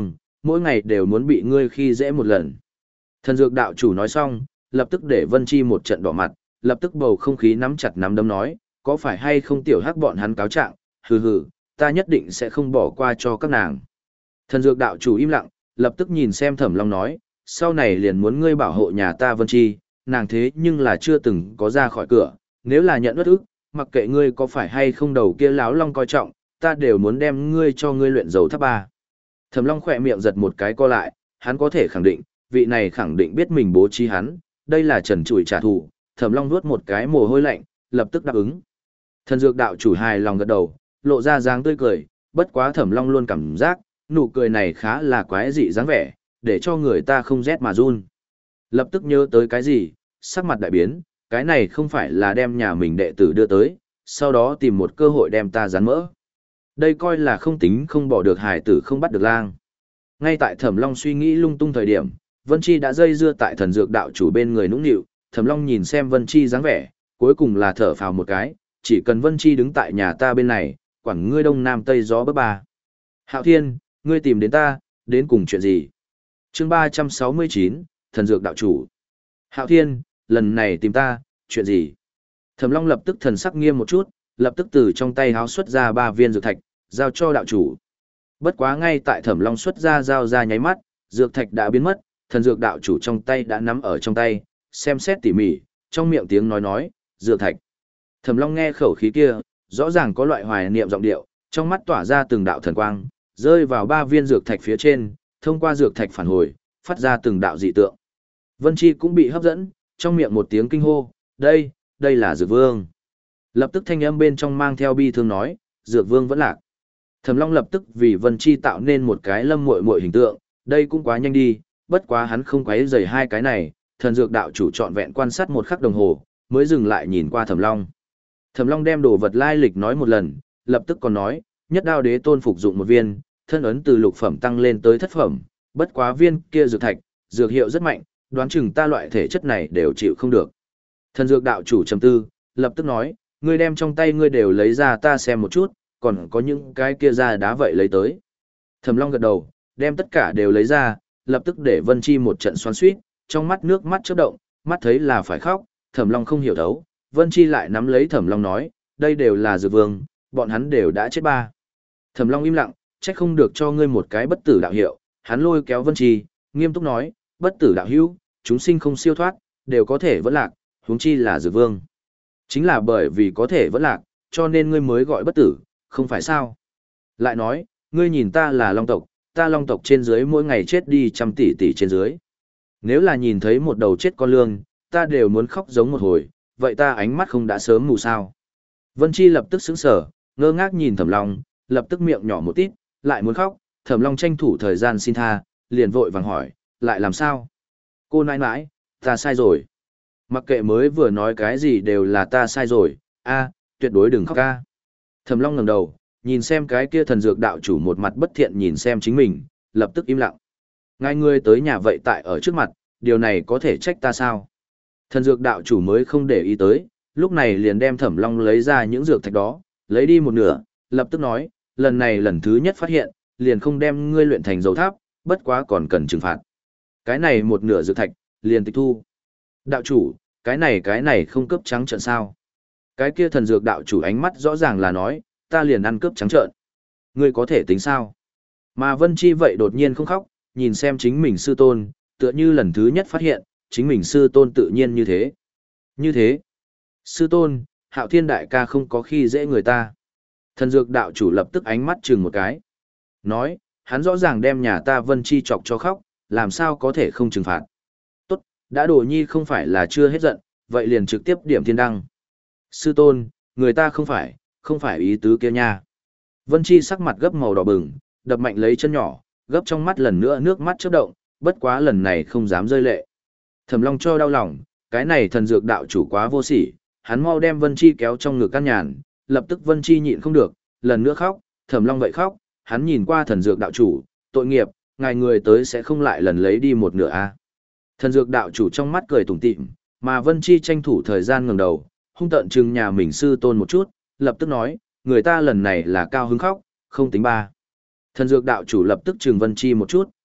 mỗi ngày đều muốn bị ngươi khi dễ một lần. Thần dược đạo chủ nói xong, lập tức để Vân Chi một trận đỏ mặt, lập tức bầu không khí nắm chặt nắm đấm nói, có phải hay không tiểu hắc bọn hắn cáo trạng, hừ hừ, ta nhất định sẽ không bỏ qua cho các nàng. Thần dược đạo chủ im lặng, lập tức nhìn xem Thẩm Long nói, sau này liền muốn ngươi bảo hộ nhà ta Vân Chi, nàng thế nhưng là chưa từng có ra khỏi cửa, nếu là nhận bất ức, mặc kệ ngươi có phải hay không đầu kia láo long coi trọng, ta đều muốn đem ngươi cho ngươi luyện dầu tháp ba. Thẩm Long khỏe miệng giật một cái co lại, hắn có thể khẳng định, vị này khẳng định biết mình bố trí hắn, đây là trần trụi trả thù. Thẩm Long nuốt một cái mồ hôi lạnh, lập tức đáp ứng. Thần dược đạo chủ hài lòng gật đầu, lộ ra dáng tươi cười, bất quá Thẩm Long luôn cảm giác, nụ cười này khá là quái dị dáng vẻ, để cho người ta không rét mà run. Lập tức nhớ tới cái gì, sắc mặt đại biến, cái này không phải là đem nhà mình đệ tử đưa tới, sau đó tìm một cơ hội đem ta rán mỡ. Đây coi là không tính không bỏ được hài tử không bắt được lang. Ngay tại Thẩm Long suy nghĩ lung tung thời điểm, Vân Chi đã dây dưa tại thần dược đạo chủ bên người nũng nịu, Thẩm Long nhìn xem Vân Chi dáng vẻ, cuối cùng là thở phào một cái, chỉ cần Vân Chi đứng tại nhà ta bên này, quản ngươi đông nam tây gió bấc ba. Hạo Thiên, ngươi tìm đến ta, đến cùng chuyện gì? Chương ba trăm sáu mươi chín, thần dược đạo chủ. Hạo Thiên, lần này tìm ta, chuyện gì? Thẩm Long lập tức thần sắc nghiêm một chút, lập tức từ trong tay háo xuất ra ba viên dược thạch, giao cho đạo chủ. Bất quá ngay tại Thẩm Long xuất ra giao ra nháy mắt, dược thạch đã biến mất, thần dược đạo chủ trong tay đã nắm ở trong tay, xem xét tỉ mỉ, trong miệng tiếng nói nói, dược thạch. Thẩm Long nghe khẩu khí kia, rõ ràng có loại hoài niệm giọng điệu, trong mắt tỏa ra từng đạo thần quang, rơi vào ba viên dược thạch phía trên, thông qua dược thạch phản hồi, phát ra từng đạo dị tượng. Vân Chi cũng bị hấp dẫn, trong miệng một tiếng kinh hô, đây, đây là dược vương. Lập tức thanh âm bên trong mang theo bi thương nói, dược vương vẫn lạc. Thẩm Long lập tức vì Vân Chi tạo nên một cái lâm muội muội hình tượng, đây cũng quá nhanh đi, bất quá hắn không quấy rầy hai cái này, thần dược đạo chủ trọn vẹn quan sát một khắc đồng hồ, mới dừng lại nhìn qua Thẩm Long. Thẩm Long đem đồ vật lai lịch nói một lần, lập tức còn nói, nhất đao đế tôn phục dụng một viên, thân ấn từ lục phẩm tăng lên tới thất phẩm, bất quá viên kia dược thạch, dược hiệu rất mạnh, đoán chừng ta loại thể chất này đều chịu không được. Thần dược đạo chủ trầm tư, lập tức nói, ngươi đem trong tay ngươi đều lấy ra ta xem một chút, còn có những cái kia ra đá vậy lấy tới. Thẩm Long gật đầu, đem tất cả đều lấy ra, lập tức để Vân Chi một trận xoắn xuýt, trong mắt nước mắt chớp động, mắt thấy là phải khóc, Thẩm Long không hiểu thấu, Vân Chi lại nắm lấy Thẩm Long nói, đây đều là dược vương, bọn hắn đều đã chết ba. Thẩm Long im lặng, trách không được cho ngươi một cái bất tử đạo hiệu, hắn lôi kéo Vân Chi, nghiêm túc nói, bất tử đạo hữu, chúng sinh không siêu thoát, đều có thể vẫn lạc, huống chi là dược vương. Chính là bởi vì có thể vẫn lạc, cho nên ngươi mới gọi bất tử, không phải sao? Lại nói, ngươi nhìn ta là long tộc, ta long tộc trên dưới mỗi ngày chết đi trăm tỷ tỷ trên dưới. Nếu là nhìn thấy một đầu chết con lương, ta đều muốn khóc giống một hồi, vậy ta ánh mắt không đã sớm mù sao? Vân Chi lập tức sững sờ, ngơ ngác nhìn Thẩm Long, lập tức miệng nhỏ một tít, lại muốn khóc, Thẩm Long tranh thủ thời gian xin tha, liền vội vàng hỏi, lại làm sao? Cô nãi nãi, ta sai rồi. Mặc kệ mới vừa nói cái gì đều là ta sai rồi, a, tuyệt đối đừng khóc ca. Thẩm Long ngẩng đầu, nhìn xem cái kia thần dược đạo chủ một mặt bất thiện nhìn xem chính mình, lập tức im lặng. Ngài ngươi tới nhà vậy tại ở trước mặt, điều này có thể trách ta sao? Thần dược đạo chủ mới không để ý tới, lúc này liền đem Thẩm Long lấy ra những dược thạch đó, lấy đi một nửa, lập tức nói, lần này lần thứ nhất phát hiện, liền không đem ngươi luyện thành dầu tháp, bất quá còn cần trừng phạt. Cái này một nửa dược thạch, liền tịch thu. Đạo chủ, cái này cái này không cướp trắng trợn sao? Cái kia thần dược đạo chủ ánh mắt rõ ràng là nói, ta liền ăn cướp trắng trợn. Ngươi có thể tính sao? Mà Vân Chi vậy đột nhiên không khóc, nhìn xem chính mình sư tôn, tựa như lần thứ nhất phát hiện, chính mình sư tôn tự nhiên như thế. Như thế. Sư tôn, Hạo Thiên đại ca không có khi dễ người ta. Thần dược đạo chủ lập tức ánh mắt chừng một cái. Nói, hắn rõ ràng đem nhà ta Vân Chi chọc cho khóc, làm sao có thể không trừng phạt. Tốt, đã đồ nhi không phải là chưa hết giận, vậy liền trực tiếp điểm thiên đăng. Sư tôn, người ta không phải, không phải ý tứ kia nha. Vân Chi sắc mặt gấp màu đỏ bừng, đập mạnh lấy chân nhỏ, gấp trong mắt lần nữa nước mắt chớp động, bất quá lần này không dám rơi lệ. Thẩm Long cho đau lòng, cái này thần dược đạo chủ quá vô sỉ, hắn mau đem Vân Chi kéo trong ngực căn nhàn, lập tức Vân Chi nhịn không được, lần nữa khóc, Thẩm Long vậy khóc, hắn nhìn qua thần dược đạo chủ, tội nghiệp, ngài người tới sẽ không lại lần lấy đi một nửa a. À. Thần dược đạo chủ trong mắt cười tủm tỉm, mà Vân Chi tranh thủ thời gian ngẩng đầu, hung tợn trừng nhà mình sư tôn một chút, lập tức nói, người ta lần này là cao hứng khóc, không tính ba. Thần dược đạo chủ lập tức trừng Vân Chi một chút,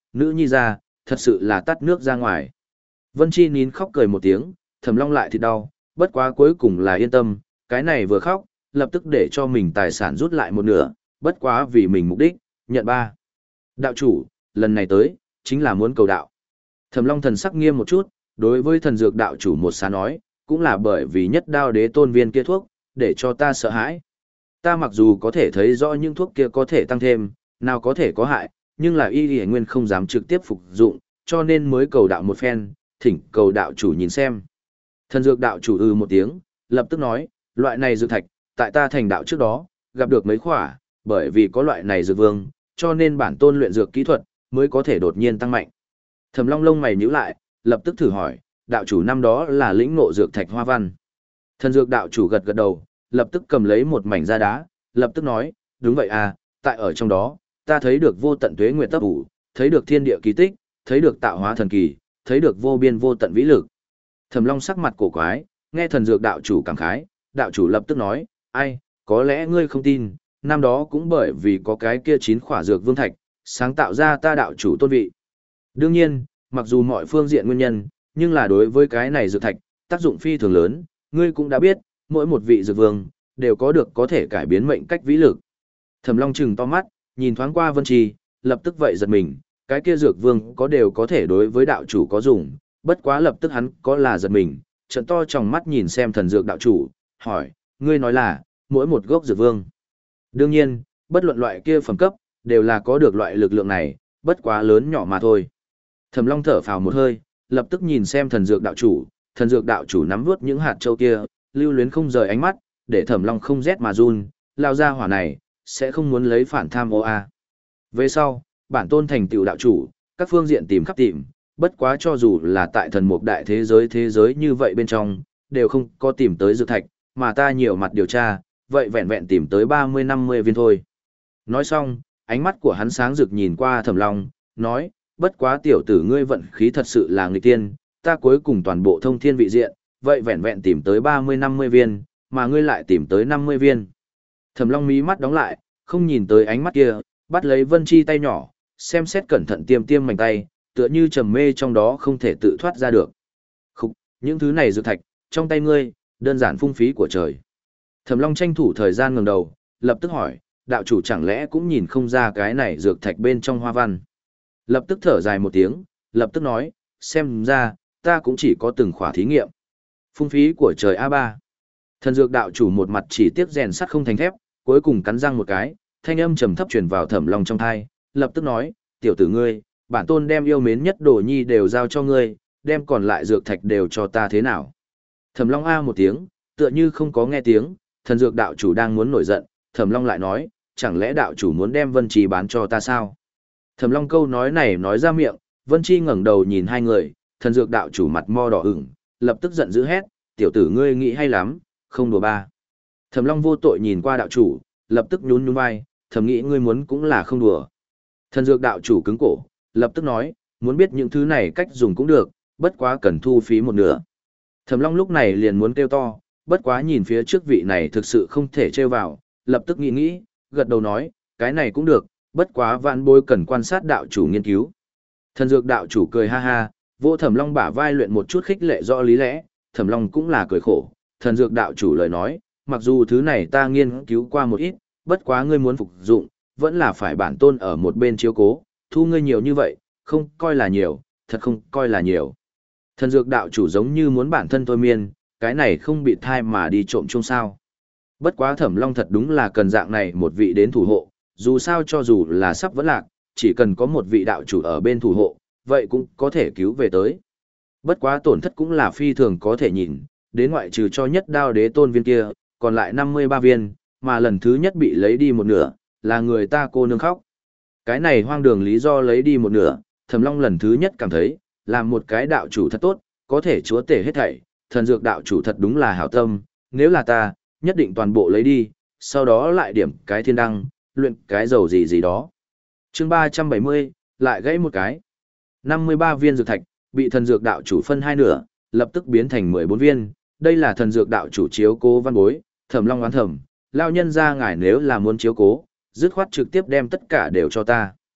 nữ nhi ra, thật sự là tắt nước ra ngoài. Vân Chi nín khóc cười một tiếng, Thẩm Long lại thì đau, bất quá cuối cùng là yên tâm, cái này vừa khóc, lập tức để cho mình tài sản rút lại một nửa, bất quá vì mình mục đích, nhận ba. Đạo chủ, lần này tới, chính là muốn cầu đạo. Thẩm Long thần sắc nghiêm một chút, đối với thần dược đạo chủ một xá nói, cũng là bởi vì nhất đao đế tôn viên kia thuốc, để cho ta sợ hãi. Ta mặc dù có thể thấy rõ những thuốc kia có thể tăng thêm, nào có thể có hại, nhưng là y y nguyên không dám trực tiếp phục dụng, cho nên mới cầu đạo một phen, thỉnh cầu đạo chủ nhìn xem. Thần dược đạo chủ ư một tiếng, lập tức nói, loại này dược thạch, tại ta thành đạo trước đó, gặp được mấy khỏa, bởi vì có loại này dược vương, cho nên bản tôn luyện dược kỹ thuật, mới có thể đột nhiên tăng mạnh. Thẩm Long lông mày nhíu lại, lập tức thử hỏi, đạo chủ năm đó là lĩnh ngộ dược thạch hoa văn. Thần dược đạo chủ gật gật đầu, lập tức cầm lấy một mảnh da đá, lập tức nói, đúng vậy à, tại ở trong đó, ta thấy được vô tận tuế nguyệt tấp ủ, thấy được thiên địa kỳ tích, thấy được tạo hóa thần kỳ, thấy được vô biên vô tận vĩ lực. Thẩm Long sắc mặt cổ quái, nghe thần dược đạo chủ cảm khái, đạo chủ lập tức nói, ai, có lẽ ngươi không tin, năm đó cũng bởi vì có cái kia chín khỏa dược vương thạch, sáng tạo ra ta đạo chủ tôn vị. Đương nhiên, mặc dù mọi phương diện nguyên nhân, nhưng là đối với cái này dược thạch, tác dụng phi thường lớn, ngươi cũng đã biết, mỗi một vị dược vương, đều có được có thể cải biến mệnh cách vĩ lực. Thẩm Long trừng to mắt, nhìn thoáng qua Vân Trì, lập tức vậy giật mình, cái kia dược vương có đều có thể đối với đạo chủ có dùng, bất quá lập tức hắn có là giật mình, trận to trong mắt nhìn xem thần dược đạo chủ, hỏi, ngươi nói là, mỗi một gốc dược vương. Đương nhiên, bất luận loại kia phẩm cấp, đều là có được loại lực lượng này, bất quá lớn nhỏ mà thôi. Thẩm Long thở phào một hơi, lập tức nhìn xem thần dược đạo chủ, thần dược đạo chủ nắm vuốt những hạt châu kia, lưu luyến không rời ánh mắt, để Thẩm Long không rét mà run, lao ra hỏa này, sẽ không muốn lấy phản tham ô a. Về sau, bản tôn thành tựu đạo chủ, các phương diện tìm khắp tìm, bất quá cho dù là tại thần mục đại thế giới thế giới như vậy bên trong, đều không có tìm tới dược thạch, mà ta nhiều mặt điều tra, vậy vẹn vẹn tìm tới ba mươi năm mươi viên thôi. Nói xong, ánh mắt của hắn sáng rực nhìn qua Thẩm Long, nói, bất quá tiểu tử ngươi vận khí thật sự là nghịch tiên, ta cuối cùng toàn bộ thông thiên vị diện, vậy vẹn vẹn tìm tới ba mươi năm mươi viên, mà ngươi lại tìm tới năm mươi viên. Thẩm Long mí mắt đóng lại, không nhìn tới ánh mắt kia, bắt lấy Vân Chi tay nhỏ, xem xét cẩn thận tiêm tiêm mảnh tay, tựa như trầm mê trong đó không thể tự thoát ra được. Khúc, những thứ này dược thạch, trong tay ngươi, đơn giản phung phí của trời. Thẩm Long tranh thủ thời gian ngẩng đầu, lập tức hỏi, đạo chủ chẳng lẽ cũng nhìn không ra cái này dược thạch bên trong hoa văn. Lập tức thở dài một tiếng, lập tức nói, xem ra, ta cũng chỉ có từng khỏa thí nghiệm. Phung phí của trời a ba. Thần dược đạo chủ một mặt chỉ tiếc rèn sắt không thành thép, cuối cùng cắn răng một cái, thanh âm trầm thấp truyền vào Thẩm Long trong tai, lập tức nói, tiểu tử ngươi, bản tôn đem yêu mến nhất đồ nhi đều giao cho ngươi, đem còn lại dược thạch đều cho ta thế nào. Thẩm Long a một tiếng, tựa như không có nghe tiếng, thần dược đạo chủ đang muốn nổi giận, Thẩm Long lại nói, chẳng lẽ đạo chủ muốn đem Vân Trì bán cho ta sao? Thẩm Long câu nói này nói ra miệng, Vân Chi ngẩng đầu nhìn hai người, thần dược đạo chủ mặt mo đỏ ửng, lập tức giận dữ hét, tiểu tử ngươi nghĩ hay lắm, không đùa ba. Thẩm Long vô tội nhìn qua đạo chủ, lập tức nhún nhún vai, thầm nghĩ ngươi muốn cũng là không đùa. Thần dược đạo chủ cứng cổ, lập tức nói, muốn biết những thứ này cách dùng cũng được, bất quá cần thu phí một nửa. Thẩm Long lúc này liền muốn kêu to, bất quá nhìn phía trước vị này thực sự không thể trêu vào, lập tức nghĩ nghĩ, gật đầu nói, cái này cũng được, bất quá vạn bối cần quan sát đạo chủ nghiên cứu. Thần dược đạo chủ cười ha ha, vỗ Thẩm Long bả vai luyện một chút khích lệ rõ lý lẽ, Thẩm Long cũng là cười khổ, thần dược đạo chủ lời nói, mặc dù thứ này ta nghiên cứu qua một ít, bất quá ngươi muốn phục dụng, vẫn là phải bản tôn ở một bên chiếu cố, thu ngươi nhiều như vậy, không coi là nhiều, thật không coi là nhiều. Thần dược đạo chủ giống như muốn bản thân thôi miên, cái này không bị thai mà đi trộm chung sao. Bất quá Thẩm Long thật đúng là cần dạng này một vị đến thủ hộ, dù sao cho dù là sắp vẫn lạc, chỉ cần có một vị đạo chủ ở bên thủ hộ, vậy cũng có thể cứu về tới. Bất quá tổn thất cũng là phi thường có thể nhìn, đến ngoại trừ cho nhất đao đế tôn viên kia, còn lại năm mươi ba viên, mà lần thứ nhất bị lấy đi một nửa, là người ta cô nương khóc. Cái này hoang đường lý do lấy đi một nửa, Thẩm Long lần thứ nhất cảm thấy, làm một cái đạo chủ thật tốt, có thể chúa tể hết thảy, thần dược đạo chủ thật đúng là hảo tâm, nếu là ta, nhất định toàn bộ lấy đi, sau đó lại điểm cái thiên đăng, luyện cái dầu gì gì đó. Chương ba trăm bảy mươi, lại gãy một cái. năm mươi ba viên dược thạch, bị thần dược đạo chủ phân hai nửa, lập tức biến thành mười bốn viên, đây là thần dược đạo chủ chiếu cố văn bối, Thẩm Long oán thầm, lao nhân ra ngài nếu là muốn chiếu cố, dứt khoát trực tiếp đem tất cả đều cho ta.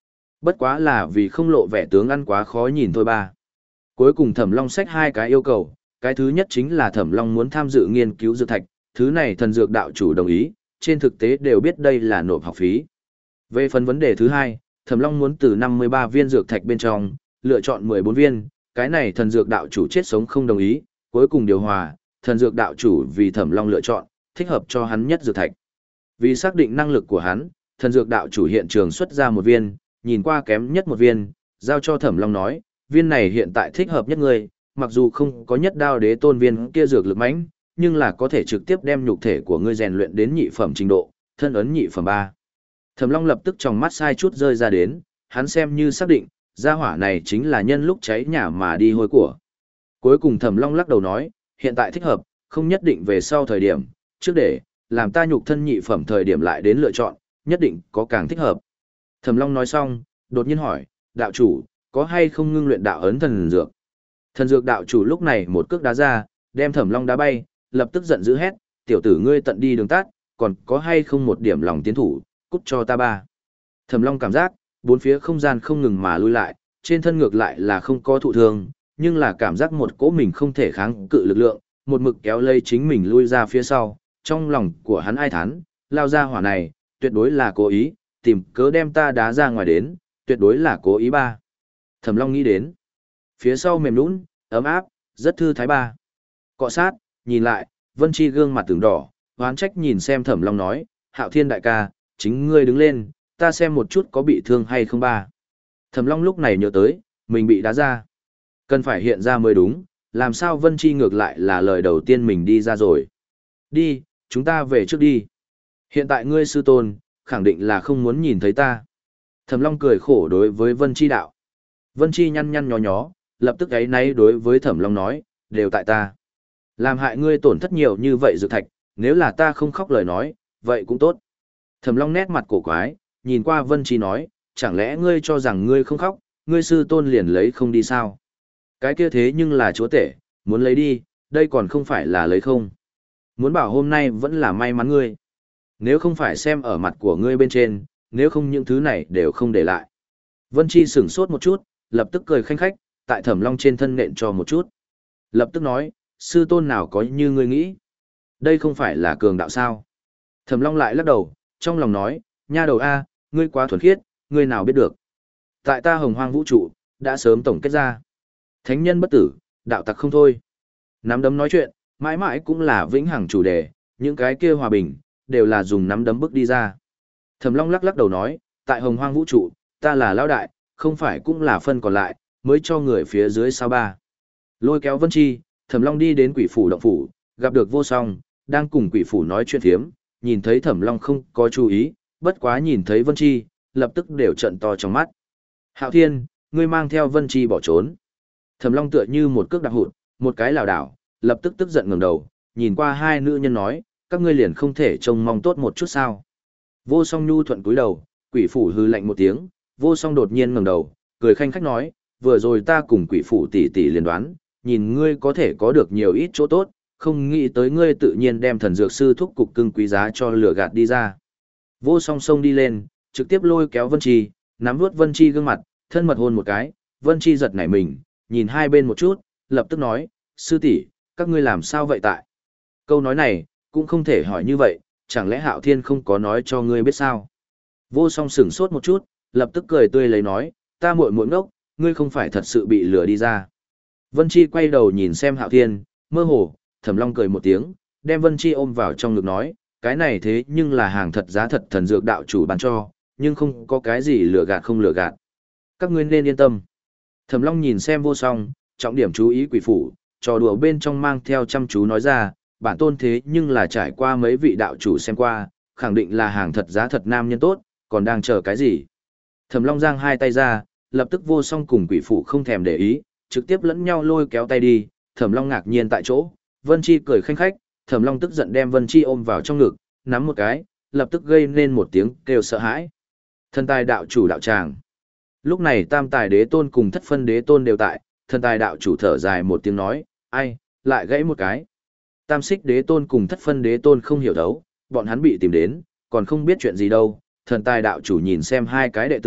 Bất quá là vì không lộ vẻ tướng ăn quá khó nhìn thôi ba. Cuối cùng Thẩm Long xách hai cái yêu cầu, cái thứ nhất chính là Thẩm Long muốn tham dự nghiên cứu dược thạch, thứ này thần dược đạo chủ đồng ý, trên thực tế đều biết đây là nộp học phí. Về phần vấn đề thứ hai, Thẩm Long muốn từ năm mươi ba viên dược thạch bên trong, lựa chọn mười bốn viên, cái này thần dược đạo chủ chết sống không đồng ý, cuối cùng điều hòa, thần dược đạo chủ vì Thẩm Long lựa chọn, thích hợp cho hắn nhất dược thạch. Vì xác định năng lực của hắn, thần dược đạo chủ hiện trường xuất ra một viên, nhìn qua kém nhất một viên, giao cho Thẩm Long nói, viên này hiện tại thích hợp nhất ngươi, mặc dù không có nhất đao đế tôn viên kia dược lực mãnh, nhưng là có thể trực tiếp đem nhục thể của ngươi rèn luyện đến nhị phẩm trình độ, thân ấn nhị phẩm ba. Thẩm Long lập tức trong mắt sai chút rơi ra đến, hắn xem như xác định, gia hỏa này chính là nhân lúc cháy nhà mà đi hôi của. Cuối cùng Thẩm Long lắc đầu nói, hiện tại thích hợp, không nhất định về sau thời điểm, trước để, làm ta nhục thân nhị phẩm thời điểm lại đến lựa chọn, nhất định có càng thích hợp. Thẩm Long nói xong, đột nhiên hỏi, đạo chủ, có hay không ngưng luyện đạo ấn thần dược? Thần dược đạo chủ lúc này một cước đá ra, đem Thẩm Long đá bay, lập tức giận dữ hét, tiểu tử ngươi tận đi đường tắt, còn có hay không một điểm lòng tiến thủ, cút cho ta ba. Thẩm Long cảm giác, bốn phía không gian không ngừng mà lui lại, trên thân ngược lại là không có thụ thương, nhưng là cảm giác một cỗ mình không thể kháng cự lực lượng, một mực kéo lây chính mình lui ra phía sau, trong lòng của hắn ai thán, lao ra hỏa này, tuyệt đối là cố ý, tìm cớ đem ta đá ra ngoài đến, tuyệt đối là cố ý ba. Thẩm Long nghĩ đến, phía sau mềm nũng, ấm áp, rất thư thái ba. Cọ sát, nhìn lại, Vân Chi gương mặt tưởng đỏ, hoán trách nhìn xem Thẩm Long nói, Hạo Thiên đại ca, chính ngươi đứng lên, ta xem một chút có bị thương hay không ba. Thẩm Long lúc này nhớ tới, mình bị đá ra. Cần phải hiện ra mới đúng, làm sao Vân Chi ngược lại là lời đầu tiên mình đi ra rồi. Đi, chúng ta về trước đi. Hiện tại ngươi sư tôn, khẳng định là không muốn nhìn thấy ta. Thẩm Long cười khổ đối với Vân Chi đạo. Vân Chi nhăn nhăn nhó nhó, lập tức ấy náy đối với Thẩm Long nói, đều tại ta. Làm hại ngươi tổn thất nhiều như vậy dược thạch, nếu là ta không khóc lời nói, vậy cũng tốt. Thẩm Long nét mặt cổ quái, nhìn qua Vân Chi nói, chẳng lẽ ngươi cho rằng ngươi không khóc, ngươi sư tôn liền lấy không đi sao? Cái kia thế nhưng là chúa tể, muốn lấy đi, đây còn không phải là lấy không. Muốn bảo hôm nay vẫn là may mắn ngươi. Nếu không phải xem ở mặt của ngươi bên trên, nếu không những thứ này đều không để lại. Vân Chi sửng sốt một chút, lập tức cười khanh khách, tại Thẩm Long trên thân nện cho một chút. Lập tức nói, sư tôn nào có như ngươi nghĩ. Đây không phải là cường đạo sao. Thẩm Long lại lắc đầu, trong lòng nói, nha đầu A, ngươi quá thuần khiết, ngươi nào biết được. Tại ta hồng hoang vũ trụ, đã sớm tổng kết ra. Thánh nhân bất tử, đạo tặc không thôi. Nắm đấm nói chuyện, mãi mãi cũng là vĩnh hằng chủ đề, những cái kia hòa bình, đều là dùng nắm đấm bước đi ra. Thẩm Long lắc lắc đầu nói, tại hồng hoang vũ trụ, ta là lão đại, không phải cũng là phân còn lại, mới cho người phía dưới sao ba. Lôi kéo Vân Chi, Thẩm Long đi đến quỷ phủ động phủ, gặp được vô song, đang cùng quỷ phủ nói chuyện thiếm, nhìn thấy Thẩm Long không có chú ý, bất quá nhìn thấy Vân Chi, lập tức đều trận to trong mắt. Hạo Thiên, ngươi mang theo Vân Chi bỏ trốn. Thẩm Long tựa như một cước đạp hụt, một cái lảo đảo, lập tức tức giận ngẩng đầu, nhìn qua hai nữ nhân nói, các ngươi liền không thể trông mong tốt một chút sao? Vô Song nhu thuận cúi đầu, quỷ phủ hư lạnh một tiếng, Vô Song đột nhiên ngẩng đầu, cười khanh khách nói, vừa rồi ta cùng quỷ phủ tỷ tỷ liên đoán, nhìn ngươi có thể có được nhiều ít chỗ tốt, không nghĩ tới ngươi tự nhiên đem thần dược sư thúc cục cưng quý giá cho lửa gạt đi ra. Vô Song xông đi lên, trực tiếp lôi kéo Vân Chi, nắm vuốt Vân Chi gương mặt, thân mật hôn một cái, Vân Chi giật nảy mình, nhìn hai bên một chút, lập tức nói, sư tỷ, các ngươi làm sao vậy tại? Câu nói này, cũng không thể hỏi như vậy, chẳng lẽ Hạo Thiên không có nói cho ngươi biết sao? Vô Song sửng sốt một chút, lập tức cười tươi lấy nói, ta muội muội ngốc, ngươi không phải thật sự bị lừa đi ra. Vân Chi quay đầu nhìn xem Hạo Thiên, mơ hồ, Thẩm Long cười một tiếng, đem Vân Chi ôm vào trong ngực nói, cái này thế nhưng là hàng thật giá thật thần dược đạo chủ ban cho, nhưng không có cái gì lừa gạt không lừa gạt. Các ngươi nên yên tâm. Thẩm Long nhìn xem Vô Song, trọng điểm chú ý quỷ phủ, trò đùa bên trong mang theo chăm chú nói ra, bản tôn thế nhưng là trải qua mấy vị đạo chủ xem qua, khẳng định là hàng thật giá thật nam nhân tốt, còn đang chờ cái gì. Thẩm Long giang hai tay ra, lập tức Vô Song cùng quỷ phủ không thèm để ý, trực tiếp lẫn nhau lôi kéo tay đi, Thẩm Long ngạc nhiên tại chỗ, Vân Chi cười khanh khách, Thẩm Long tức giận đem Vân Chi ôm vào trong ngực, nắm một cái, lập tức gây nên một tiếng kêu sợ hãi. Thần tài đạo chủ đạo tràng. Lúc này Tam Tài Đế Tôn cùng Thất Phân Đế Tôn đều tại, thần tài đạo chủ thở dài một tiếng nói, ai, lại gãy một cái. Tam Xích Đế Tôn cùng Thất Phân Đế Tôn không hiểu đấu, bọn hắn bị tìm đến, còn không biết chuyện gì đâu. Thần tài đạo chủ nhìn xem hai cái đệ tử,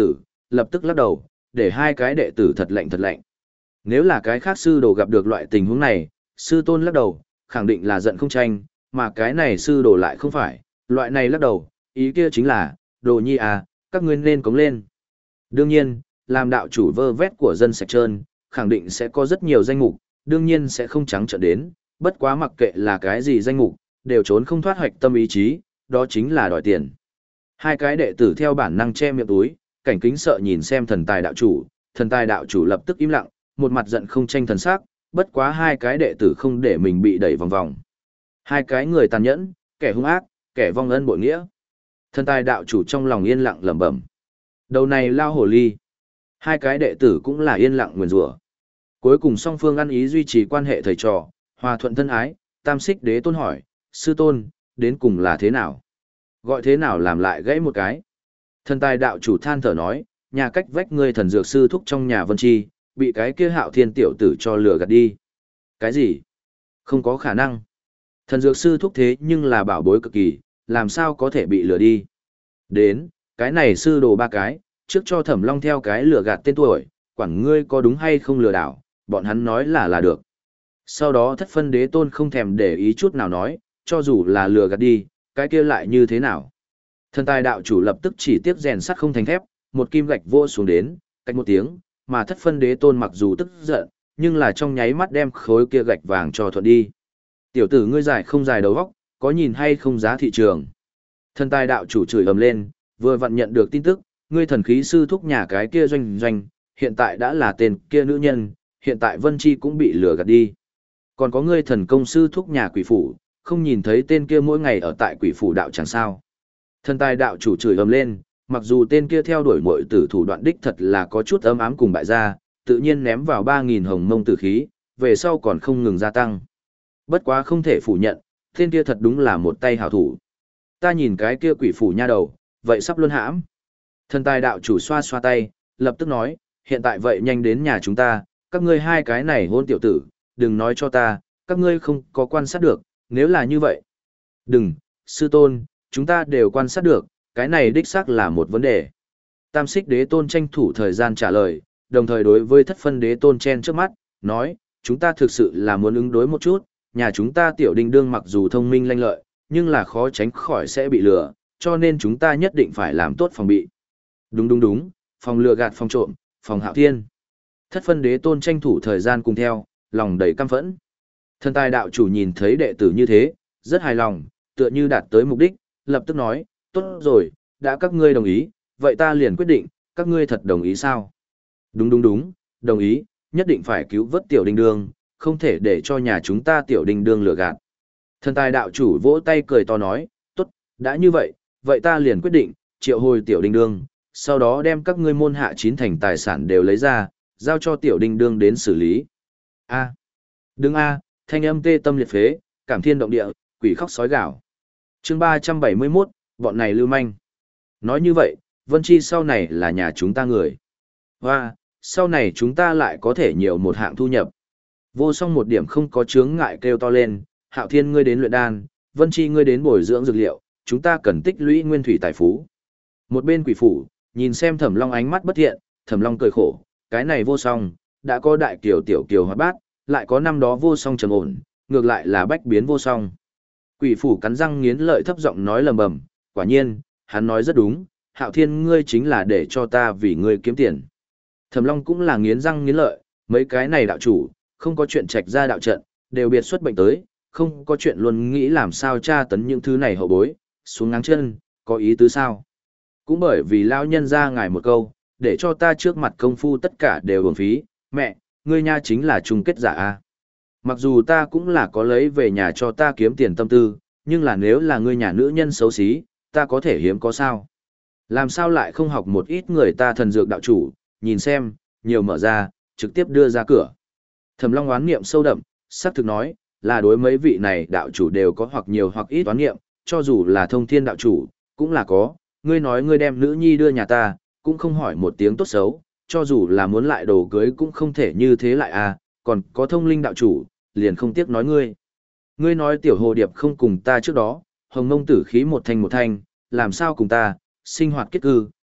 lập tức lắc đầu, để hai cái đệ tử thật lạnh thật lạnh. Nếu là cái khác sư đồ gặp được loại tình huống này, sư tôn lắc đầu, khẳng định là giận không tranh, mà cái này sư đồ lại không phải, loại này lắc đầu, ý kia chính là, đồ nhi à, các ngươi nên cống lên. Đương nhiên, làm đạo chủ vơ vét của dân sạch trơn, khẳng định sẽ có rất nhiều danh mục, đương nhiên sẽ không trắng trợn đến, bất quá mặc kệ là cái gì danh mục, đều trốn không thoát hoạch tâm ý chí, đó chính là đòi tiền. Hai cái đệ tử theo bản năng che miệng túi, cảnh kính sợ nhìn xem thần tài đạo chủ, thần tài đạo chủ lập tức im lặng, một mặt giận không tranh thần sắc, bất quá hai cái đệ tử không để mình bị đẩy vòng vòng. Hai cái người tàn nhẫn, kẻ hung ác, kẻ vong ân bội nghĩa. Thần tài đạo chủ trong lòng yên lặng lẩm bẩm. Đầu này lao hồ ly. Hai cái đệ tử cũng là yên lặng nguyền rủa. Cuối cùng song phương ăn ý duy trì quan hệ thầy trò, hòa thuận thân ái, Tam Xích Đế Tôn hỏi, sư tôn, đến cùng là thế nào? Gọi thế nào làm lại gãy một cái? Thần tài đạo chủ than thở nói, nhà cách vách ngươi thần dược sư thúc trong nhà Vân Chi, bị cái kia Hạo Thiên tiểu tử cho lừa gạt đi. Cái gì? Không có khả năng. Thần dược sư thúc thế nhưng là bảo bối cực kỳ, làm sao có thể bị lừa đi? Đến, cái này sư đồ ba cái, trước cho Thẩm Long theo cái lừa gạt tên tuổi, quản ngươi có đúng hay không lừa đảo, bọn hắn nói là là được. Sau đó Thất Phân Đế Tôn không thèm để ý chút nào nói, cho dù là lừa gạt đi, cái kia lại như thế nào? Thần tài đạo chủ lập tức chỉ tiếc rèn sắt không thành thép, một kim gạch vô xuống đến, cách một tiếng, mà Thất Phân Đế Tôn mặc dù tức giận, nhưng là trong nháy mắt đem khối kia gạch vàng cho thuận đi. Tiểu tử ngươi dài không dài đầu óc, có nhìn hay không giá thị trường? Thần tài đạo chủ chửi ầm lên, vừa vặn nhận được tin tức, ngươi thần khí sư thúc nhà cái kia doanh doanh, hiện tại đã là tên kia nữ nhân, hiện tại Vân Chi cũng bị lừa gạt đi. Còn có ngươi thần công sư thúc nhà quỷ phủ, không nhìn thấy tên kia mỗi ngày ở tại quỷ phủ đạo chẳng sao. Thần tài đạo chủ chửi ầm lên, mặc dù tên kia theo đuổi muội tử thủ đoạn đích thật là có chút ấm ám cùng bại gia, tự nhiên ném vào ba nghìn hồng mông tử khí, về sau còn không ngừng gia tăng. Bất quá không thể phủ nhận, tên kia thật đúng là một tay hảo thủ. Ta nhìn cái kia quỷ phủ nha đầu, vậy sắp luân hãm. Thần tài đạo chủ xoa xoa tay, lập tức nói, hiện tại vậy nhanh đến nhà chúng ta, các ngươi hai cái này hôn tiểu tử, đừng nói cho ta, các ngươi không có quan sát được, nếu là như vậy. Đừng, sư tôn, chúng ta đều quan sát được, cái này đích xác là một vấn đề. Tam Xích Đế Tôn tranh thủ thời gian trả lời, đồng thời đối với Thất Phân Đế Tôn chen trước mắt, nói, chúng ta thực sự là muốn ứng đối một chút, nhà chúng ta tiểu đinh đương mặc dù thông minh lanh lợi, nhưng là khó tránh khỏi sẽ bị lừa, cho nên chúng ta nhất định phải làm tốt phòng bị. Đúng đúng đúng, phòng lừa gạt phòng trộm, phòng Hạo Thiên. Thất Phân Đế Tôn tranh thủ thời gian cùng theo, lòng đầy căm phẫn. Thần tài đạo chủ nhìn thấy đệ tử như thế, rất hài lòng, tựa như đạt tới mục đích, lập tức nói, tốt rồi, đã các ngươi đồng ý, vậy ta liền quyết định, các ngươi thật đồng ý sao? Đúng đúng đúng, đồng ý, nhất định phải cứu vớt tiểu đinh đương, không thể để cho nhà chúng ta tiểu đinh đương lừa gạt. Thần tài đạo chủ vỗ tay cười to nói, tốt, đã như vậy, vậy ta liền quyết định, triệu hồi tiểu đinh đương, sau đó đem các ngươi môn hạ chín thành tài sản đều lấy ra, giao cho tiểu đinh đương đến xử lý. A. Đừng A, thanh âm tê tâm liệt phế, cảm thiên động địa, quỷ khóc sói gào. Chương ba trăm bảy mươi mốt, bọn này lưu manh. Nói như vậy, Vân Chi sau này là nhà chúng ta người. Và, sau này chúng ta lại có thể nhiều một hạng thu nhập. Vô song một điểm không có chướng ngại kêu to lên, Hạo Thiên ngươi đến luyện đan, Vân Chi ngươi đến bồi dưỡng dược liệu, chúng ta cần tích lũy nguyên thủy tài phú. Một bên quỷ phủ, nhìn xem Thẩm Long ánh mắt bất thiện, Thẩm Long cười khổ, cái này vô song, đã có đại kiều tiểu kiều hoạt bát, lại có năm đó vô song trầm ổn, ngược lại là bách biến vô song. Quỷ phủ cắn răng nghiến lợi thấp giọng nói lầm bầm, quả nhiên, hắn nói rất đúng, Hạo Thiên ngươi chính là để cho ta vì ngươi kiếm tiền. Thẩm Long cũng là nghiến răng nghiến lợi, mấy cái này đạo chủ, không có chuyện trạch ra đạo trận, đều biệt xuất bệnh tới, không có chuyện luôn nghĩ làm sao tra tấn những thứ này hậu bối, xuống ngáng chân, có ý tứ sao? Cũng bởi vì lão nhân ra ngài một câu, để cho ta trước mặt công phu tất cả đều uổng phí, mẹ, ngươi nha chính là chung kết giả a. Mặc dù ta cũng là có lấy về nhà cho ta kiếm tiền tâm tư, nhưng là nếu là ngươi nhà nữ nhân xấu xí, ta có thể hiếm có sao? Làm sao lại không học một ít người ta thần dược đạo chủ, nhìn xem, nhiều mở ra, trực tiếp đưa ra cửa. Thẩm Long oán niệm sâu đậm, xác thực nói, là đối mấy vị này đạo chủ đều có hoặc nhiều hoặc ít oán niệm, cho dù là thông thiên đạo chủ, cũng là có, ngươi nói ngươi đem nữ nhi đưa nhà ta, cũng không hỏi một tiếng tốt xấu, cho dù là muốn lại đồ cưới cũng không thể như thế lại à, còn có thông linh đạo chủ, liền không tiếc nói ngươi. Ngươi nói tiểu hồ điệp không cùng ta trước đó, hồng mông tử khí một thanh một thanh, làm sao cùng ta, sinh hoạt kết cư,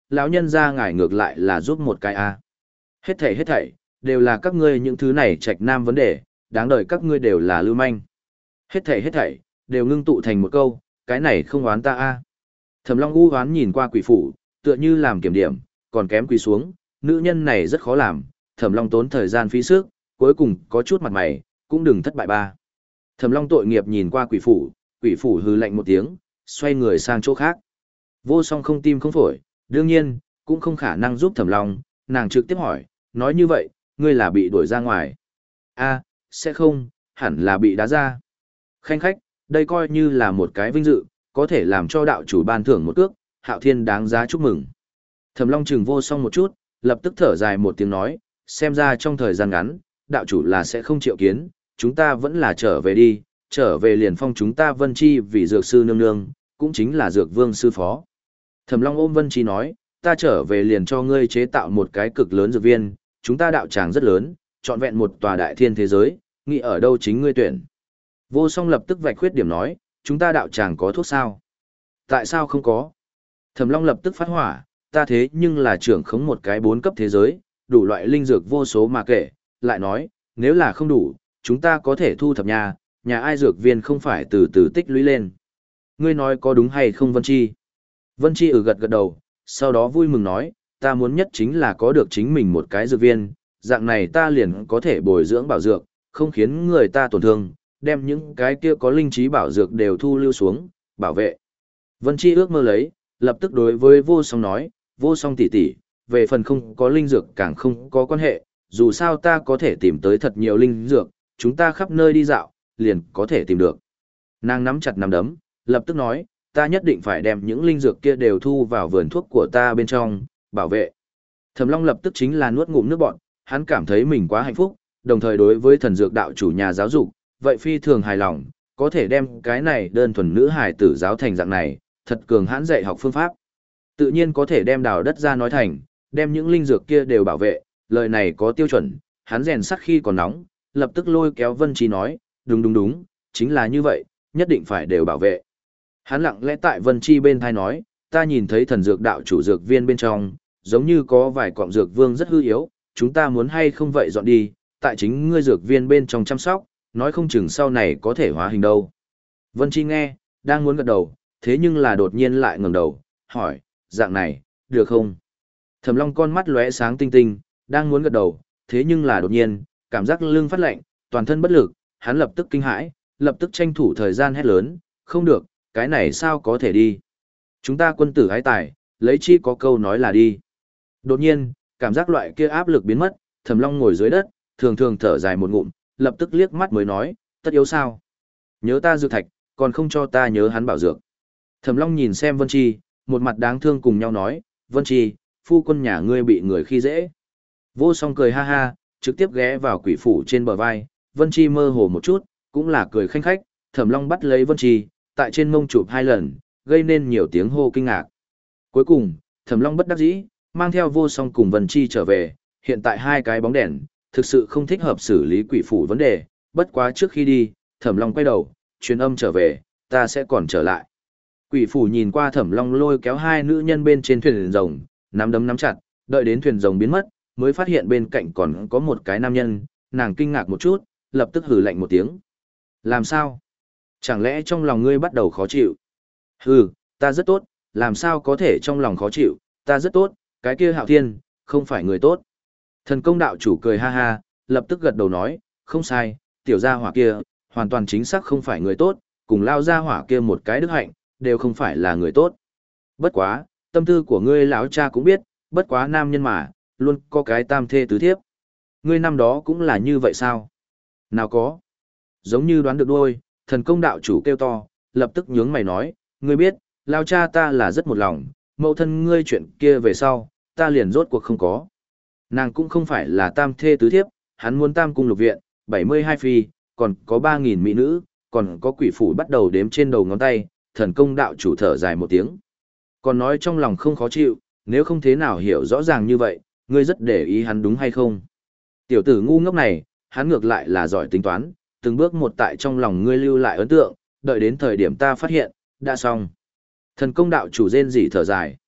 lão nhân ra ngài ngược lại là giúp một cái a. Hết thảy hết thảy, đều là các ngươi những thứ này trạch nam vấn đề, đáng đời các ngươi đều là lưu manh. Hết thảy hết thảy, đều ngưng tụ thành một câu, cái này không oán ta a. Thẩm Long u oán nhìn qua quỷ phủ, tựa như làm kiểm điểm, còn kém quỳ xuống, nữ nhân này rất khó làm, Thẩm Long tốn thời gian phí sức, cuối cùng có chút mặt mày, cũng đừng thất bại ba. Thẩm Long tội nghiệp nhìn qua quỷ phủ, quỷ phủ hừ lạnh một tiếng, xoay người sang chỗ khác. Vô Song không tim không phổi, đương nhiên, cũng không khả năng giúp Thẩm Long, nàng trực tiếp hỏi, nói như vậy, ngươi là bị đuổi ra ngoài. A, sẽ không, hẳn là bị đá ra. Khanh khách, đây coi như là một cái vinh dự, có thể làm cho đạo chủ ban thưởng một cước, Hạo Thiên đáng giá chúc mừng. Thẩm Long chừng Vô Song một chút, lập tức thở dài một tiếng nói, xem ra trong thời gian ngắn, đạo chủ là sẽ không chịu kiến, chúng ta vẫn là trở về đi, trở về liền phong chúng ta Vân Chi vì dược sư nương nương, cũng chính là dược vương sư phó. Thẩm Long ôm Vân Chi nói, ta trở về liền cho ngươi chế tạo một cái cực lớn dược viên, chúng ta đạo tràng rất lớn, trọn vẹn một tòa đại thiên thế giới, nghĩ ở đâu chính ngươi tuyển. Vô Song lập tức vạch khuyết điểm nói, chúng ta đạo tràng có thuốc sao? Tại sao không có? Thẩm Long lập tức phát hỏa, ta thế nhưng là trưởng khống một cái bốn cấp thế giới, đủ loại linh dược vô số mà kể, lại nói, nếu là không đủ, chúng ta có thể thu thập nhà, nhà ai dược viên không phải từ từ tích lũy lên. Ngươi nói có đúng hay không Vân Chi? Vân Chi ừ gật gật đầu, sau đó vui mừng nói, ta muốn nhất chính là có được chính mình một cái dược viên, dạng này ta liền có thể bồi dưỡng bảo dược, không khiến người ta tổn thương, đem những cái kia có linh trí bảo dược đều thu lưu xuống, bảo vệ. Vân Chi ước mơ lấy, lập tức đối với Vô Song nói, Vô Song tỷ tỷ, về phần không có linh dược càng không có quan hệ, dù sao ta có thể tìm tới thật nhiều linh dược, chúng ta khắp nơi đi dạo, liền có thể tìm được. Nàng nắm chặt nắm đấm, lập tức nói, ta nhất định phải đem những linh dược kia đều thu vào vườn thuốc của ta bên trong, bảo vệ. Thẩm Long lập tức chính là nuốt ngụm nước bọt, hắn cảm thấy mình quá hạnh phúc, đồng thời đối với thần dược đạo chủ nhà giáo dục, vậy phi thường hài lòng, có thể đem cái này đơn thuần nữ hài tử giáo thành dạng này, thật cường hãn dạy học phương pháp. Tự nhiên có thể đem đào đất ra nói thành, đem những linh dược kia đều bảo vệ, lời này có tiêu chuẩn, hắn rèn sắt khi còn nóng, lập tức lôi kéo Vân Chi nói, đúng đúng đúng, chính là như vậy, nhất định phải đều bảo vệ. Hắn lặng lẽ tại Vân Chi bên thai nói, ta nhìn thấy thần dược đạo chủ dược viên bên trong, giống như có vài cọng dược vương rất hư yếu, chúng ta muốn hay không vậy dọn đi, tại chính ngươi dược viên bên trong chăm sóc, nói không chừng sau này có thể hóa hình đâu. Vân Chi nghe, đang muốn gật đầu, thế nhưng là đột nhiên lại ngẩng đầu, hỏi, dạng này, được không? Thẩm Long con mắt lóe sáng tinh tinh, đang muốn gật đầu, thế nhưng là đột nhiên, cảm giác lưng phát lạnh, toàn thân bất lực, hắn lập tức kinh hãi, lập tức tranh thủ thời gian hét lớn, không được, cái này sao có thể đi? Chúng ta quân tử ái tài, lấy chi có câu nói là đi. Đột nhiên, cảm giác loại kia áp lực biến mất, Thẩm Long ngồi dưới đất, thường thường thở dài một ngụm, lập tức liếc mắt mới nói, tất yếu sao? Nhớ ta dược thạch, còn không cho ta nhớ hắn bảo dược. Thẩm Long nhìn xem Vân Chi, một mặt đáng thương cùng nhau nói, Vân Chi, phu quân nhà ngươi bị người khi dễ. Vô Song cười ha ha, trực tiếp ghé vào quỷ phủ trên bờ vai, Vân Chi mơ hồ một chút, cũng là cười khanh khách, Thẩm Long bắt lấy Vân Chi, tại trên mông chụp hai lần, gây nên nhiều tiếng hô kinh ngạc. Cuối cùng, Thẩm Long bất đắc dĩ, mang theo Vô Song cùng Vân Chi trở về, hiện tại hai cái bóng đèn, thực sự không thích hợp xử lý quỷ phủ vấn đề, bất quá trước khi đi, Thẩm Long quay đầu, truyền âm trở về, ta sẽ còn trở lại. Quỷ phủ nhìn qua Thẩm Long lôi kéo hai nữ nhân bên trên thuyền rồng, nắm đấm nắm chặt, đợi đến thuyền rồng biến mất, mới phát hiện bên cạnh còn có một cái nam nhân, nàng kinh ngạc một chút, lập tức hừ lạnh một tiếng. Làm sao? Chẳng lẽ trong lòng ngươi bắt đầu khó chịu? Hừ, ta rất tốt, làm sao có thể trong lòng khó chịu, ta rất tốt, cái kia Hạo Thiên, không phải người tốt. Thần công đạo chủ cười ha ha, lập tức gật đầu nói, không sai, tiểu gia hỏa kia, hoàn toàn chính xác không phải người tốt, cùng lao gia hỏa kia một cái đức hạnh, đều không phải là người tốt. Bất quá, tâm tư của ngươi lão cha cũng biết, bất quá nam nhân mà, luôn có cái tam thê tứ thiếp. Ngươi năm đó cũng là như vậy sao? Nào có. Giống như đoán được đôi, thần công đạo chủ kêu to, lập tức nhướng mày nói, ngươi biết, lao cha ta là rất một lòng, mẫu thân ngươi chuyện kia về sau, ta liền rốt cuộc không có. Nàng cũng không phải là tam thê tứ thiếp, hắn muốn tam cung lục viện, bảy mươi hai phi, còn có ba nghìn mỹ nữ, còn có quỷ phủ bắt đầu đếm trên đầu ngón tay, thần công đạo chủ thở dài một tiếng. Còn nói trong lòng không khó chịu, nếu không thế nào hiểu rõ ràng như vậy, ngươi rất để ý hắn đúng hay không? Tiểu tử ngu ngốc này, hắn ngược lại là giỏi tính toán, từng bước một tại trong lòng ngươi lưu lại ấn tượng, đợi đến thời điểm ta phát hiện, đã xong. Thần công đạo chủ rên rỉ thở dài.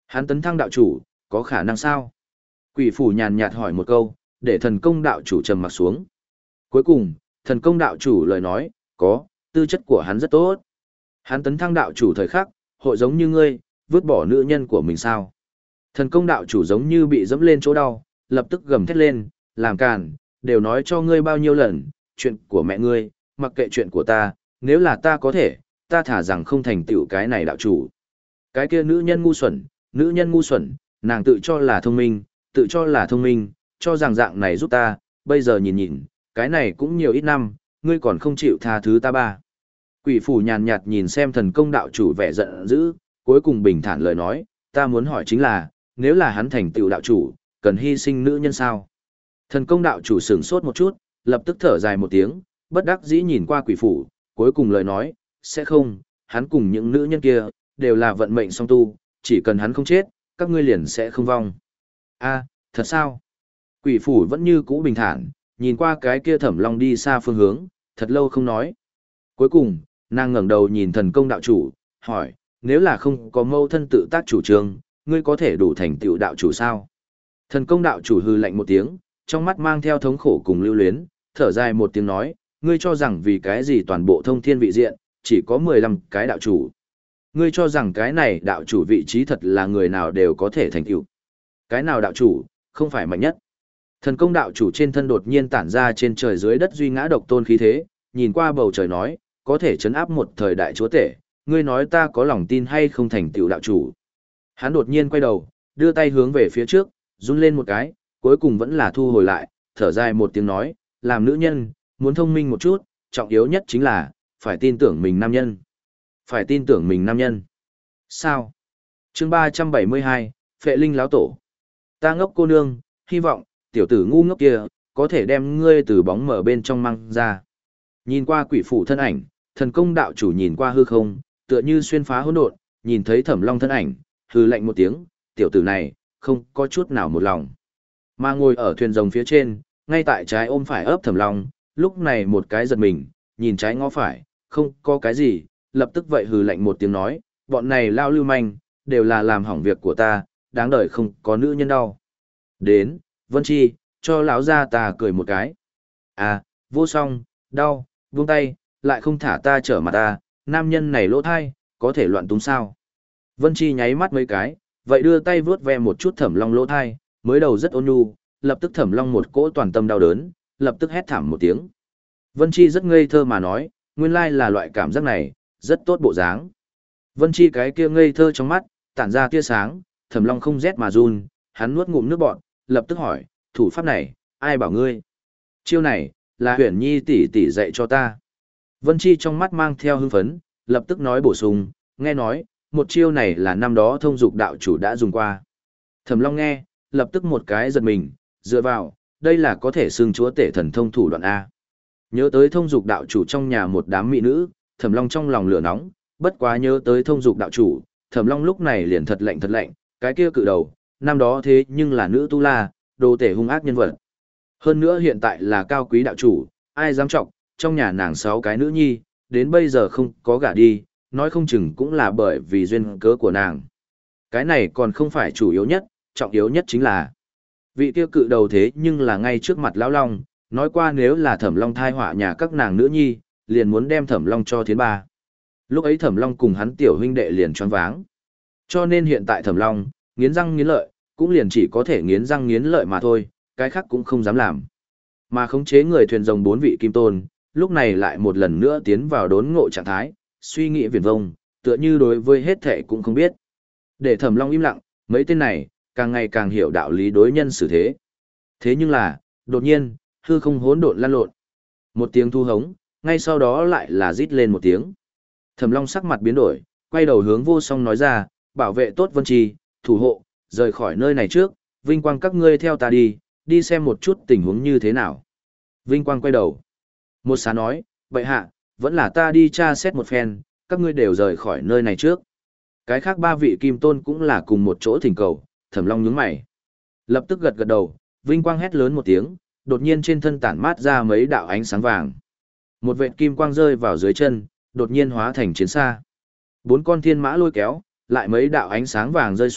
Hắn tấn thăng đạo chủ, có khả năng sao? Quỷ phủ nhàn nhạt hỏi một câu, để thần công đạo chủ trầm mặt xuống. Cuối cùng, thần công đạo chủ lời nói, có, tư chất của hắn rất tốt. Hắn tấn thăng đạo chủ thời khắc, hội giống như ngươi, vứt bỏ nữ nhân của mình sao? Thần công đạo chủ giống như bị dẫm lên chỗ đau, lập tức gầm thét lên, làm càn, đều nói cho ngươi bao nhiêu lần, chuyện của mẹ ngươi, mặc kệ chuyện của ta, nếu là ta có thể, ta thả rằng không thành tựu cái này đạo chủ. Cái kia nữ nhân ngu xuẩn, nữ nhân ngu xuẩn, nàng tự cho là thông minh, tự cho là thông minh, cho rằng dạng này giúp ta, bây giờ nhìn nhìn, cái này cũng nhiều ít năm, ngươi còn không chịu tha thứ ta ba. Quỷ phủ nhàn nhạt nhìn xem thần công đạo chủ vẻ giận dữ, cuối cùng bình thản lời nói, ta muốn hỏi chính là, nếu là hắn thành tựu đạo chủ, cần hy sinh nữ nhân sao? Thần công đạo chủ sửng sốt một chút, lập tức thở dài một tiếng, bất đắc dĩ nhìn qua quỷ phủ, cuối cùng lời nói, sẽ không, hắn cùng những nữ nhân kia, đều là vận mệnh song tu, chỉ cần hắn không chết, các ngươi liền sẽ không vong. A, thật sao? Quỷ phủ vẫn như cũ bình thản, nhìn qua cái kia thẩm long đi xa phương hướng, thật lâu không nói. Cuối cùng, nàng ngẩng đầu nhìn thần công đạo chủ, hỏi, nếu là không có mâu thân tự tác chủ trương, ngươi có thể đủ thành tựu đạo chủ sao? Thần công đạo chủ hừ lạnh một tiếng, trong mắt mang theo thống khổ cùng lưu luyến, thở dài một tiếng nói, ngươi cho rằng vì cái gì toàn bộ thông thiên vị diện, chỉ có mười lăm cái đạo chủ. Ngươi cho rằng cái này đạo chủ vị trí thật là người nào đều có thể thành tựu. Cái nào đạo chủ, không phải mạnh nhất. Thần công đạo chủ trên thân đột nhiên tản ra trên trời dưới đất duy ngã độc tôn khí thế, nhìn qua bầu trời nói, có thể chấn áp một thời đại chúa tể, ngươi nói ta có lòng tin hay không thành tựu đạo chủ. Hắn đột nhiên quay đầu, đưa tay hướng về phía trước, run lên một cái, cuối cùng vẫn là thu hồi lại, thở dài một tiếng nói, làm nữ nhân, muốn thông minh một chút, trọng yếu nhất chính là, phải tin tưởng mình nam nhân. Phải tin tưởng mình nam nhân. Sao? Chương ba trăm bảy mươi hai, Phệ Linh Láo Tổ. Ta ngốc cô nương, hy vọng, tiểu tử ngu ngốc kia, có thể đem ngươi từ bóng mở bên trong mang ra. Nhìn qua quỷ phủ thân ảnh, thần công đạo chủ nhìn qua hư không, tựa như xuyên phá hỗn độn, nhìn thấy thẩm long thân ảnh, hư lạnh một tiếng, tiểu tử này, không có chút nào một lòng. Mà ngồi ở thuyền rồng phía trên, ngay tại trái ôm phải ấp thẩm long, lúc này một cái giật mình, nhìn trái ngó phải, không có cái gì, lập tức vậy hừ lạnh một tiếng nói, bọn này lao lưu manh, đều là làm hỏng việc của ta, đáng đời không có nữ nhân đau. Đến, Vân Chi, cho lão gia ta cười một cái. À, vô song, đau, buông tay, lại không thả ta trở mặt ta, nam nhân này lỗ thai, có thể loạn túng sao. Vân Chi nháy mắt mấy cái, vậy đưa tay vướt ve một chút thẩm long lỗ thai, mới đầu rất ôn nhu, lập tức thẩm long một cỗ toàn tâm đau đớn, lập tức hét thảm một tiếng. Vân Chi rất ngây thơ mà nói, nguyên lai là loại cảm giác này, rất tốt bộ dáng. Vân Chi cái kia ngây thơ trong mắt, tản ra tia sáng, thẩm long không rét mà run, hắn nuốt ngụm nước bọt, lập tức hỏi, thủ pháp này, ai bảo ngươi? Chiêu này, là Huyền Nhi tỷ tỷ dạy cho ta. Vân Chi trong mắt mang theo hưng phấn, lập tức nói bổ sung, nghe nói, một chiêu này là năm đó thông dục đạo chủ đã dùng qua. Thẩm Long nghe, lập tức một cái giật mình, dựa vào, đây là có thể xưng chúa tể thần thông thủ đoạn A. Nhớ tới thông dục đạo chủ trong nhà một đám mỹ nữ, Thẩm Long trong lòng lửa nóng, bất quá nhớ tới thông dục đạo chủ, Thẩm Long lúc này liền thật lạnh thật lạnh, cái kia cự đầu, năm đó thế nhưng là nữ tu la, đồ tể hung ác nhân vật. Hơn nữa hiện tại là cao quý đạo chủ, ai dám trọng, trong nhà nàng sáu cái nữ nhi, đến bây giờ không có gả đi, nói không chừng cũng là bởi vì duyên cớ của nàng. Cái này còn không phải chủ yếu nhất, trọng yếu nhất chính là vị kia cự đầu thế nhưng là ngay trước mặt lão long, nói qua nếu là Thẩm Long thai họa nhà các nàng nữ nhi, liền muốn đem Thẩm Long cho thiến ba. Lúc ấy Thẩm Long cùng hắn tiểu huynh đệ liền choáng váng. Cho nên hiện tại Thẩm Long, nghiến răng nghiến lợi, cũng liền chỉ có thể nghiến răng nghiến lợi mà thôi, cái khác cũng không dám làm. Mà khống chế người thuyền rồng bốn vị kim tôn, lúc này lại một lần nữa tiến vào đốn ngộ trạng thái, suy nghĩ viển vông, tựa như đối với hết thể cũng không biết. Để Thẩm Long im lặng, mấy tên này, càng ngày càng hiểu đạo lý đối nhân xử thế. Thế nhưng là, đột nhiên, hư không hỗn độn lăn lộn. Một tiếng thu hống, ngay sau đó lại là rít lên một tiếng. Thẩm Long sắc mặt biến đổi, quay đầu hướng Vô Song nói ra, bảo vệ tốt Vân Trì, thủ hộ, rời khỏi nơi này trước, vinh quang các ngươi theo ta đi, đi xem một chút tình huống như thế nào. Vinh quang quay đầu. Một xá nói, vậy hạ, vẫn là ta đi tra xét một phen, các ngươi đều rời khỏi nơi này trước. Cái khác ba vị kim tôn cũng là cùng một chỗ thỉnh cầu, Thẩm Long nhướng mày. Lập tức gật gật đầu, vinh quang hét lớn một tiếng, đột nhiên trên thân tản mát ra mấy đạo ánh sáng vàng. Một vệt kim quang rơi vào dưới chân, đột nhiên hóa thành chiến xa. Bốn con thiên mã lôi kéo, lại mấy đạo ánh sáng vàng rơi xuống,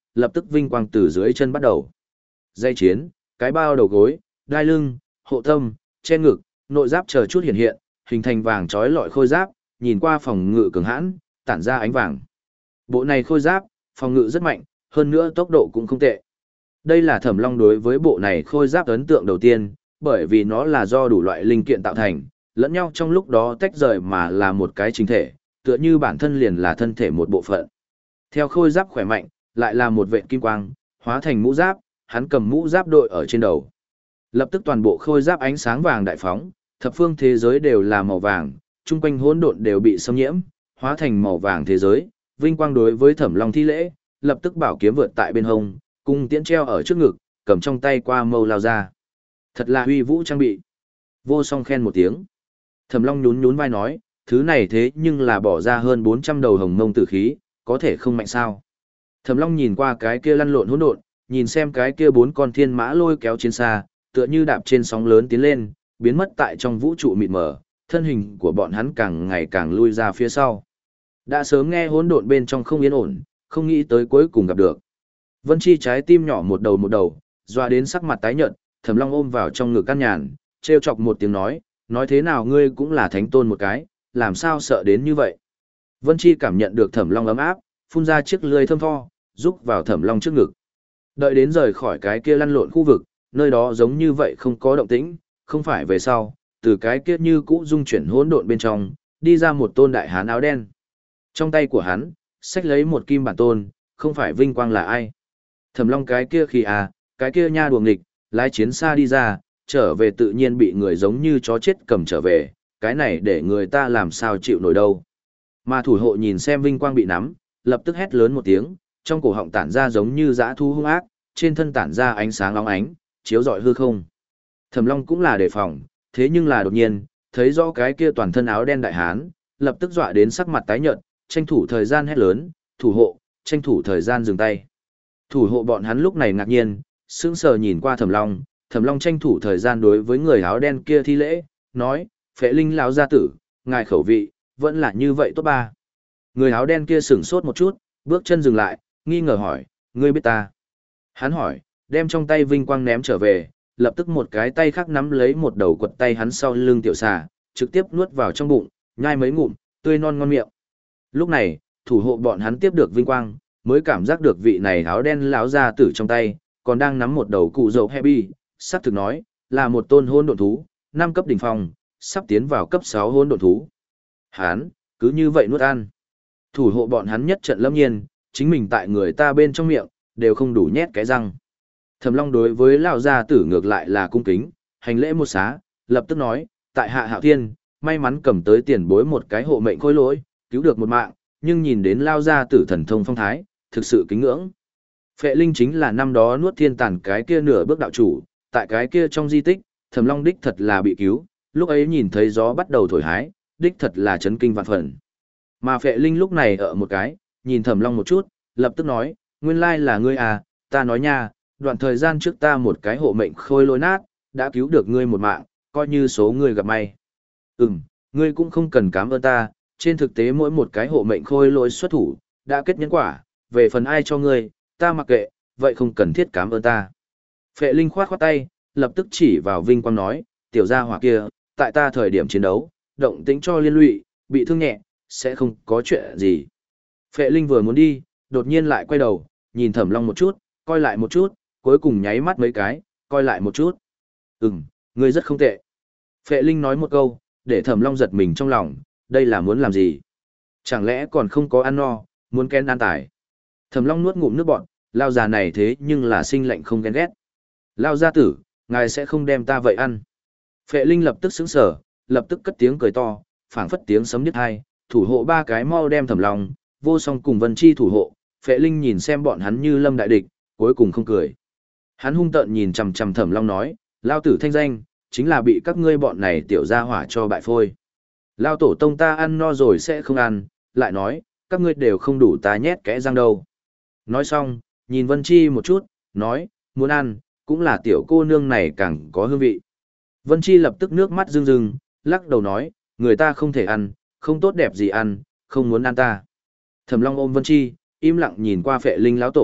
lập tức vinh quang từ dưới chân bắt đầu. Dây chiến, cái bao đầu gối, đai lưng, hộ tâm, che ngực, nội giáp chờ chút hiện hiện, hình thành vàng trói lọi khôi giáp, nhìn qua phòng ngự cường hãn, tản ra ánh vàng. Bộ này khôi giáp, phòng ngự rất mạnh, hơn nữa tốc độ cũng không tệ. Đây là Thẩm Long đối với bộ này khôi giáp ấn tượng đầu tiên, bởi vì nó là do đủ loại linh kiện tạo thành, lẫn nhau trong lúc đó tách rời mà là một cái chính thể, tựa như bản thân liền là thân thể một bộ phận. Theo khôi giáp khỏe mạnh, lại là một vệt kim quang, hóa thành mũ giáp, hắn cầm mũ giáp đội ở trên đầu. Lập tức toàn bộ khôi giáp ánh sáng vàng đại phóng, thập phương thế giới đều là màu vàng, chung quanh hỗn độn đều bị xâm nhiễm, hóa thành màu vàng thế giới, vinh quang đối với Thẩm Long thi lễ, lập tức bảo kiếm vượt tại bên hông, cung tiễn treo ở trước ngực, cầm trong tay qua mâu lao ra. Thật là huy vũ trang bị. Vô Song khen một tiếng. Thẩm Long nhún nhún vai nói, thứ này thế nhưng là bỏ ra hơn bốn trăm đầu hồng mông tử khí, có thể không mạnh sao. Thẩm Long nhìn qua cái kia lăn lộn hỗn độn, nhìn xem cái kia bốn con thiên mã lôi kéo chiến xa, tựa như đạp trên sóng lớn tiến lên, biến mất tại trong vũ trụ mịt mờ, thân hình của bọn hắn càng ngày càng lui ra phía sau. Đã sớm nghe hỗn độn bên trong không yên ổn, không nghĩ tới cuối cùng gặp được. Vân Chi trái tim nhỏ một đầu một đầu, doa đến sắc mặt tái nhợt, Thẩm Long ôm vào trong ngực căn nhàn, trêu chọc một tiếng nói, nói thế nào ngươi cũng là thánh tôn một cái, làm sao sợ đến như vậy. Vân Chi cảm nhận được Thẩm Long ấm áp, phun ra chiếc lưỡi thơm tho, rúc vào Thẩm Long trước ngực. Đợi đến rời khỏi cái kia lăn lộn khu vực, nơi đó giống như vậy không có động tĩnh, không phải về sau, từ cái kia như cũ dung chuyển hỗn độn bên trong, đi ra một tôn đại hán áo đen. Trong tay của hắn, xách lấy một kim bản tôn, không phải vinh quang là ai. Thẩm Long cái kia khi à, cái kia nha đuồng nghịch, lái chiến xa đi ra, trở về tự nhiên bị người giống như chó chết cầm trở về, cái này để người ta làm sao chịu nổi đâu. Mà thủ hộ nhìn xem vinh quang bị nắm, lập tức hét lớn một tiếng, trong cổ họng tản ra giống như dã thu hung ác, trên thân tản ra ánh sáng óng ánh, chiếu rọi hư không. Thẩm Long cũng là đề phòng, thế nhưng là đột nhiên, thấy rõ cái kia toàn thân áo đen đại hán, lập tức dọa đến sắc mặt tái nhợt, tranh thủ thời gian hét lớn, thủ hộ, tranh thủ thời gian dừng tay. Thủ hộ bọn hắn lúc này ngạc nhiên, sững sờ nhìn qua Thẩm Long, Thẩm Long tranh thủ thời gian đối với người áo đen kia thi lễ, nói, Phệ Linh lão gia tử, ngài khẩu vị, vẫn là như vậy tốt ba. Người áo đen kia sững sốt một chút, bước chân dừng lại, nghi ngờ hỏi, ngươi biết ta? Hắn hỏi, đem trong tay vinh quang ném trở về, lập tức một cái tay khác nắm lấy một đầu quật tay hắn sau lưng tiểu xà, trực tiếp nuốt vào trong bụng, nhai mấy ngụm, tươi non ngon miệng. Lúc này, thủ hộ bọn hắn tiếp được vinh quang, mới cảm giác được vị này áo đen lão gia tử trong tay, còn đang nắm một đầu cụ dầu heavy, sắp thực nói, là một tôn hôn độn thú, năm cấp đỉnh phong, sắp tiến vào cấp sáu hôn độn thú. Hắn, cứ như vậy nuốt ăn. Thủ hộ bọn hắn nhất trận lâm nhiên, chính mình tại người ta bên trong miệng, đều không đủ nhét cái răng. Thẩm Long đối với lão gia tử ngược lại là cung kính, hành lễ một xá, lập tức nói, tại hạ Hạo Thiên, may mắn cầm tới tiền bối một cái hộ mệnh khôi lỗi, cứu được một mạng, nhưng nhìn đến lão gia tử thần thông phong thái, thực sự kính ngưỡng. Phệ Linh chính là năm đó nuốt thiên tàn cái kia nửa bước đạo chủ, tại cái kia trong di tích, Thẩm Long đích thật là bị cứu, lúc ấy nhìn thấy gió bắt đầu thổi hái, đích thật là chấn kinh vạn phần. Mà Phệ Linh lúc này ở một cái, nhìn Thẩm Long một chút, lập tức nói, nguyên lai là ngươi à, ta nói nha, đoạn thời gian trước ta một cái hộ mệnh khôi lỗi nát, đã cứu được ngươi một mạng, coi như số ngươi gặp may. Ừm, ngươi cũng không cần cảm ơn ta, trên thực tế mỗi một cái hộ mệnh khôi lỗi xuất thủ, đã kết nhân quả, về phần ai cho ngươi, ta mặc kệ, vậy không cần thiết cảm ơn ta. Phệ Linh khoát khoát tay, lập tức chỉ vào Vinh Quang nói, tiểu gia hỏa kia, tại ta thời điểm chiến đấu, động tĩnh cho liên lụy, bị thương nhẹ, sẽ không có chuyện gì. Phệ Linh vừa muốn đi, đột nhiên lại quay đầu, nhìn Thẩm Long một chút, coi lại một chút, cuối cùng nháy mắt mấy cái, coi lại một chút. Ừm, ngươi rất không tệ. Phệ Linh nói một câu, để Thẩm Long giật mình trong lòng, đây là muốn làm gì? Chẳng lẽ còn không có ăn no, muốn kén ăn tải? Thẩm Long nuốt ngụm nước bọt, lao già này thế nhưng là sinh lạnh không ghen ghét. Lao gia tử, ngài sẽ không đem ta vậy ăn. Phệ Linh lập tức sững sờ, lập tức cất tiếng cười to, phảng phất tiếng sấm điếc tai, thủ hộ ba cái mau đem Thẩm Long, Vô Song cùng Vân Chi thủ hộ. Phệ Linh nhìn xem bọn hắn như lâm đại địch, cuối cùng không cười. Hắn hung tợn nhìn chằm chằm Thẩm Long nói, lao tử thanh danh, chính là bị các ngươi bọn này tiểu gia hỏa cho bại phôi. Lao tổ tông ta ăn no rồi sẽ không ăn, lại nói, các ngươi đều không đủ ta nhét kẽ răng đâu. Nói xong, nhìn Vân Chi một chút, nói, muốn ăn, cũng là tiểu cô nương này càng có hương vị. Vân Chi lập tức nước mắt rưng rưng, lắc đầu nói, người ta không thể ăn, không tốt đẹp gì ăn, không muốn ăn ta. Thẩm Long ôm Vân Chi, im lặng nhìn qua Phệ Linh lão tổ,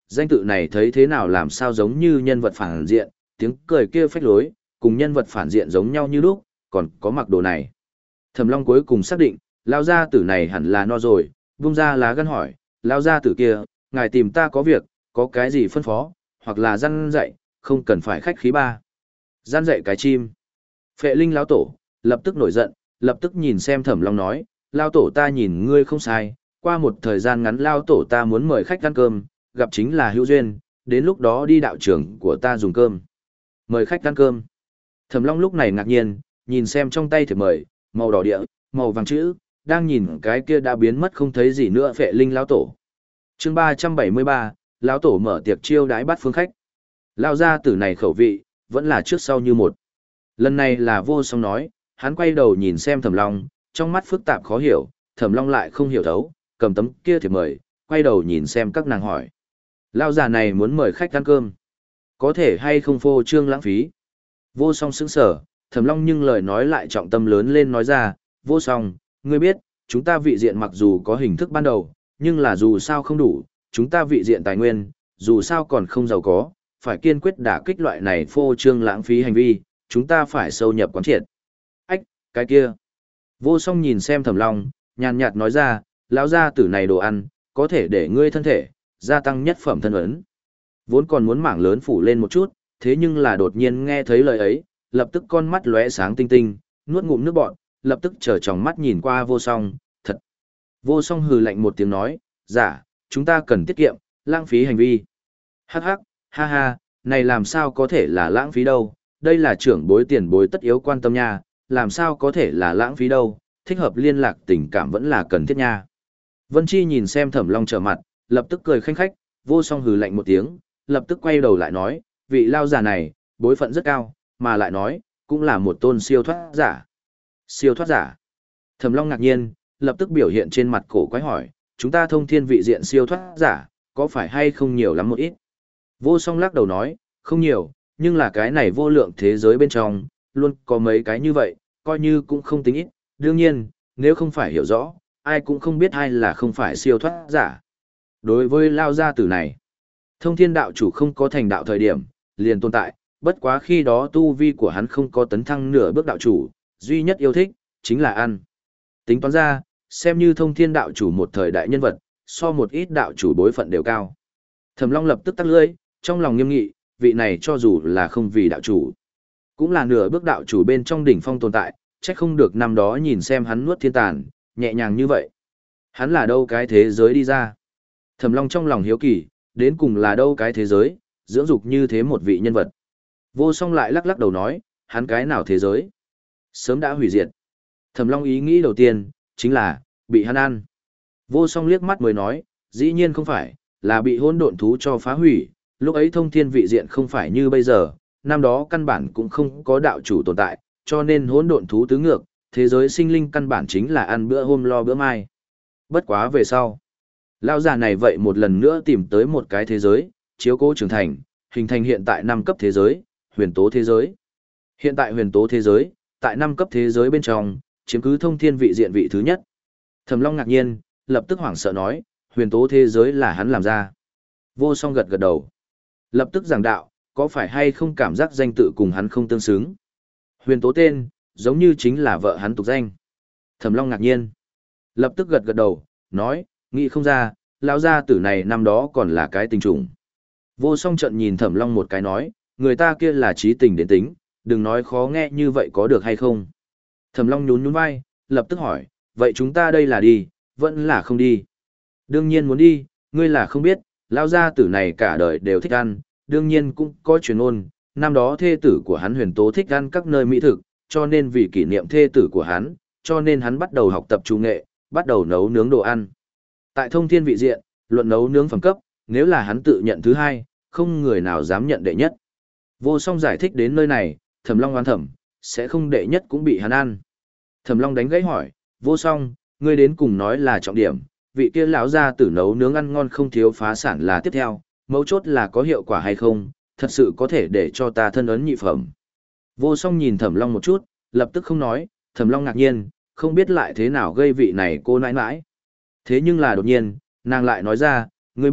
danh tự này thấy thế nào làm sao giống như nhân vật phản diện, tiếng cười kia phách lối, cùng nhân vật phản diện giống nhau như lúc, còn có mặc đồ này. Thẩm Long cuối cùng xác định, lao gia tử này hẳn là no rồi, vung ra lá gan hỏi, lao gia tử kia, ngài tìm ta có việc, có cái gì phân phó, hoặc là răn dạy, không cần phải khách khí ba. Răn dạy cái chim. Phệ Linh lão tổ, lập tức nổi giận, lập tức nhìn xem Thẩm Long nói, lao tổ ta nhìn ngươi không sai, qua một thời gian ngắn lao tổ ta muốn mời khách ăn cơm, gặp chính là hữu duyên, đến lúc đó đi đạo trưởng của ta dùng cơm. Mời khách ăn cơm. Thẩm Long lúc này ngạc nhiên, nhìn xem trong tay thiệp mời, màu đỏ địa, màu vàng chữ, đang nhìn cái kia đã biến mất không thấy gì nữa Phệ Linh lão tổ. Chương ba trăm bảy mươi ba, lão tổ mở tiệc chiêu đãi bắt phương khách. Lao gia tử này khẩu vị, vẫn là trước sau như một. Lần này là Vô Song nói, hắn quay đầu nhìn xem Thẩm Long, trong mắt phức tạp khó hiểu, Thẩm Long lại không hiểu thấu, cầm tấm kia thiệp mời, quay đầu nhìn xem các nàng hỏi. Lao già này muốn mời khách ăn cơm, có thể hay không phô trương lãng phí. Vô Song sững sờ, Thẩm Long nhưng lời nói lại trọng tâm lớn lên nói ra, Vô Song, ngươi biết, chúng ta vị diện mặc dù có hình thức ban đầu, nhưng là dù sao không đủ, chúng ta vị diện tài nguyên, dù sao còn không giàu có, phải kiên quyết đả kích loại này phô trương lãng phí hành vi, chúng ta phải sâu nhập quán triệt. Ách, cái kia. Vô Song nhìn xem Thẩm Long, nhàn nhạt nói ra, lão gia tử này đồ ăn, có thể để ngươi thân thể, gia tăng nhất phẩm thân ấn. Vốn còn muốn mảng lớn phủ lên một chút, thế nhưng là đột nhiên nghe thấy lời ấy, lập tức con mắt lóe sáng tinh tinh, nuốt ngụm nước bọt, lập tức trở tròng mắt nhìn qua Vô Song, thật. Vô Song hừ lạnh một tiếng nói, giả, chúng ta cần tiết kiệm, lãng phí hành vi. Hắc hắc, ha ha, này làm sao có thể là lãng phí đâu, đây là trưởng bối tiền bối tất yếu quan tâm nha, làm sao có thể là lãng phí đâu, thích hợp liên lạc tình cảm vẫn là cần thiết nha. Vân Chi nhìn xem Thẩm Long trở mặt, lập tức cười khanh khách, Vô Song hừ lạnh một tiếng, lập tức quay đầu lại nói, vị lao giả này, bối phận rất cao, mà lại nói, cũng là một tôn siêu thoát giả. Siêu thoát giả. Thẩm Long ngạc nhiên, lập tức biểu hiện trên mặt cổ quái hỏi, chúng ta thông thiên vị diện siêu thoát giả, có phải hay không nhiều lắm một ít? Vô Song lắc đầu nói, không nhiều, nhưng là cái này vô lượng thế giới bên trong, luôn có mấy cái như vậy, coi như cũng không tính ít. Đương nhiên, nếu không phải hiểu rõ, ai cũng không biết ai là không phải siêu thoát giả. Đối với lao gia tử này, thông thiên đạo chủ không có thành đạo thời điểm, liền tồn tại, bất quá khi đó tu vi của hắn không có tấn thăng nửa bước đạo chủ, duy nhất yêu thích, chính là ăn. Tính toán ra, xem như thông thiên đạo chủ một thời đại nhân vật, so một ít đạo chủ bối phận đều cao. Thẩm Long lập tức tắt lưỡi, trong lòng nghiêm nghị, vị này cho dù là không vì đạo chủ, cũng là nửa bước đạo chủ bên trong đỉnh phong tồn tại, chắc không được năm đó nhìn xem hắn nuốt thiên tàn, nhẹ nhàng như vậy. Hắn là đâu cái thế giới đi ra? Thẩm Long trong lòng hiếu kỳ, đến cùng là đâu cái thế giới, dưỡng dục như thế một vị nhân vật. Vô Song lại lắc lắc đầu nói, hắn cái nào thế giới? Sớm đã hủy diệt. Thẩm Long ý nghĩ đầu tiên, chính là, bị hắn ăn. Vô Song liếc mắt mới nói, dĩ nhiên không phải, là bị hỗn độn thú cho phá hủy, lúc ấy thông thiên vị diện không phải như bây giờ, năm đó căn bản cũng không có đạo chủ tồn tại, cho nên hỗn độn thú tứ ngược, thế giới sinh linh căn bản chính là ăn bữa hôm lo bữa mai. Bất quá về sau, lão già này vậy một lần nữa tìm tới một cái thế giới, chiếu cố trưởng thành, hình thành hiện tại năm cấp thế giới, huyền tố thế giới. Hiện tại huyền tố thế giới, tại năm cấp thế giới bên trong, chiếm cứ thông thiên vị diện vị thứ nhất. Thẩm Long ngạc nhiên, lập tức hoảng sợ nói, huyền tố thế giới là hắn làm ra. Vô Song gật gật đầu. Lập tức giảng đạo, có phải hay không cảm giác danh tự cùng hắn không tương xứng. Huyền tố tên, giống như chính là vợ hắn tục danh. Thẩm Long ngạc nhiên. Lập tức gật gật đầu, nói, nghĩ không ra, lão gia tử này năm đó còn là cái tình trùng. Vô Song trận nhìn Thẩm Long một cái nói, người ta kia là trí tình đến tính, đừng nói khó nghe như vậy có được hay không. Thẩm Long nhún nhún vai, lập tức hỏi, vậy chúng ta đây là đi, vẫn là không đi. Đương nhiên muốn đi, ngươi là không biết, lão gia tử này cả đời đều thích ăn, đương nhiên cũng có truyền ôn, năm đó thê tử của hắn Huyền Tố thích ăn các nơi mỹ thực, cho nên vì kỷ niệm thê tử của hắn, cho nên hắn bắt đầu học tập chủ nghệ, bắt đầu nấu nướng đồ ăn. Tại thông thiên vị diện, luận nấu nướng phẩm cấp, nếu là hắn tự nhận thứ hai, không người nào dám nhận đệ nhất. Vô Song giải thích đến nơi này, Thẩm Long oán thẩm, sẽ không đệ nhất cũng bị hắn ăn. Thẩm Long đánh gãy hỏi, Vô Song, ngươi đến cùng nói là trọng điểm, vị kia lão gia tử nấu nướng ăn ngon không thiếu phá sản là tiếp theo, mấu chốt là có hiệu quả hay không, thật sự có thể để cho ta thân ấn nhị phẩm. Vô Song nhìn Thẩm Long một chút, lập tức không nói, Thẩm Long ngạc nhiên, không biết lại thế nào gây vị này cô nãi nãi. Thế nhưng là đột nhiên, nàng lại nói ra, ngươi biết,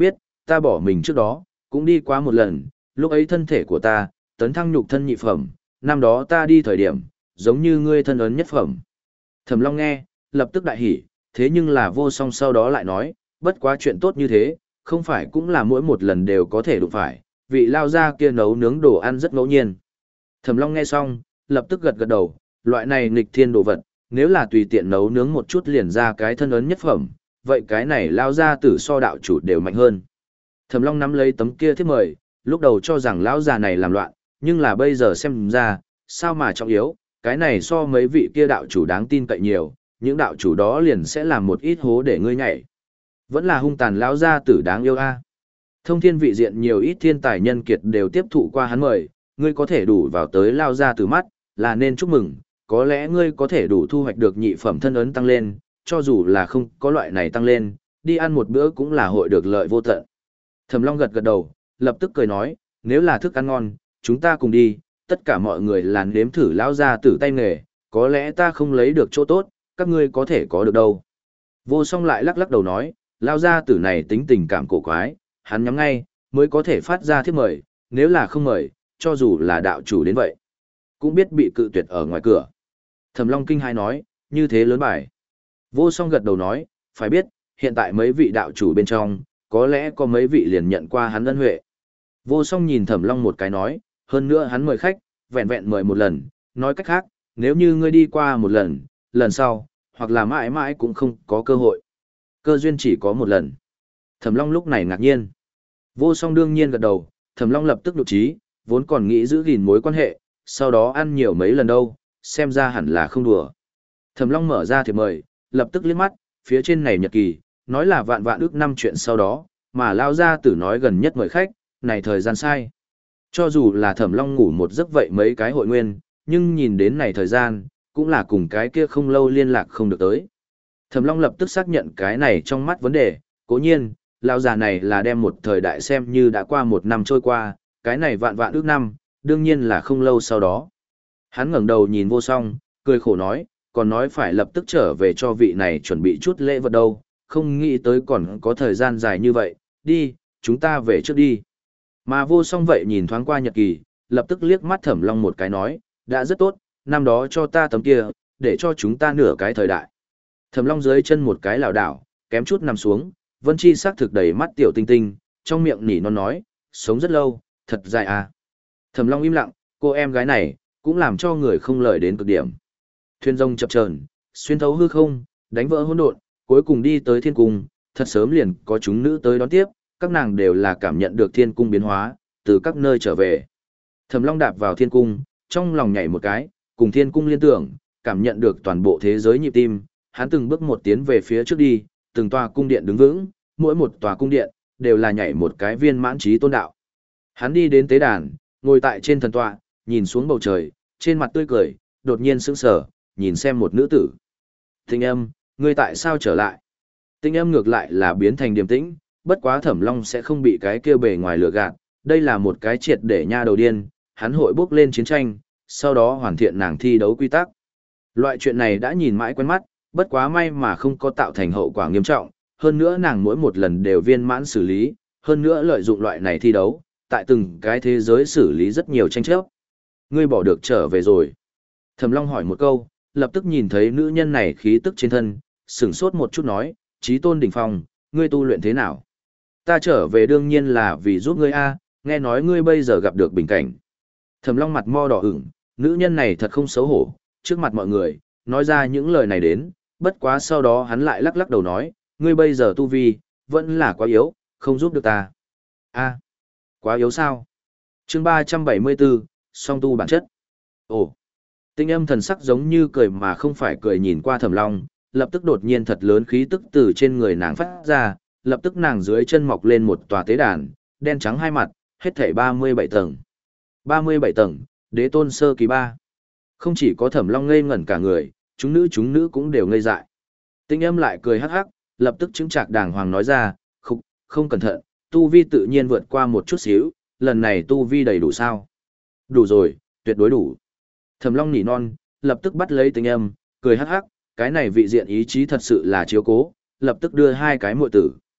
ta bỏ mình trước đó, cũng đi qua một lần, lúc ấy thân thể của ta, tấn thăng nhục thân nhị phẩm, năm đó ta đi thời điểm, giống như ngươi thân ấn nhất phẩm. Thẩm Long nghe, lập tức đại hỉ, thế nhưng là Vô Song sau đó lại nói, bất quá chuyện tốt như thế, không phải cũng là mỗi một lần đều có thể đụng phải, vị lao gia kia nấu nướng đồ ăn rất ngẫu nhiên. Thẩm Long nghe xong, lập tức gật gật đầu, loại này nghịch thiên đồ vật, nếu là tùy tiện nấu nướng một chút liền ra cái thân ấn nhất phẩm, vậy cái này lao gia tử so đạo chủ đều mạnh hơn. Thẩm Long nắm lấy tấm kia thiếp mời, lúc đầu cho rằng lão già này làm loạn, nhưng là bây giờ xem ra, sao mà trọng yếu, cái này so mấy vị kia đạo chủ đáng tin cậy nhiều, những đạo chủ đó liền sẽ làm một ít hố để ngươi nhảy. Vẫn là hung tàn lão gia tử đáng yêu a. Thông thiên vị diện nhiều ít thiên tài nhân kiệt đều tiếp thụ qua hắn mời, ngươi có thể đủ vào tới lao gia tử mắt, là nên chúc mừng, có lẽ ngươi có thể đủ thu hoạch được nhị phẩm thân ấn tăng lên, cho dù là không có loại này tăng lên, đi ăn một bữa cũng là hội được lợi vô tận. Thẩm Long gật gật đầu, lập tức cười nói, nếu là thức ăn ngon, chúng ta cùng đi, tất cả mọi người là nếm thử lão gia tử tay nghề, có lẽ ta không lấy được chỗ tốt, các ngươi có thể có được đâu. Vô Song lại lắc lắc đầu nói, lão gia tử này tính tình cảm cổ quái, hắn nhắm ngay, mới có thể phát ra thiếp mời, nếu là không mời, cho dù là đạo chủ đến vậy, cũng biết bị cự tuyệt ở ngoài cửa. Thẩm Long kinh hãi nói, như thế lớn bài. Vô Song gật đầu nói, phải biết, hiện tại mấy vị đạo chủ bên trong, có lẽ có mấy vị liền nhận qua hắn ân huệ. Vô Song nhìn Thẩm Long một cái nói, hơn nữa hắn mời khách, vẹn vẹn mời một lần, nói cách khác, nếu như ngươi đi qua một lần, lần sau, hoặc là mãi mãi cũng không có cơ hội. Cơ duyên chỉ có một lần. Thẩm Long lúc này ngạc nhiên. Vô Song đương nhiên gật đầu, Thẩm Long lập tức đột trí, vốn còn nghĩ giữ gìn mối quan hệ, sau đó ăn nhiều mấy lần đâu, xem ra hẳn là không đùa. Thẩm Long mở ra thiệp mời, lập tức liếc mắt, phía trên này nhật kỳ, nói là vạn vạn ước năm chuyện sau đó, mà lao ra tử nói gần nhất mời khách, này thời gian sai. Cho dù là Thẩm Long ngủ một giấc vậy mấy cái hội nguyên, nhưng nhìn đến này thời gian, cũng là cùng cái kia không lâu liên lạc không được tới. Thẩm Long lập tức xác nhận cái này trong mắt vấn đề, cố nhiên, lão già này là đem một thời đại xem như đã qua một năm trôi qua, cái này vạn vạn ước năm, đương nhiên là không lâu sau đó. Hắn ngẩng đầu nhìn Vô Song, cười khổ nói, còn nói phải lập tức trở về cho vị này chuẩn bị chút lễ vật đâu, không nghĩ tới còn có thời gian dài như vậy, đi, chúng ta về trước đi. Mà Vô Song vậy nhìn thoáng qua nhật kỳ, lập tức liếc mắt Thẩm Long một cái nói, đã rất tốt, năm đó cho ta tấm kia, để cho chúng ta nửa cái thời đại. Thẩm Long dưới chân một cái lảo đảo, kém chút nằm xuống, Vân Chi sắc thực đầy mắt tiểu tinh tinh, trong miệng nỉ non nói, sống rất lâu, thật dài à. Thẩm Long im lặng, cô em gái này, cũng làm cho người không lời đến cực điểm. Thuyền rồng chập chờn, xuyên thấu hư không, đánh vỡ hỗn độn, cuối cùng đi tới thiên cung, thật sớm liền có chúng nữ tới đón tiếp, các nàng đều là cảm nhận được thiên cung biến hóa, từ các nơi trở về. Thẩm Long đạp vào thiên cung, trong lòng nhảy một cái, cùng thiên cung liên tưởng, cảm nhận được toàn bộ thế giới nhịp tim, hắn từng bước một tiến về phía trước đi, từng tòa cung điện đứng vững, mỗi một tòa cung điện đều là nhảy một cái viên mãn trí tôn đạo. Hắn đi đến tế đàn, ngồi tại trên thần tọa, nhìn xuống bầu trời, trên mặt tươi cười, đột nhiên sững sờ, nhìn xem một nữ tử. Tinh Âm, ngươi tại sao trở lại? Tinh Âm ngược lại là biến thành điềm tĩnh, bất quá Thẩm Long sẽ không bị cái kia bề ngoài lừa gạt, đây là một cái triệt để nha đầu điên, hắn hội bước lên chiến tranh, sau đó hoàn thiện nàng thi đấu quy tắc. Loại chuyện này đã nhìn mãi quen mắt, bất quá may mà không có tạo thành hậu quả nghiêm trọng, hơn nữa nàng mỗi một lần đều viên mãn xử lý, hơn nữa lợi dụng loại này thi đấu, tại từng cái thế giới xử lý rất nhiều tranh chấp. Ngươi bỏ được trở về rồi. Thẩm Long hỏi một câu, lập tức nhìn thấy nữ nhân này khí tức trên thân, sửng sốt một chút nói, Chí Tôn đỉnh phong, ngươi tu luyện thế nào? Ta trở về đương nhiên là vì giúp ngươi a, nghe nói ngươi bây giờ gặp được bình cảnh. Thẩm Long mặt mo đỏ ửng, nữ nhân này thật không xấu hổ, trước mặt mọi người, nói ra những lời này đến, bất quá sau đó hắn lại lắc lắc đầu nói, ngươi bây giờ tu vi, vẫn là quá yếu, không giúp được ta. A, quá yếu sao? Chương ba trăm bảy mươi bốn, song tu bản chất. Ồ, Tinh Âm thần sắc giống như cười mà không phải cười nhìn qua Thẩm Long, lập tức đột nhiên thật lớn khí tức từ trên người nàng phát ra, lập tức nàng dưới chân mọc lên một tòa tế đàn, đen trắng hai mặt, hết thảy ba mươi bảy tầng. ba mươi bảy tầng, đế tôn sơ kỳ ba. Không chỉ có Thẩm Long ngây ngẩn cả người, chúng nữ chúng nữ cũng đều ngây dại. Tinh Âm lại cười hắc hắc, lập tức chứng trạc đàng hoàng nói ra, không, không cẩn thận, tu vi tự nhiên vượt qua một chút xíu, lần này tu vi đầy đủ sao? Đủ rồi, tuyệt đối đủ. Thẩm Long nỉ non, lập tức bắt lấy Tinh Âm, cười hắc hắc, cái này vị diện ý chí thật sự là chiếu cố, lập tức đưa hai cái muội tử.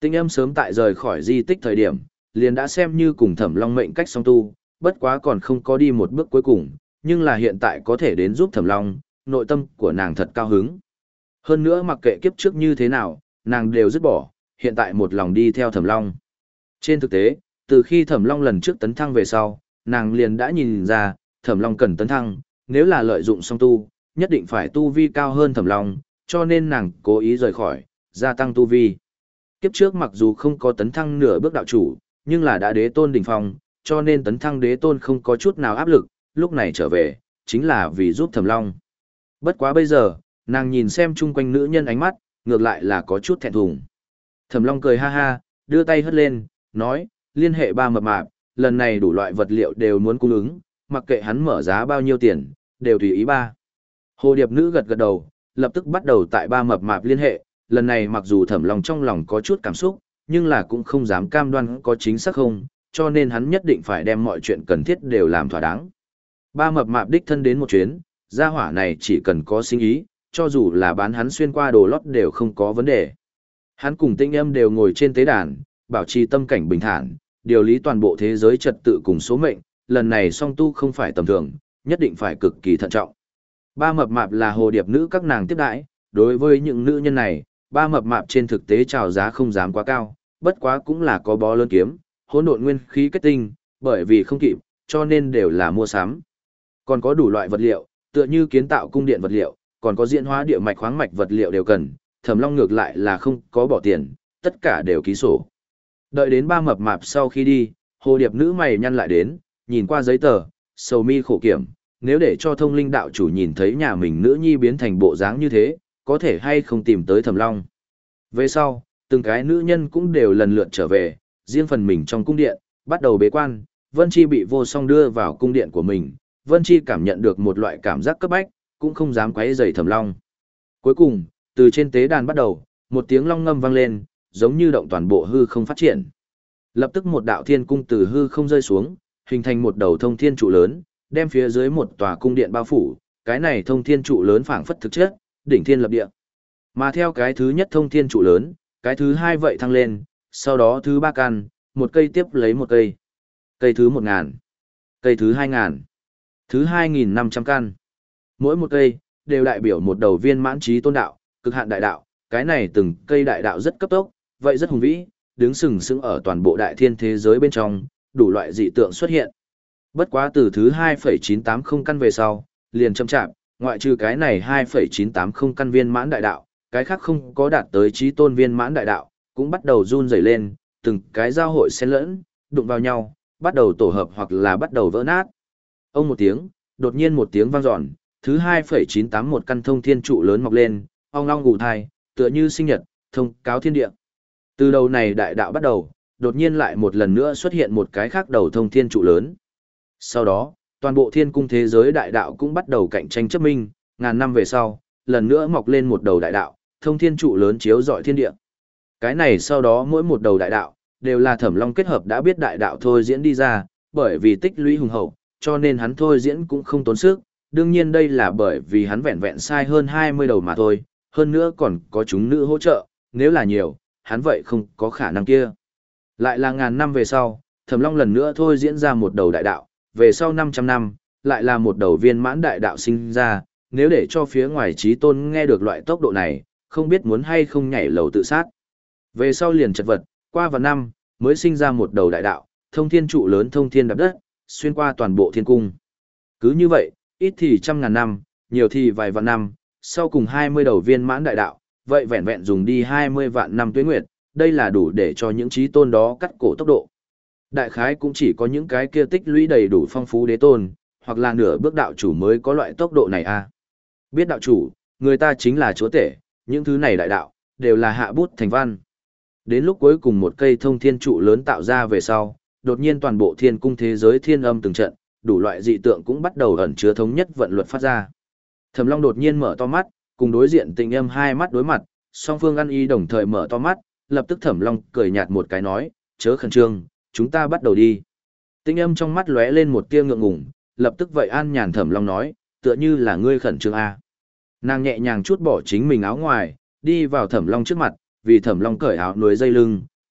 Tinh Âm sớm tại rời khỏi di tích thời điểm, liền đã xem như cùng Thẩm Long mệnh cách song tu, bất quá còn không có đi một bước cuối cùng, nhưng là hiện tại có thể đến giúp Thẩm Long, nội tâm của nàng thật cao hứng. Hơn nữa mặc kệ kiếp trước như thế nào, nàng đều dứt bỏ, hiện tại một lòng đi theo Thẩm Long. Trên thực tế, từ khi Thẩm Long lần trước tấn thăng về sau, nàng liền đã nhìn ra, Thẩm Long cần tấn thăng, nếu là lợi dụng song tu, nhất định phải tu vi cao hơn Thẩm Long, cho nên nàng cố ý rời khỏi, gia tăng tu vi. Kiếp trước mặc dù không có tấn thăng nửa bước đạo chủ, nhưng là đã đế tôn đỉnh phong, cho nên tấn thăng đế tôn không có chút nào áp lực, lúc này trở về, chính là vì giúp Thẩm Long. Bất quá bây giờ, nàng nhìn xem chung quanh nữ nhân ánh mắt, ngược lại là có chút thẹn thùng. Thẩm Long cười ha ha, đưa tay hất lên, nói, liên hệ ba mập mạp, lần này đủ loại vật liệu đều muốn cung ứng, mặc kệ hắn mở giá bao nhiêu tiền, đều tùy ý ba. Hồ điệp nữ gật gật đầu, lập tức bắt đầu tại ba mập mạp liên hệ, lần này mặc dù Thẩm Long trong lòng có chút cảm xúc, nhưng là cũng không dám cam đoan có chính xác không, cho nên hắn nhất định phải đem mọi chuyện cần thiết đều làm thỏa đáng. Ba mập mạp đích thân đến một chuyến, gia hỏa này chỉ cần có sinh ý, cho dù là bán hắn xuyên qua đồ lót đều không có vấn đề. Hắn cùng Tinh Âm đều ngồi trên tế đàn, bảo trì tâm cảnh bình thản, điều lý toàn bộ thế giới trật tự cùng số mệnh, lần này song tu không phải tầm thường, nhất định phải cực kỳ thận trọng. Ba mập mạp là hồ điệp nữ các nàng tiếp đãi, đối với những nữ nhân này, ba mập mạp trên thực tế chào giá không dám quá cao, bất quá cũng là có bó lớn kiếm, hỗn độn nguyên khí kết tinh, bởi vì không kịp, cho nên đều là mua sắm. Còn có đủ loại vật liệu, tựa như kiến tạo cung điện vật liệu, còn có diễn hóa địa mạch khoáng mạch vật liệu đều cần, Thẩm Long ngược lại là không có bỏ tiền, tất cả đều ký sổ. Đợi đến ba mập mạp sau khi đi, hồ điệp nữ mày nhăn lại đến, nhìn qua giấy tờ, sầu mi khổ kiểm, nếu để cho thông linh đạo chủ nhìn thấy nhà mình nữ nhi biến thành bộ dáng như thế, có thể hay không tìm tới Thẩm Long. Về sau, từng cái nữ nhân cũng đều lần lượt trở về, riêng phần mình trong cung điện, bắt đầu bế quan, Vân Chi bị vô song đưa vào cung điện của mình, Vân Chi cảm nhận được một loại cảm giác cấp bách, cũng không dám quấy rầy Thẩm Long. Cuối cùng, từ trên tế đàn bắt đầu, một tiếng long ngâm vang lên, giống như động toàn bộ hư không phát triển. Lập tức một đạo thiên cung từ hư không rơi xuống, hình thành một đầu thông thiên trụ lớn, đem phía dưới một tòa cung điện bao phủ, cái này thông thiên trụ lớn phảng phất thực chất, đỉnh thiên lập địa. Mà theo cái thứ nhất thông thiên trụ lớn, cái thứ hai vậy thăng lên, sau đó thứ ba căn, một cây tiếp lấy một cây. Cây thứ một ngàn, cây thứ hai ngàn, thứ hai nghìn năm trăm căn. Mỗi một cây, đều đại biểu một đầu viên mãn trí tôn đạo, cực hạn đại đạo, cái này từng cây đại đạo rất cấp tốc, vậy rất hùng vĩ, đứng sừng sững ở toàn bộ đại thiên thế giới bên trong, đủ loại dị tượng xuất hiện. Bất quá từ thứ hai phẩy chín tám không căn về sau, liền chậm chạp, ngoại trừ cái này hai phẩy chín tám không căn viên mãn đại đạo, cái khác không có đạt tới trí tôn viên mãn đại đạo, cũng bắt đầu run rẩy lên, từng cái giao hội xen lẫn, đụng vào nhau, bắt đầu tổ hợp hoặc là bắt đầu vỡ nát. Ông một tiếng, đột nhiên một tiếng vang dọn, thứ hai phẩy chín tám một căn thông thiên trụ lớn mọc lên, ong long gù thai, tựa như sinh nhật, thông cáo thiên địa. Từ đầu này đại đạo bắt đầu, đột nhiên lại một lần nữa xuất hiện một cái khác đầu thông thiên trụ lớn. Sau đó, toàn bộ thiên cung thế giới đại đạo cũng bắt đầu cạnh tranh chấp minh, ngàn năm về sau, lần nữa mọc lên một đầu đại đạo, thông thiên trụ lớn chiếu rọi thiên địa. Cái này sau đó mỗi một đầu đại đạo, đều là Thẩm Long kết hợp đã biết đại đạo thôi diễn đi ra, bởi vì tích lũy hùng hậu, cho nên hắn thôi diễn cũng không tốn sức, đương nhiên đây là bởi vì hắn vẹn vẹn sai hơn hai mươi đầu mà thôi, hơn nữa còn có chúng nữ hỗ trợ, nếu là nhiều, hắn vậy không có khả năng kia. Lại là ngàn năm về sau, Thẩm Long lần nữa thôi diễn ra một đầu đại đạo, về sau năm trăm năm, lại là một đầu viên mãn đại đạo sinh ra, nếu để cho phía ngoài trí tôn nghe được loại tốc độ này, không biết muốn hay không nhảy lầu tự sát. Về sau liền chật vật, qua vài năm, mới sinh ra một đầu đại đạo, thông thiên trụ lớn thông thiên đạp đất, xuyên qua toàn bộ thiên cung. Cứ như vậy, ít thì trăm ngàn năm, nhiều thì vài vạn năm, sau cùng hai mươi đầu viên mãn đại đạo, vậy vẹn vẹn dùng đi hai mươi vạn năm tuế nguyệt, đây là đủ để cho những trí tôn đó cắt cổ tốc độ. Đại khái cũng chỉ có những cái kia tích lũy đầy đủ phong phú đế tôn, hoặc là nửa bước đạo chủ mới có loại tốc độ này a. À. Biết đạo chủ, người ta chính là chúa tể, những thứ này đại đạo, đều là hạ bút thành văn. Đến lúc cuối cùng một cây thông thiên trụ lớn tạo ra về sau, đột nhiên toàn bộ thiên cung thế giới thiên âm từng trận, đủ loại dị tượng cũng bắt đầu ẩn chứa thống nhất vận luật phát ra. Thẩm Long đột nhiên mở to mắt, cùng đối diện Tịnh Âm hai mắt đối mặt, song phương ăn ý đồng thời mở to mắt, lập tức Thẩm Long cười nhạt một cái nói, chớ khẩn trương, chúng ta bắt đầu đi. Tịnh Âm trong mắt lóe lên một tia ngượng ngùng, lập tức vậy an nhàn Thẩm Long nói, tựa như là ngươi khẩn trương a. Nàng nhẹ nhàng chút bỏ chính mình áo ngoài, đi vào Thẩm Long trước mặt, vì Thẩm Long cởi áo núi dây lưng,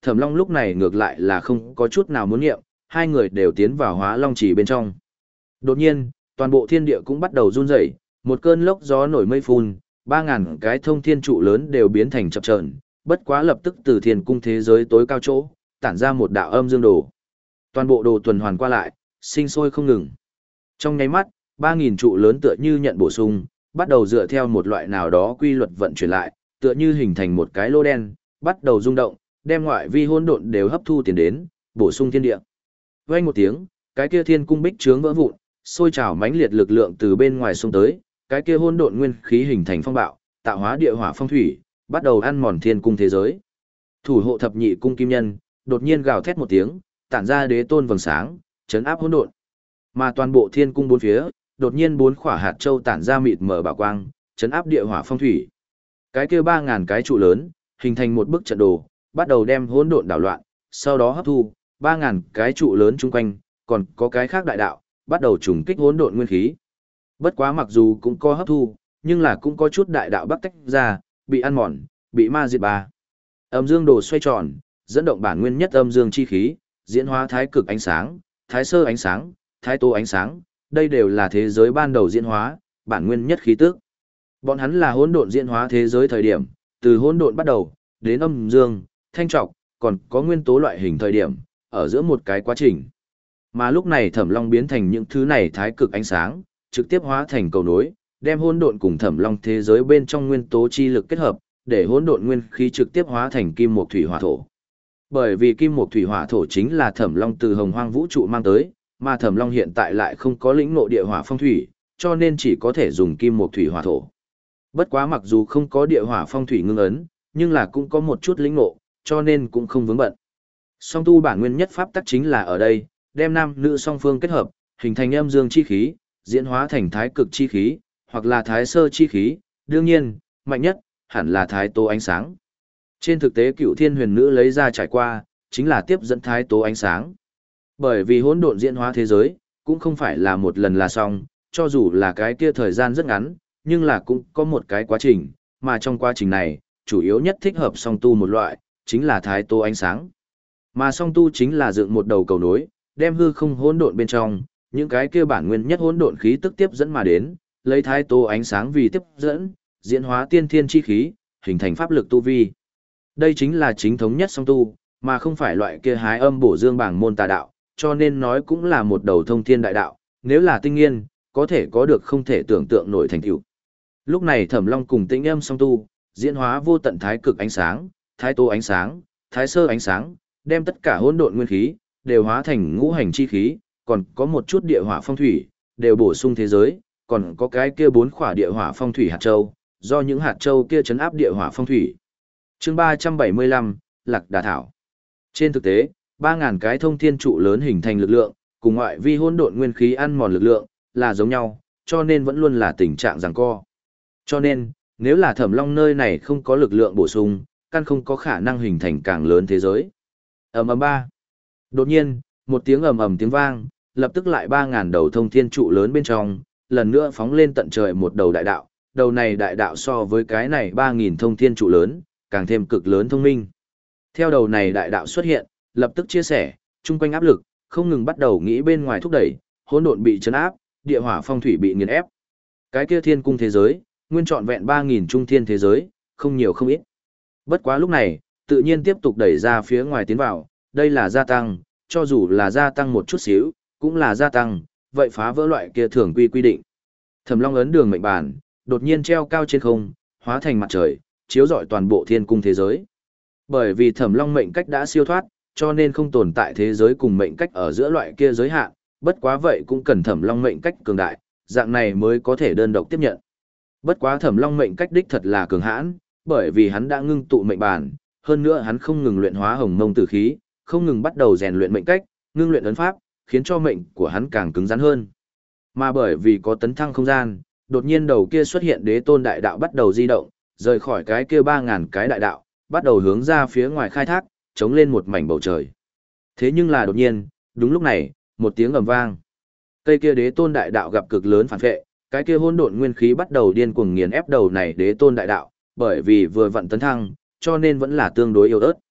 Thẩm Long lúc này ngược lại là không có chút nào muốn nghiệm, hai người đều tiến vào Hóa Long Chỉ bên trong. Đột nhiên, toàn bộ thiên địa cũng bắt đầu run rẩy, một cơn lốc gió nổi mây phun, ba ngàn cái thông thiên trụ lớn đều biến thành chập chờn, bất quá lập tức từ thiên cung thế giới tối cao chỗ, tản ra một đạo âm dương đồ. Toàn bộ đồ tuần hoàn qua lại, sinh sôi không ngừng. Trong nháy mắt, ba nghìn trụ lớn tựa như nhận bổ sung, bắt đầu dựa theo một loại nào đó quy luật vận chuyển lại, tựa như hình thành một cái lô đen, bắt đầu rung động, đem ngoại vi hỗn độn đều hấp thu tiền đến, bổ sung thiên địa. Vang một tiếng, cái kia thiên cung bích trướng vỡ vụn, sôi trào mãnh liệt lực lượng từ bên ngoài xông tới, cái kia hỗn độn nguyên khí hình thành phong bạo, tạo hóa địa hỏa phong thủy, bắt đầu ăn mòn thiên cung thế giới. Thủ hộ thập nhị cung kim nhân, đột nhiên gào thét một tiếng, tản ra đế tôn vầng sáng, chấn áp hỗn độn. Mà toàn bộ thiên cung bốn phía, đột nhiên bốn khỏa hạt châu tản ra mịt mờ bảo quang, chấn áp địa hỏa phong thủy. Cái kia ba ngàn cái trụ lớn, hình thành một bức trận đồ, bắt đầu đem hỗn độn đảo loạn, sau đó hấp thu ba ngàn cái trụ lớn chung quanh, còn có cái khác đại đạo, bắt đầu trùng kích hỗn độn nguyên khí. Bất quá mặc dù cũng có hấp thu, nhưng là cũng có chút đại đạo bắc tách ra, bị ăn mòn, bị ma diệt ba. Âm dương đồ xoay tròn, dẫn động bản nguyên nhất âm dương chi khí, diễn hóa thái cực ánh sáng, thái sơ ánh sáng, thái tô ánh sáng, đây đều là thế giới ban đầu diễn hóa, bản nguyên nhất khí tức. Bọn hắn là hỗn độn diễn hóa thế giới thời điểm, từ hỗn độn bắt đầu, đến âm dương, thanh trọc, còn có nguyên tố loại hình thời điểm, ở giữa một cái quá trình. Mà lúc này Thẩm Long biến thành những thứ này thái cực ánh sáng, trực tiếp hóa thành cầu nối, đem hỗn độn cùng Thẩm Long thế giới bên trong nguyên tố chi lực kết hợp, để hỗn độn nguyên khí trực tiếp hóa thành kim mộc thủy hỏa thổ. Bởi vì kim mộc thủy hỏa thổ chính là Thẩm Long từ Hồng Hoang vũ trụ mang tới, mà Thẩm Long hiện tại lại không có lĩnh ngộ địa hỏa phong thủy, cho nên chỉ có thể dùng kim mộc thủy hỏa thổ. Bất quá mặc dù không có địa hỏa phong thủy ngưng ấn, nhưng là cũng có một chút lĩnh ngộ, cho nên cũng không vướng bận. Song tu bản nguyên nhất pháp tắc chính là ở đây, đem nam nữ song phương kết hợp, hình thành âm dương chi khí, diễn hóa thành thái cực chi khí, hoặc là thái sơ chi khí, đương nhiên, mạnh nhất, hẳn là thái tố ánh sáng. Trên thực tế cựu thiên huyền nữ lấy ra trải qua, chính là tiếp dẫn thái tố ánh sáng. Bởi vì hỗn độn diễn hóa thế giới, cũng không phải là một lần là xong, cho dù là cái kia thời gian rất ngắn, nhưng là cũng có một cái quá trình, mà trong quá trình này, chủ yếu nhất thích hợp song tu một loại, chính là thái tố ánh sáng. Mà song tu chính là dựng một đầu cầu nối, đem hư không hỗn độn bên trong, những cái kia bản nguyên nhất hỗn độn khí tức tiếp dẫn mà đến, lấy thái tố ánh sáng vì tiếp dẫn, diễn hóa tiên thiên chi khí, hình thành pháp lực tu vi. Đây chính là chính thống nhất song tu, mà không phải loại kia hái âm bổ dương bảng môn tà đạo, cho nên nói cũng là một đầu thông thiên đại đạo, nếu là tinh nghiên, có thể có được không thể tưởng tượng nổi thành tựu. Lúc này Thẩm Long cùng Tĩnh Âm song tu, diễn hóa vô tận thái cực ánh sáng, thái tố ánh sáng, thái sơ ánh sáng, đem tất cả hỗn độn nguyên khí đều hóa thành ngũ hành chi khí, còn có một chút địa hỏa phong thủy, đều bổ sung thế giới, còn có cái kia bốn khỏa địa hỏa phong thủy hạt châu, do những hạt châu kia trấn áp địa hỏa phong thủy. Chương ba trăm bảy mươi lăm, Lạc Đà Thảo. Trên thực tế, ba ngàn cái thông thiên trụ lớn hình thành lực lượng, cùng ngoại vi hỗn độn nguyên khí ăn mòn lực lượng, là giống nhau, cho nên vẫn luôn là tình trạng giằng co. Cho nên, nếu là Thẩm Long nơi này không có lực lượng bổ sung, căn không có khả năng hình thành càng lớn thế giới. Ầm ầm ba. Đột nhiên, một tiếng ầm ầm tiếng vang, lập tức lại ba ngàn đầu thông thiên trụ lớn bên trong, lần nữa phóng lên tận trời một đầu đại đạo, đầu này đại đạo so với cái này ba nghìn thông thiên trụ lớn, càng thêm cực lớn thông minh. Theo đầu này đại đạo xuất hiện, lập tức chia sẻ, chung quanh áp lực, không ngừng bắt đầu nghĩ bên ngoài thúc đẩy, hỗn độn bị chấn áp, địa hỏa phong thủy bị nghiền ép. Cái kia thiên cung thế giới, nguyên trọn vẹn ba nghìn trung thiên thế giới, không nhiều không ít. Bất quá lúc này, tự nhiên tiếp tục đẩy ra phía ngoài tiến vào, đây là gia tăng, cho dù là gia tăng một chút xíu, cũng là gia tăng, vậy phá vỡ loại kia thường quy quy định. Thẩm Long ấn đường mệnh bản, đột nhiên treo cao trên không, hóa thành mặt trời, chiếu rọi toàn bộ thiên cung thế giới. Bởi vì Thẩm Long mệnh cách đã siêu thoát, cho nên không tồn tại thế giới cùng mệnh cách ở giữa loại kia giới hạn, bất quá vậy cũng cần Thẩm Long mệnh cách cường đại, dạng này mới có thể đơn độc tiếp nhận. Bất quá Thẩm Long mệnh cách đích thật là cường hãn, bởi vì hắn đã ngưng tụ mệnh bản, hơn nữa hắn không ngừng luyện hóa hồng mông tử khí, không ngừng bắt đầu rèn luyện mệnh cách, ngưng luyện ấn pháp, khiến cho mệnh của hắn càng cứng rắn hơn. Mà bởi vì có tấn thăng không gian, đột nhiên đầu kia xuất hiện đế tôn đại đạo bắt đầu di động, rời khỏi cái kia ba ngàn cái đại đạo, bắt đầu hướng ra phía ngoài khai thác, chống lên một mảnh bầu trời. Thế nhưng là đột nhiên, đúng lúc này, một tiếng ầm vang. Cây kia đế tôn đại đạo gặp cực lớn phản vệ, cái kia hỗn độn nguyên khí bắt đầu điên cuồng nghiền ép đầu này đế tôn đại đạo, bởi vì vừa vận tấn thăng, cho nên vẫn là tương đối yếu ớt.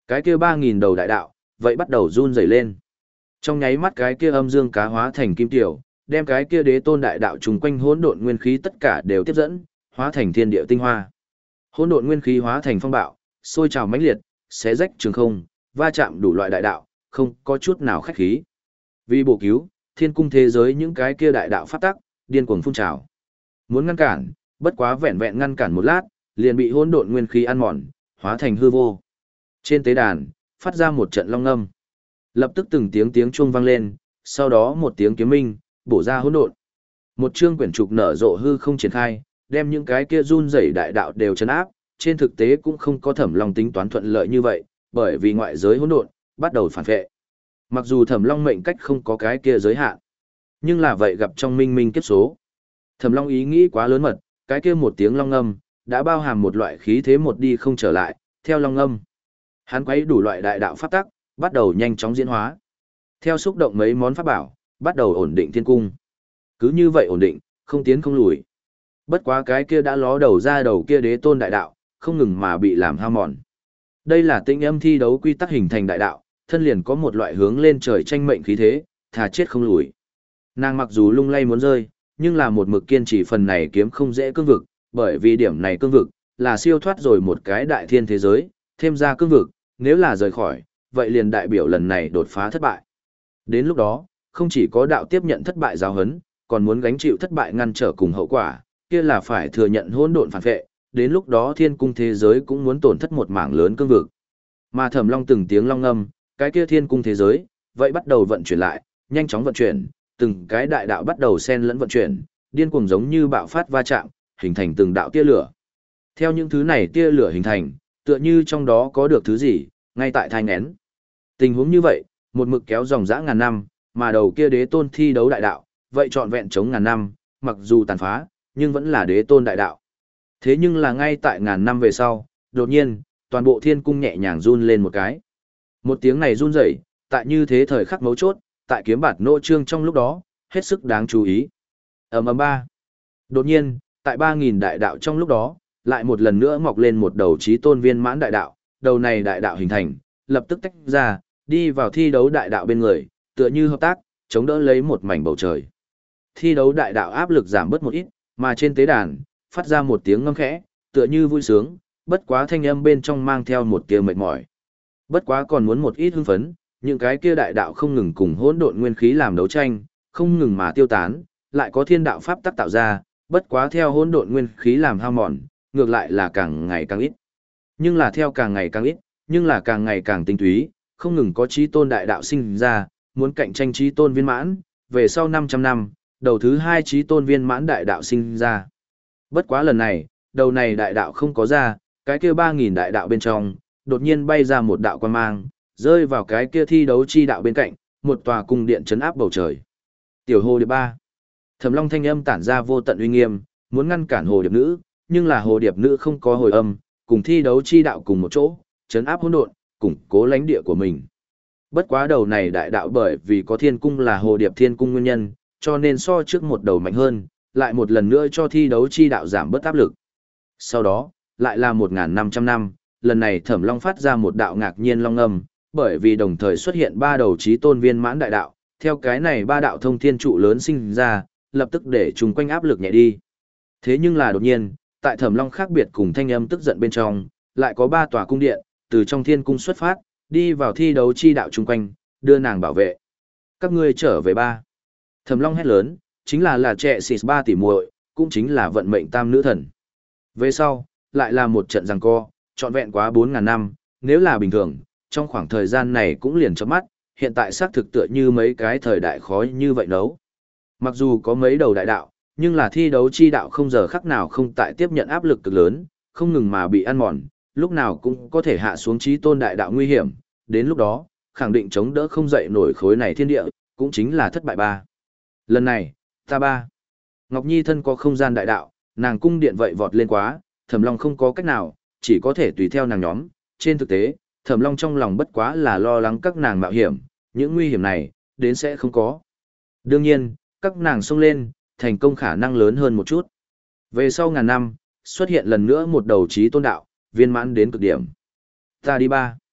Cái kia ba nghìn đầu đại đạo, vậy bắt đầu run rẩy lên. Trong nháy mắt cái kia âm dương cá hóa thành kim tiểu, đem cái kia đế tôn đại đạo trùng quanh hỗn độn nguyên khí tất cả đều tiếp dẫn, hóa thành thiên địa tinh hoa. Hỗn độn nguyên khí hóa thành phong bạo, sôi trào mãnh liệt, xé rách trường không, va chạm đủ loại đại đạo, không có chút nào khách khí. Vì bổ cứu, thiên cung thế giới những cái kia đại đạo phát tắc, điên cuồng phun trào. Muốn ngăn cản, bất quá vẹn vẹn ngăn cản một lát, liền bị hỗn độn nguyên khí ăn mòn, hóa thành hư vô. Trên tế đàn, phát ra một trận long ngâm. Lập tức từng tiếng tiếng chuông vang lên, sau đó một tiếng kiếm minh, bổ ra hỗn độn. Một chương quyển trục nở rộ hư không triển khai, đem những cái kia run rẩy đại đạo đều trấn áp, trên thực tế cũng không có Thẩm Long tính toán thuận lợi như vậy, bởi vì ngoại giới hỗn độn bắt đầu phản vệ. Mặc dù Thẩm Long mệnh cách không có cái kia giới hạn, nhưng là vậy gặp trong minh minh kiếp số. Thẩm Long ý nghĩ quá lớn mật, cái kia một tiếng long âm đã bao hàm một loại khí thế một đi không trở lại, theo long âm. Hắn quấy đủ loại đại đạo pháp tắc, bắt đầu nhanh chóng diễn hóa. Theo xúc động mấy món pháp bảo, bắt đầu ổn định thiên cung. Cứ như vậy ổn định, không tiến không lùi. Bất quá cái kia đã ló đầu ra đầu kia đế tôn đại đạo, không ngừng mà bị làm hao mòn. Đây là tinh âm thi đấu quy tắc hình thành đại đạo, thân liền có một loại hướng lên trời tranh mệnh khí thế, thà chết không lùi. Nàng mặc dù lung lay muốn rơi, nhưng là một mực kiên trì phần này kiếm không dễ cương vực, bởi vì điểm này cương vực là siêu thoát rồi một cái đại thiên thế giới, thêm ra cương vực, nếu là rời khỏi, vậy liền đại biểu lần này đột phá thất bại. Đến lúc đó, không chỉ có đạo tiếp nhận thất bại giáo huấn, còn muốn gánh chịu thất bại ngăn trở cùng hậu quả, kia là phải thừa nhận hỗn độn phản vệ, đến lúc đó thiên cung thế giới cũng muốn tổn thất một mảng lớn cương vực. Mà Thẩm Long từng tiếng long ngâm, cái kia thiên cung thế giới, vậy bắt đầu vận chuyển lại, nhanh chóng vận chuyển, từng cái đại đạo bắt đầu xen lẫn vận chuyển, điên cuồng giống như bạo phát va chạm, hình thành từng đạo tia lửa. Theo những thứ này tia lửa hình thành, tựa như trong đó có được thứ gì, ngay tại thai nghén. Tình huống như vậy, một mực kéo dòng dã ngàn năm, mà đầu kia đế tôn thi đấu đại đạo, vậy trọn vẹn chống ngàn năm, mặc dù tàn phá, nhưng vẫn là đế tôn đại đạo. Thế nhưng là ngay tại ngàn năm về sau, đột nhiên, toàn bộ thiên cung nhẹ nhàng run lên một cái. Một tiếng này run rẩy, tại như thế thời khắc mấu chốt, tại kiếm bạt nô trương trong lúc đó, hết sức đáng chú ý. Ầm ầm ba. Đột nhiên, tại ba nghìn đại đạo trong lúc đó, lại một lần nữa mọc lên một đầu chí tôn viên mãn đại đạo, đầu này đại đạo hình thành, lập tức tách ra, đi vào thi đấu đại đạo bên người, tựa như hợp tác, chống đỡ lấy một mảnh bầu trời. Thi đấu đại đạo áp lực giảm bớt một ít, mà trên tế đàn, phát ra một tiếng ngâm khẽ, tựa như vui sướng, bất quá thanh âm bên trong mang theo một tia mệt mỏi. Bất quá còn muốn một ít hưng phấn, những cái kia đại đạo không ngừng cùng hỗn độn nguyên khí làm đấu tranh, không ngừng mà tiêu tán, lại có thiên đạo pháp tắc tạo ra, bất quá theo hỗn độn nguyên khí làm hao mòn, ngược lại là càng ngày càng ít. Nhưng là theo càng ngày càng ít, nhưng là càng ngày càng tinh túy, không ngừng có chí tôn đại đạo sinh ra, muốn cạnh tranh chí tôn viên mãn, về sau năm trăm năm, đầu thứ hai chí tôn viên mãn đại đạo sinh ra. Bất quá lần này, đầu này đại đạo không có ra, cái kia ba nghìn đại đạo bên trong, đột nhiên bay ra một đạo quang mang, rơi vào cái kia thi đấu chi đạo bên cạnh, một tòa cung điện chấn áp bầu trời. Tiểu hồ điệp ba. Thẩm Long thanh âm tản ra vô tận uy nghiêm, muốn ngăn cản hồ điệp nữ, nhưng là hồ điệp nữ không có hồi âm, cùng thi đấu chi đạo cùng một chỗ, chấn áp hỗn độn, củng cố lãnh địa của mình. Bất quá đầu này đại đạo bởi vì có thiên cung là hồ điệp thiên cung nguyên nhân, cho nên so trước một đầu mạnh hơn, lại một lần nữa cho thi đấu chi đạo giảm bớt áp lực. Sau đó, lại là một nghìn năm trăm năm, lần này Thẩm Long phát ra một đạo ngạc nhiên long âm, bởi vì đồng thời xuất hiện ba đầu chí tôn viên mãn đại đạo, theo cái này ba đạo thông thiên trụ lớn sinh ra, lập tức để chung quanh áp lực nhẹ đi. Thế nhưng là đột nhiên, tại Thẩm Long khác biệt cùng thanh âm tức giận bên trong, lại có ba tòa cung điện, từ trong thiên cung xuất phát, đi vào thi đấu chi đạo chung quanh, đưa nàng bảo vệ. Các ngươi trở về ba. Thẩm Long hét lớn, chính là là trẻ xịt ba tỷ muội, cũng chính là vận mệnh tam nữ thần. Về sau, lại là một trận giằng co, trọn vẹn quá bốn ngàn năm, nếu là bình thường, trong khoảng thời gian này cũng liền chớp mắt, hiện tại xác thực tựa như mấy cái thời đại khó như vậy nấu. Mặc dù có mấy đầu đại đạo, nhưng là thi đấu chi đạo không giờ khắc nào không tại tiếp nhận áp lực cực lớn, không ngừng mà bị ăn mòn, lúc nào cũng có thể hạ xuống chí tôn đại đạo nguy hiểm, đến lúc đó, khẳng định chống đỡ không dậy nổi khối này thiên địa, cũng chính là thất bại ba. Lần này, ta ba. Ngọc Nhi thân có không gian đại đạo, nàng cung điện vậy vọt lên quá, Thẩm Long không có cách nào, chỉ có thể tùy theo nàng nhóm, trên thực tế, Thẩm Long trong lòng bất quá là lo lắng các nàng mạo hiểm, những nguy hiểm này, đến sẽ không có. Đương nhiên, các nàng xông lên, thành công khả năng lớn hơn một chút. Về sau ngàn năm, xuất hiện lần nữa một đầu chí tôn đạo, viên mãn đến cực điểm. Ta đi ba.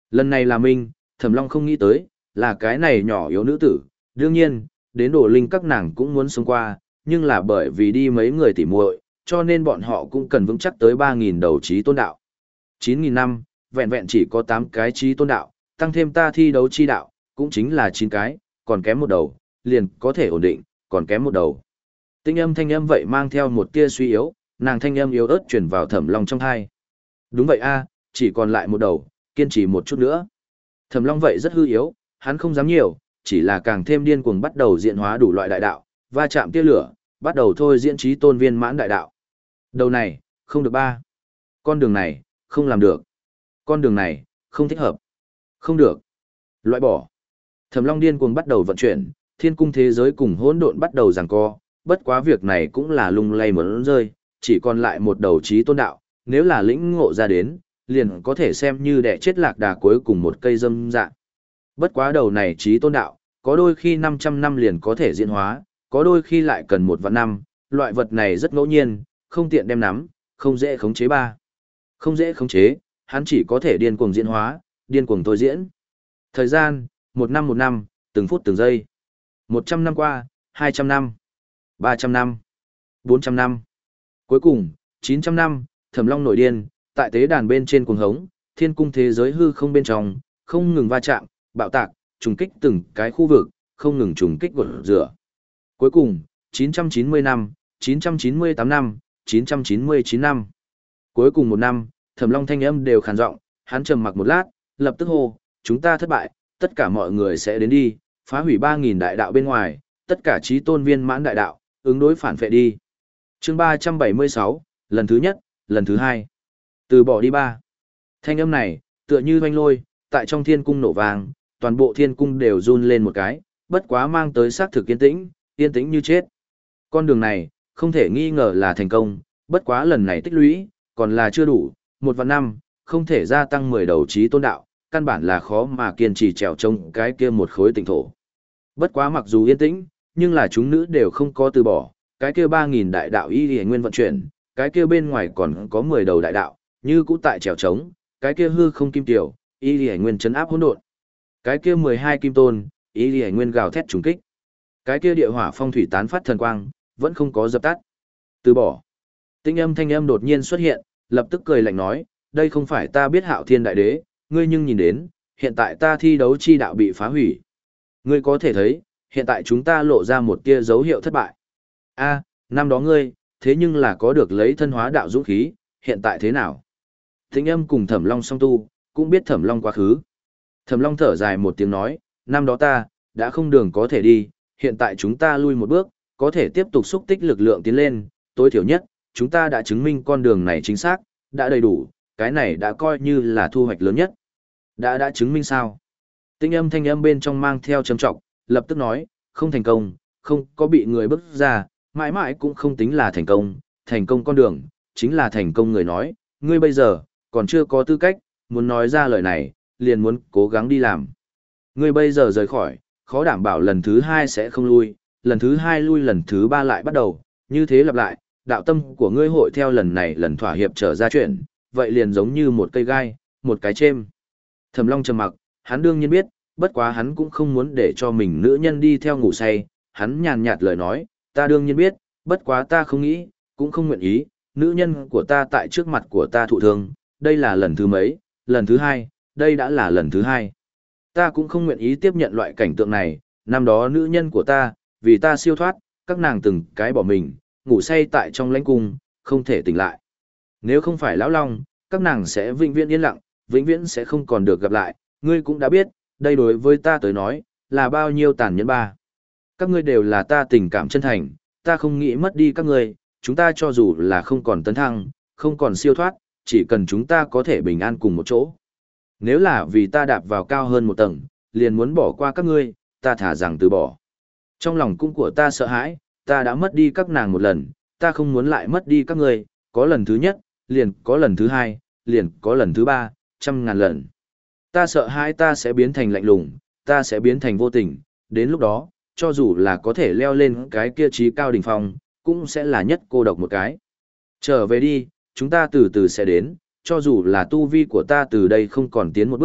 Lần này là Minh, Thẩm Long không nghĩ tới, là cái này nhỏ yếu nữ tử, đương nhiên, đến đồ linh các nàng cũng muốn sống qua, nhưng là bởi vì đi mấy người tỉ muội, cho nên bọn họ cũng cần vững chắc tới ba nghìn đầu trí tôn đạo. chín nghìn năm, vẹn vẹn chỉ có tám cái trí tôn đạo, tăng thêm ta thi đấu chi đạo, cũng chính là chín cái, còn kém một đầu, liền có thể ổn định, còn kém một đầu. Tinh âm thanh âm vậy mang theo một tia suy yếu, nàng thanh âm yếu ớt truyền vào Thẩm Long trong tai. Đúng vậy a, chỉ còn lại một đầu, kiên trì một chút nữa. Thẩm Long vậy rất hư yếu, hắn không dám nhiều, chỉ là càng thêm điên cuồng bắt đầu diễn hóa đủ loại đại đạo, va chạm tia lửa, bắt đầu thôi diễn trí tôn viên mãn đại đạo. Đầu này, không được ba. Con đường này, không làm được. Con đường này, không thích hợp. Không được. Loại bỏ. Thẩm Long điên cuồng bắt đầu vận chuyển, thiên cung thế giới cùng hỗn độn bắt đầu giằng co, bất quá việc này cũng là lung lay muốn rơi, chỉ còn lại một đầu trí tôn đạo, nếu là lĩnh ngộ ra đến, liền có thể xem như đẻ chết lạc đà cuối cùng một cây dâm dạng. Bất quá đầu này trí tôn đạo, có đôi khi năm trăm năm liền có thể diễn hóa, có đôi khi lại cần một vạn năm, loại vật này rất ngẫu nhiên, không tiện đem nắm, không dễ khống chế ba. Không dễ khống chế, hắn chỉ có thể điên cuồng diễn hóa, điên cuồng thôi diễn. Thời gian, một năm một năm, từng phút từng giây. Một trăm năm qua, hai trăm năm, ba trăm năm, bốn trăm năm. Cuối cùng, chín trăm năm, Thẩm Long nổi điên, tại tế đàn bên trên cuồng hống, thiên cung thế giới hư không bên trong, không ngừng va chạm, bạo tạc, trùng kích từng cái khu vực, không ngừng trùng kích gột rửa. Cuối cùng, chín trăm chín mươi năm, chín trăm chín mươi tám năm, chín trăm chín mươi chín năm. Cuối cùng một năm, Thẩm Long thanh âm đều khàn giọng, hắn trầm mặc một lát, lập tức hô, chúng ta thất bại, tất cả mọi người sẽ đến đi, phá hủy ba nghìn đại đạo bên ngoài, tất cả chí tôn viên mãn đại đạo, ứng đối phản phệ đi. Chương ba trăm bảy mươi sáu, lần thứ nhất, lần thứ hai. Từ bỏ đi ba. Thanh âm này, tựa như hoanh lôi, tại trong thiên cung nổ vàng, toàn bộ thiên cung đều run lên một cái, bất quá mang tới xác thực yên tĩnh, yên tĩnh như chết. Con đường này, không thể nghi ngờ là thành công, bất quá lần này tích lũy, còn là chưa đủ, một vạn năm, không thể gia tăng mười đầu chí tôn đạo, căn bản là khó mà kiên trì trèo trông cái kia một khối tịnh thổ. Bất quá mặc dù yên tĩnh, nhưng là chúng nữ đều không có từ bỏ, cái kia ba nghìn đại đạo y y nguyên vận chuyển, cái kia bên ngoài còn có mười đầu đại đạo, như cũ tại trèo trống, cái kia hư không kim tiểu, y y nguyên chấn áp hỗn độn. Cái kia mười hai kim tôn, y y nguyên gào thét trùng kích. Cái kia địa hỏa phong thủy tán phát thần quang, vẫn không có dập tắt. Từ bỏ. Tinh âm thanh âm đột nhiên xuất hiện, lập tức cười lạnh nói, đây không phải ta biết Hạo Thiên đại đế, ngươi nhưng nhìn đến, hiện tại ta thi đấu chi đạo bị phá hủy. Ngươi có thể thấy, hiện tại chúng ta lộ ra một tia dấu hiệu thất bại. A, năm đó ngươi, thế nhưng là có được lấy thân hóa đạo dũng khí, hiện tại thế nào? Tinh âm cùng Thẩm Long song tu, cũng biết Thẩm Long quá khứ. Thẩm Long thở dài một tiếng nói, năm đó ta, đã không đường có thể đi, hiện tại chúng ta lui một bước, có thể tiếp tục xúc tích lực lượng tiến lên, tối thiểu nhất, chúng ta đã chứng minh con đường này chính xác, đã đầy đủ, cái này đã coi như là thu hoạch lớn nhất. Đã đã chứng minh sao? Tinh âm thanh âm bên trong mang theo trầm trọng, lập tức nói, không thành công, không có bị người bức ra, mãi mãi cũng không tính là thành công, thành công con đường, chính là thành công người nói, ngươi bây giờ, còn chưa có tư cách, muốn nói ra lời này, liền muốn cố gắng đi làm. Ngươi bây giờ rời khỏi, khó đảm bảo lần thứ hai sẽ không lui, lần thứ hai lui lần thứ ba lại bắt đầu, như thế lặp lại, đạo tâm của ngươi hội theo lần này lần thỏa hiệp trở ra chuyện, vậy liền giống như một cây gai, một cái chêm. Thẩm Long trầm mặc, hắn đương nhiên biết, bất quá hắn cũng không muốn để cho mình nữ nhân đi theo ngủ say, hắn nhàn nhạt lời nói, ta đương nhiên biết, bất quá ta không nghĩ, cũng không nguyện ý, nữ nhân của ta tại trước mặt của ta thụ thương, đây là lần thứ mấy, lần thứ hai, đây đã là lần thứ hai. Ta cũng không nguyện ý tiếp nhận loại cảnh tượng này, năm đó nữ nhân của ta, vì ta siêu thoát, các nàng từng cái bỏ mình, ngủ say tại trong lãnh cung, không thể tỉnh lại. Nếu không phải lão long, các nàng sẽ vĩnh viễn yên lặng, vĩnh viễn sẽ không còn được gặp lại, ngươi cũng đã biết, đây đối với ta tới nói, là bao nhiêu tàn nhẫn ba. Các ngươi đều là ta tình cảm chân thành, ta không nghĩ mất đi các ngươi, chúng ta cho dù là không còn tấn thăng, không còn siêu thoát, chỉ cần chúng ta có thể bình an cùng một chỗ. Nếu là vì ta đạp vào cao hơn một tầng, liền muốn bỏ qua các ngươi, ta thả rằng từ bỏ. Trong lòng cung của ta sợ hãi, ta đã mất đi các nàng một lần, ta không muốn lại mất đi các ngươi, có lần thứ nhất, liền có lần thứ hai, liền có lần thứ ba, trăm ngàn lần. Ta sợ hãi ta sẽ biến thành lạnh lùng, ta sẽ biến thành vô tình, đến lúc đó, cho dù là có thể leo lên cái kia trí cao đỉnh phong, cũng sẽ là nhất cô độc một cái. Trở về đi, chúng ta từ từ sẽ đến, cho dù là tu vi của ta từ đây không còn tiến một bước,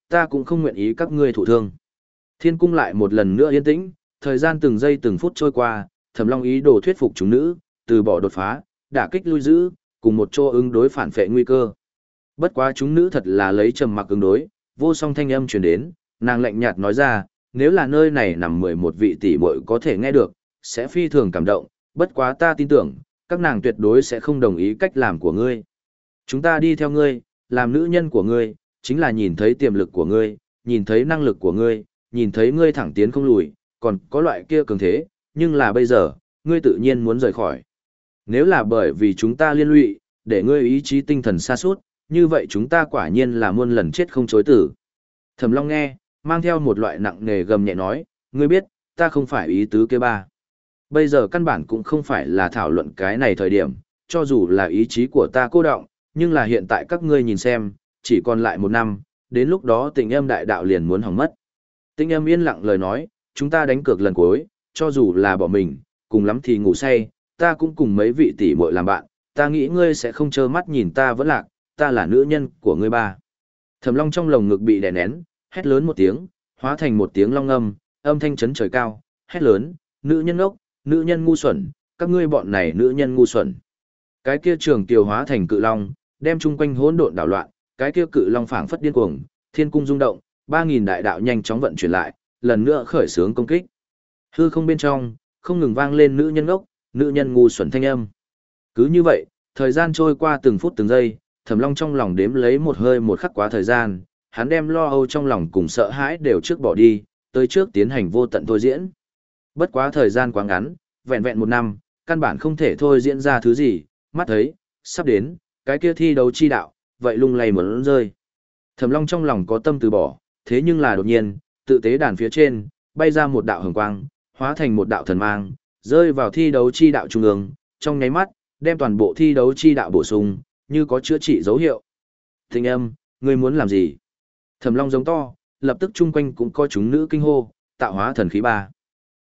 ta cũng không nguyện ý các ngươi thụ thương. Thiên cung lại một lần nữa yên tĩnh, thời gian từng giây từng phút trôi qua, Thẩm Long ý đồ thuyết phục chúng nữ, từ bỏ đột phá, đả kích lui giữ, cùng một chỗ ứng đối phản phệ nguy cơ. Bất quá chúng nữ thật là lấy trầm mặc ứng đối, vô song thanh âm truyền đến, nàng lạnh nhạt nói ra, nếu là nơi này nằm mười một vị tỷ muội có thể nghe được, sẽ phi thường cảm động, bất quá ta tin tưởng, các nàng tuyệt đối sẽ không đồng ý cách làm của ngươi. Chúng ta đi theo ngươi, làm nữ nhân của ngươi, chính là nhìn thấy tiềm lực của ngươi, nhìn thấy năng lực của ngươi, nhìn thấy ngươi thẳng tiến không lùi, còn có loại kia cường thế, nhưng là bây giờ, ngươi tự nhiên muốn rời khỏi. Nếu là bởi vì chúng ta liên lụy, để ngươi ý chí tinh thần sa sút, như vậy chúng ta quả nhiên là muôn lần chết không chối tử. Thẩm Long nghe, mang theo một loại nặng nề gầm nhẹ nói, ngươi biết, ta không phải ý tứ kia ba. Bây giờ căn bản cũng không phải là thảo luận cái này thời điểm, cho dù là ý chí của ta cô động, nhưng là hiện tại các ngươi nhìn xem, chỉ còn lại một năm, đến lúc đó Tịnh Âm đại đạo liền muốn hỏng mất. Tịnh Âm yên lặng lời nói, chúng ta đánh cược lần cuối, cho dù là bỏ mình, cùng lắm thì ngủ say, ta cũng cùng mấy vị tỷ muội làm bạn, ta nghĩ ngươi sẽ không trơ mắt nhìn ta vẫn lạc, ta là nữ nhân của ngươi ba. Thẩm Long trong lồng ngực bị đè nén, hét lớn một tiếng, hóa thành một tiếng long âm, âm thanh chấn trời cao, hét lớn, nữ nhân ốc, nữ nhân ngu xuẩn, các ngươi bọn này nữ nhân ngu xuẩn. Cái kia trường kiều hóa thành cự long, đem chung quanh hỗn độn đảo loạn, cái kia cự long phảng phất điên cuồng, thiên cung rung động, ba nghìn đại đạo nhanh chóng vận chuyển lại, lần nữa khởi xướng công kích. Hư không bên trong, không ngừng vang lên nữ nhân ốc, nữ nhân ngu xuẩn thanh âm. Cứ như vậy, thời gian trôi qua từng phút từng giây, Thẩm Long trong lòng đếm lấy một hơi một khắc quá thời gian, hắn đem lo âu trong lòng cùng sợ hãi đều trước bỏ đi, tới trước tiến hành vô tận thôi diễn. Bất quá thời gian quá ngắn, vẹn vẹn một năm, căn bản không thể thôi diễn ra thứ gì, mắt thấy, sắp đến, cái kia thi đấu chi đạo, vậy lung lay muốn rơi. Thẩm Long trong lòng có tâm từ bỏ, thế nhưng là đột nhiên, tự tế đàn phía trên, bay ra một đạo hồng quang, hóa thành một đạo thần mang, rơi vào thi đấu chi đạo trung ương, trong nháy mắt, đem toàn bộ thi đấu chi đạo bổ sung, như có chữa trị dấu hiệu. Thịnh Âm, ngươi muốn làm gì? Thẩm Long giống to, lập tức chung quanh cũng có chúng nữ kinh hô, tạo hóa thần khí ba.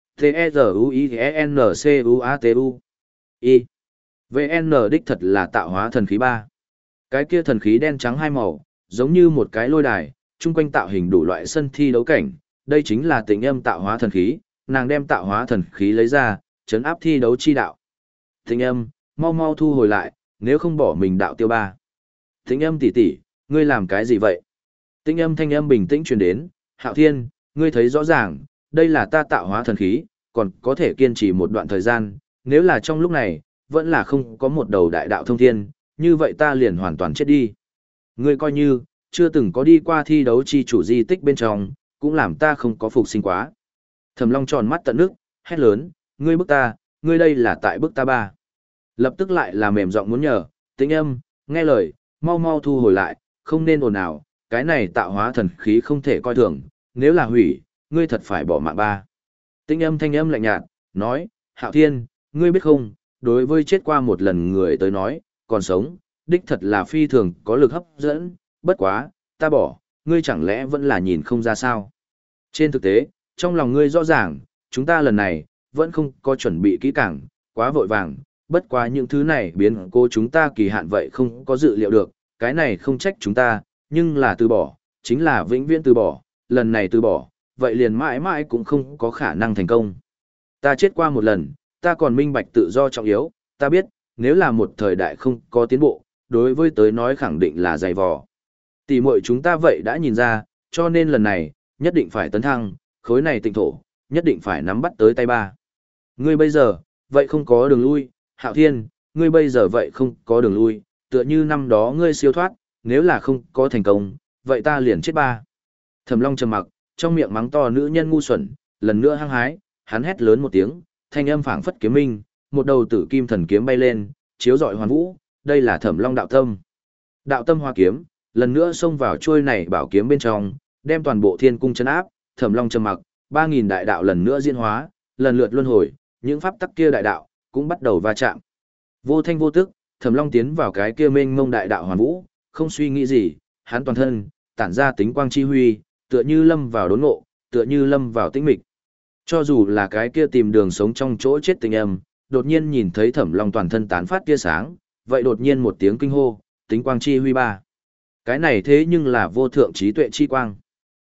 T-E-Z-U-I-E-N-C-U-A-T-U I. vê en đích thật là tạo hóa thần khí ba. Cái kia thần khí đen trắng hai màu, giống như một cái lôi đài, chung quanh tạo hình đủ loại sân thi đấu cảnh, đây chính là Tịnh Âm tạo hóa thần khí, nàng đem tạo hóa thần khí lấy ra, chấn áp thi đấu chi đạo. Tịnh Âm, mau mau thu hồi lại, nếu không bỏ mình đạo tiêu ba. Tịnh Âm tỷ tỷ, ngươi làm cái gì vậy? Tịnh Âm thanh âm bình tĩnh truyền đến, Hạo Thiên, ngươi thấy rõ ràng, đây là ta tạo hóa thần khí, còn có thể kiên trì một đoạn thời gian, nếu là trong lúc này, vẫn là không có một đầu đại đạo thông thiên, như vậy ta liền hoàn toàn chết đi. Ngươi coi như, chưa từng có đi qua thi đấu chi chủ di tích bên trong, cũng làm ta không có phục sinh quá. Thẩm Long tròn mắt tận nước, hét lớn, ngươi bức ta, ngươi đây là tại bức ta ba. Lập tức lại là mềm giọng muốn nhờ, Tĩnh Âm, nghe lời, mau mau thu hồi lại, không nên ồn ào, cái này tạo hóa thần khí không thể coi thường, nếu là hủy, ngươi thật phải bỏ mạng ba. Tĩnh Âm thanh âm lạnh nhạt, nói, Hạo Thiên, ngươi biết không, đối với chết qua một lần người tới nói, còn sống, đích thật là phi thường có lực hấp dẫn, bất quá, ta bỏ, ngươi chẳng lẽ vẫn là nhìn không ra sao. Trên thực tế, trong lòng ngươi rõ ràng, chúng ta lần này, vẫn không có chuẩn bị kỹ càng, quá vội vàng, bất quá những thứ này biến cố chúng ta kỳ hạn vậy không có dự liệu được, cái này không trách chúng ta, nhưng là từ bỏ, chính là vĩnh viễn từ bỏ, lần này từ bỏ, vậy liền mãi mãi cũng không có khả năng thành công. Ta chết qua một lần, ta còn minh bạch tự do trọng yếu, ta biết, nếu là một thời đại không có tiến bộ, đối với tới nói khẳng định là dày vò. Tỷ muội chúng ta vậy đã nhìn ra, cho nên lần này, nhất định phải tấn thăng, khối này tịnh thổ, nhất định phải nắm bắt tới tay ba. Ngươi bây giờ, vậy không có đường lui, Hạo Thiên, ngươi bây giờ vậy không có đường lui, tựa như năm đó ngươi siêu thoát, nếu là không có thành công, vậy ta liền chết ba. Thẩm Long trầm mặc, trong miệng mắng to nữ nhân ngu xuẩn, lần nữa hăng hái, hắn hét lớn một tiếng, thanh âm phảng phất kiếm minh, một đầu tử kim thần kiếm bay lên, chiếu rọi hoàn vũ, đây là Thẩm Long đạo tâm. Đạo tâm hoa kiếm, lần nữa xông vào chuôi này bảo kiếm bên trong, đem toàn bộ thiên cung chấn áp, Thẩm Long trầm mặc, ba nghìn đại đạo lần nữa diễn hóa, lần lượt luân hồi, những pháp tắc kia đại đạo cũng bắt đầu va chạm. Vô thanh vô tức, Thẩm Long tiến vào cái kia mênh mông đại đạo hoàn vũ, không suy nghĩ gì, hắn toàn thân tản ra tính quang chi huy, tựa như lâm vào đốn ngộ, tựa như lâm vào tĩnh mịch. Cho dù là cái kia tìm đường sống trong chỗ chết Tịnh Âm, đột nhiên nhìn thấy Thẩm Long toàn thân tán phát tia sáng, vậy đột nhiên một tiếng kinh hô, tính quang chi huy ba. Cái này thế nhưng là vô thượng trí tuệ chi quang.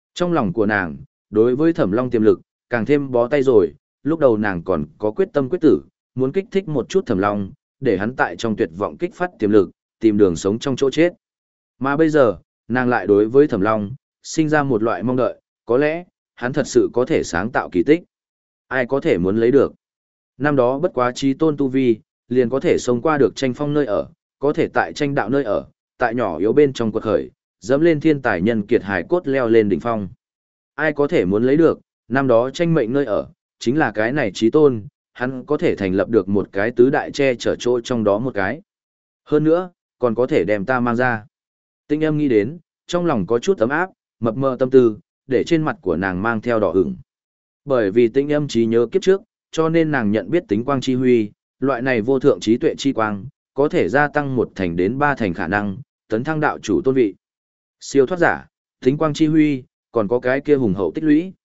Trong lòng của nàng, đối với Thẩm Long tiềm lực, càng thêm bó tay rồi, lúc đầu nàng còn có quyết tâm quyết tử, muốn kích thích một chút Thẩm Long, để hắn tại trong tuyệt vọng kích phát tiềm lực, tìm đường sống trong chỗ chết. Mà bây giờ, nàng lại đối với Thẩm Long, sinh ra một loại mong đợi, có lẽ, hắn thật sự có thể sáng tạo kỳ tích. Ai có thể muốn lấy được. Năm đó bất quá trí tôn tu vi, liền có thể sống qua được tranh phong nơi ở, có thể tại tranh đạo nơi ở, tại nhỏ yếu bên trong quật khởi, dẫm lên thiên tài nhân kiệt hải cốt leo lên đỉnh phong. Ai có thể muốn lấy được, năm đó tranh mệnh nơi ở, chính là cái này trí tôn, hắn có thể thành lập được một cái tứ đại che chở chỗ trong đó một cái. Hơn nữa, còn có thể đem ta mang ra. Tinh âm nghĩ đến, trong lòng có chút ấm áp, mập mờ tâm tư, để trên mặt của nàng mang theo đỏ ửng. Bởi vì tinh âm trí nhớ kiếp trước, cho nên nàng nhận biết tính quang chi huy, loại này vô thượng trí tuệ chi quang, có thể gia tăng một thành đến ba thành khả năng, tấn thăng đạo chủ tôn vị. Siêu thoát giả, tính quang chi huy, còn có cái kia hùng hậu tích lũy.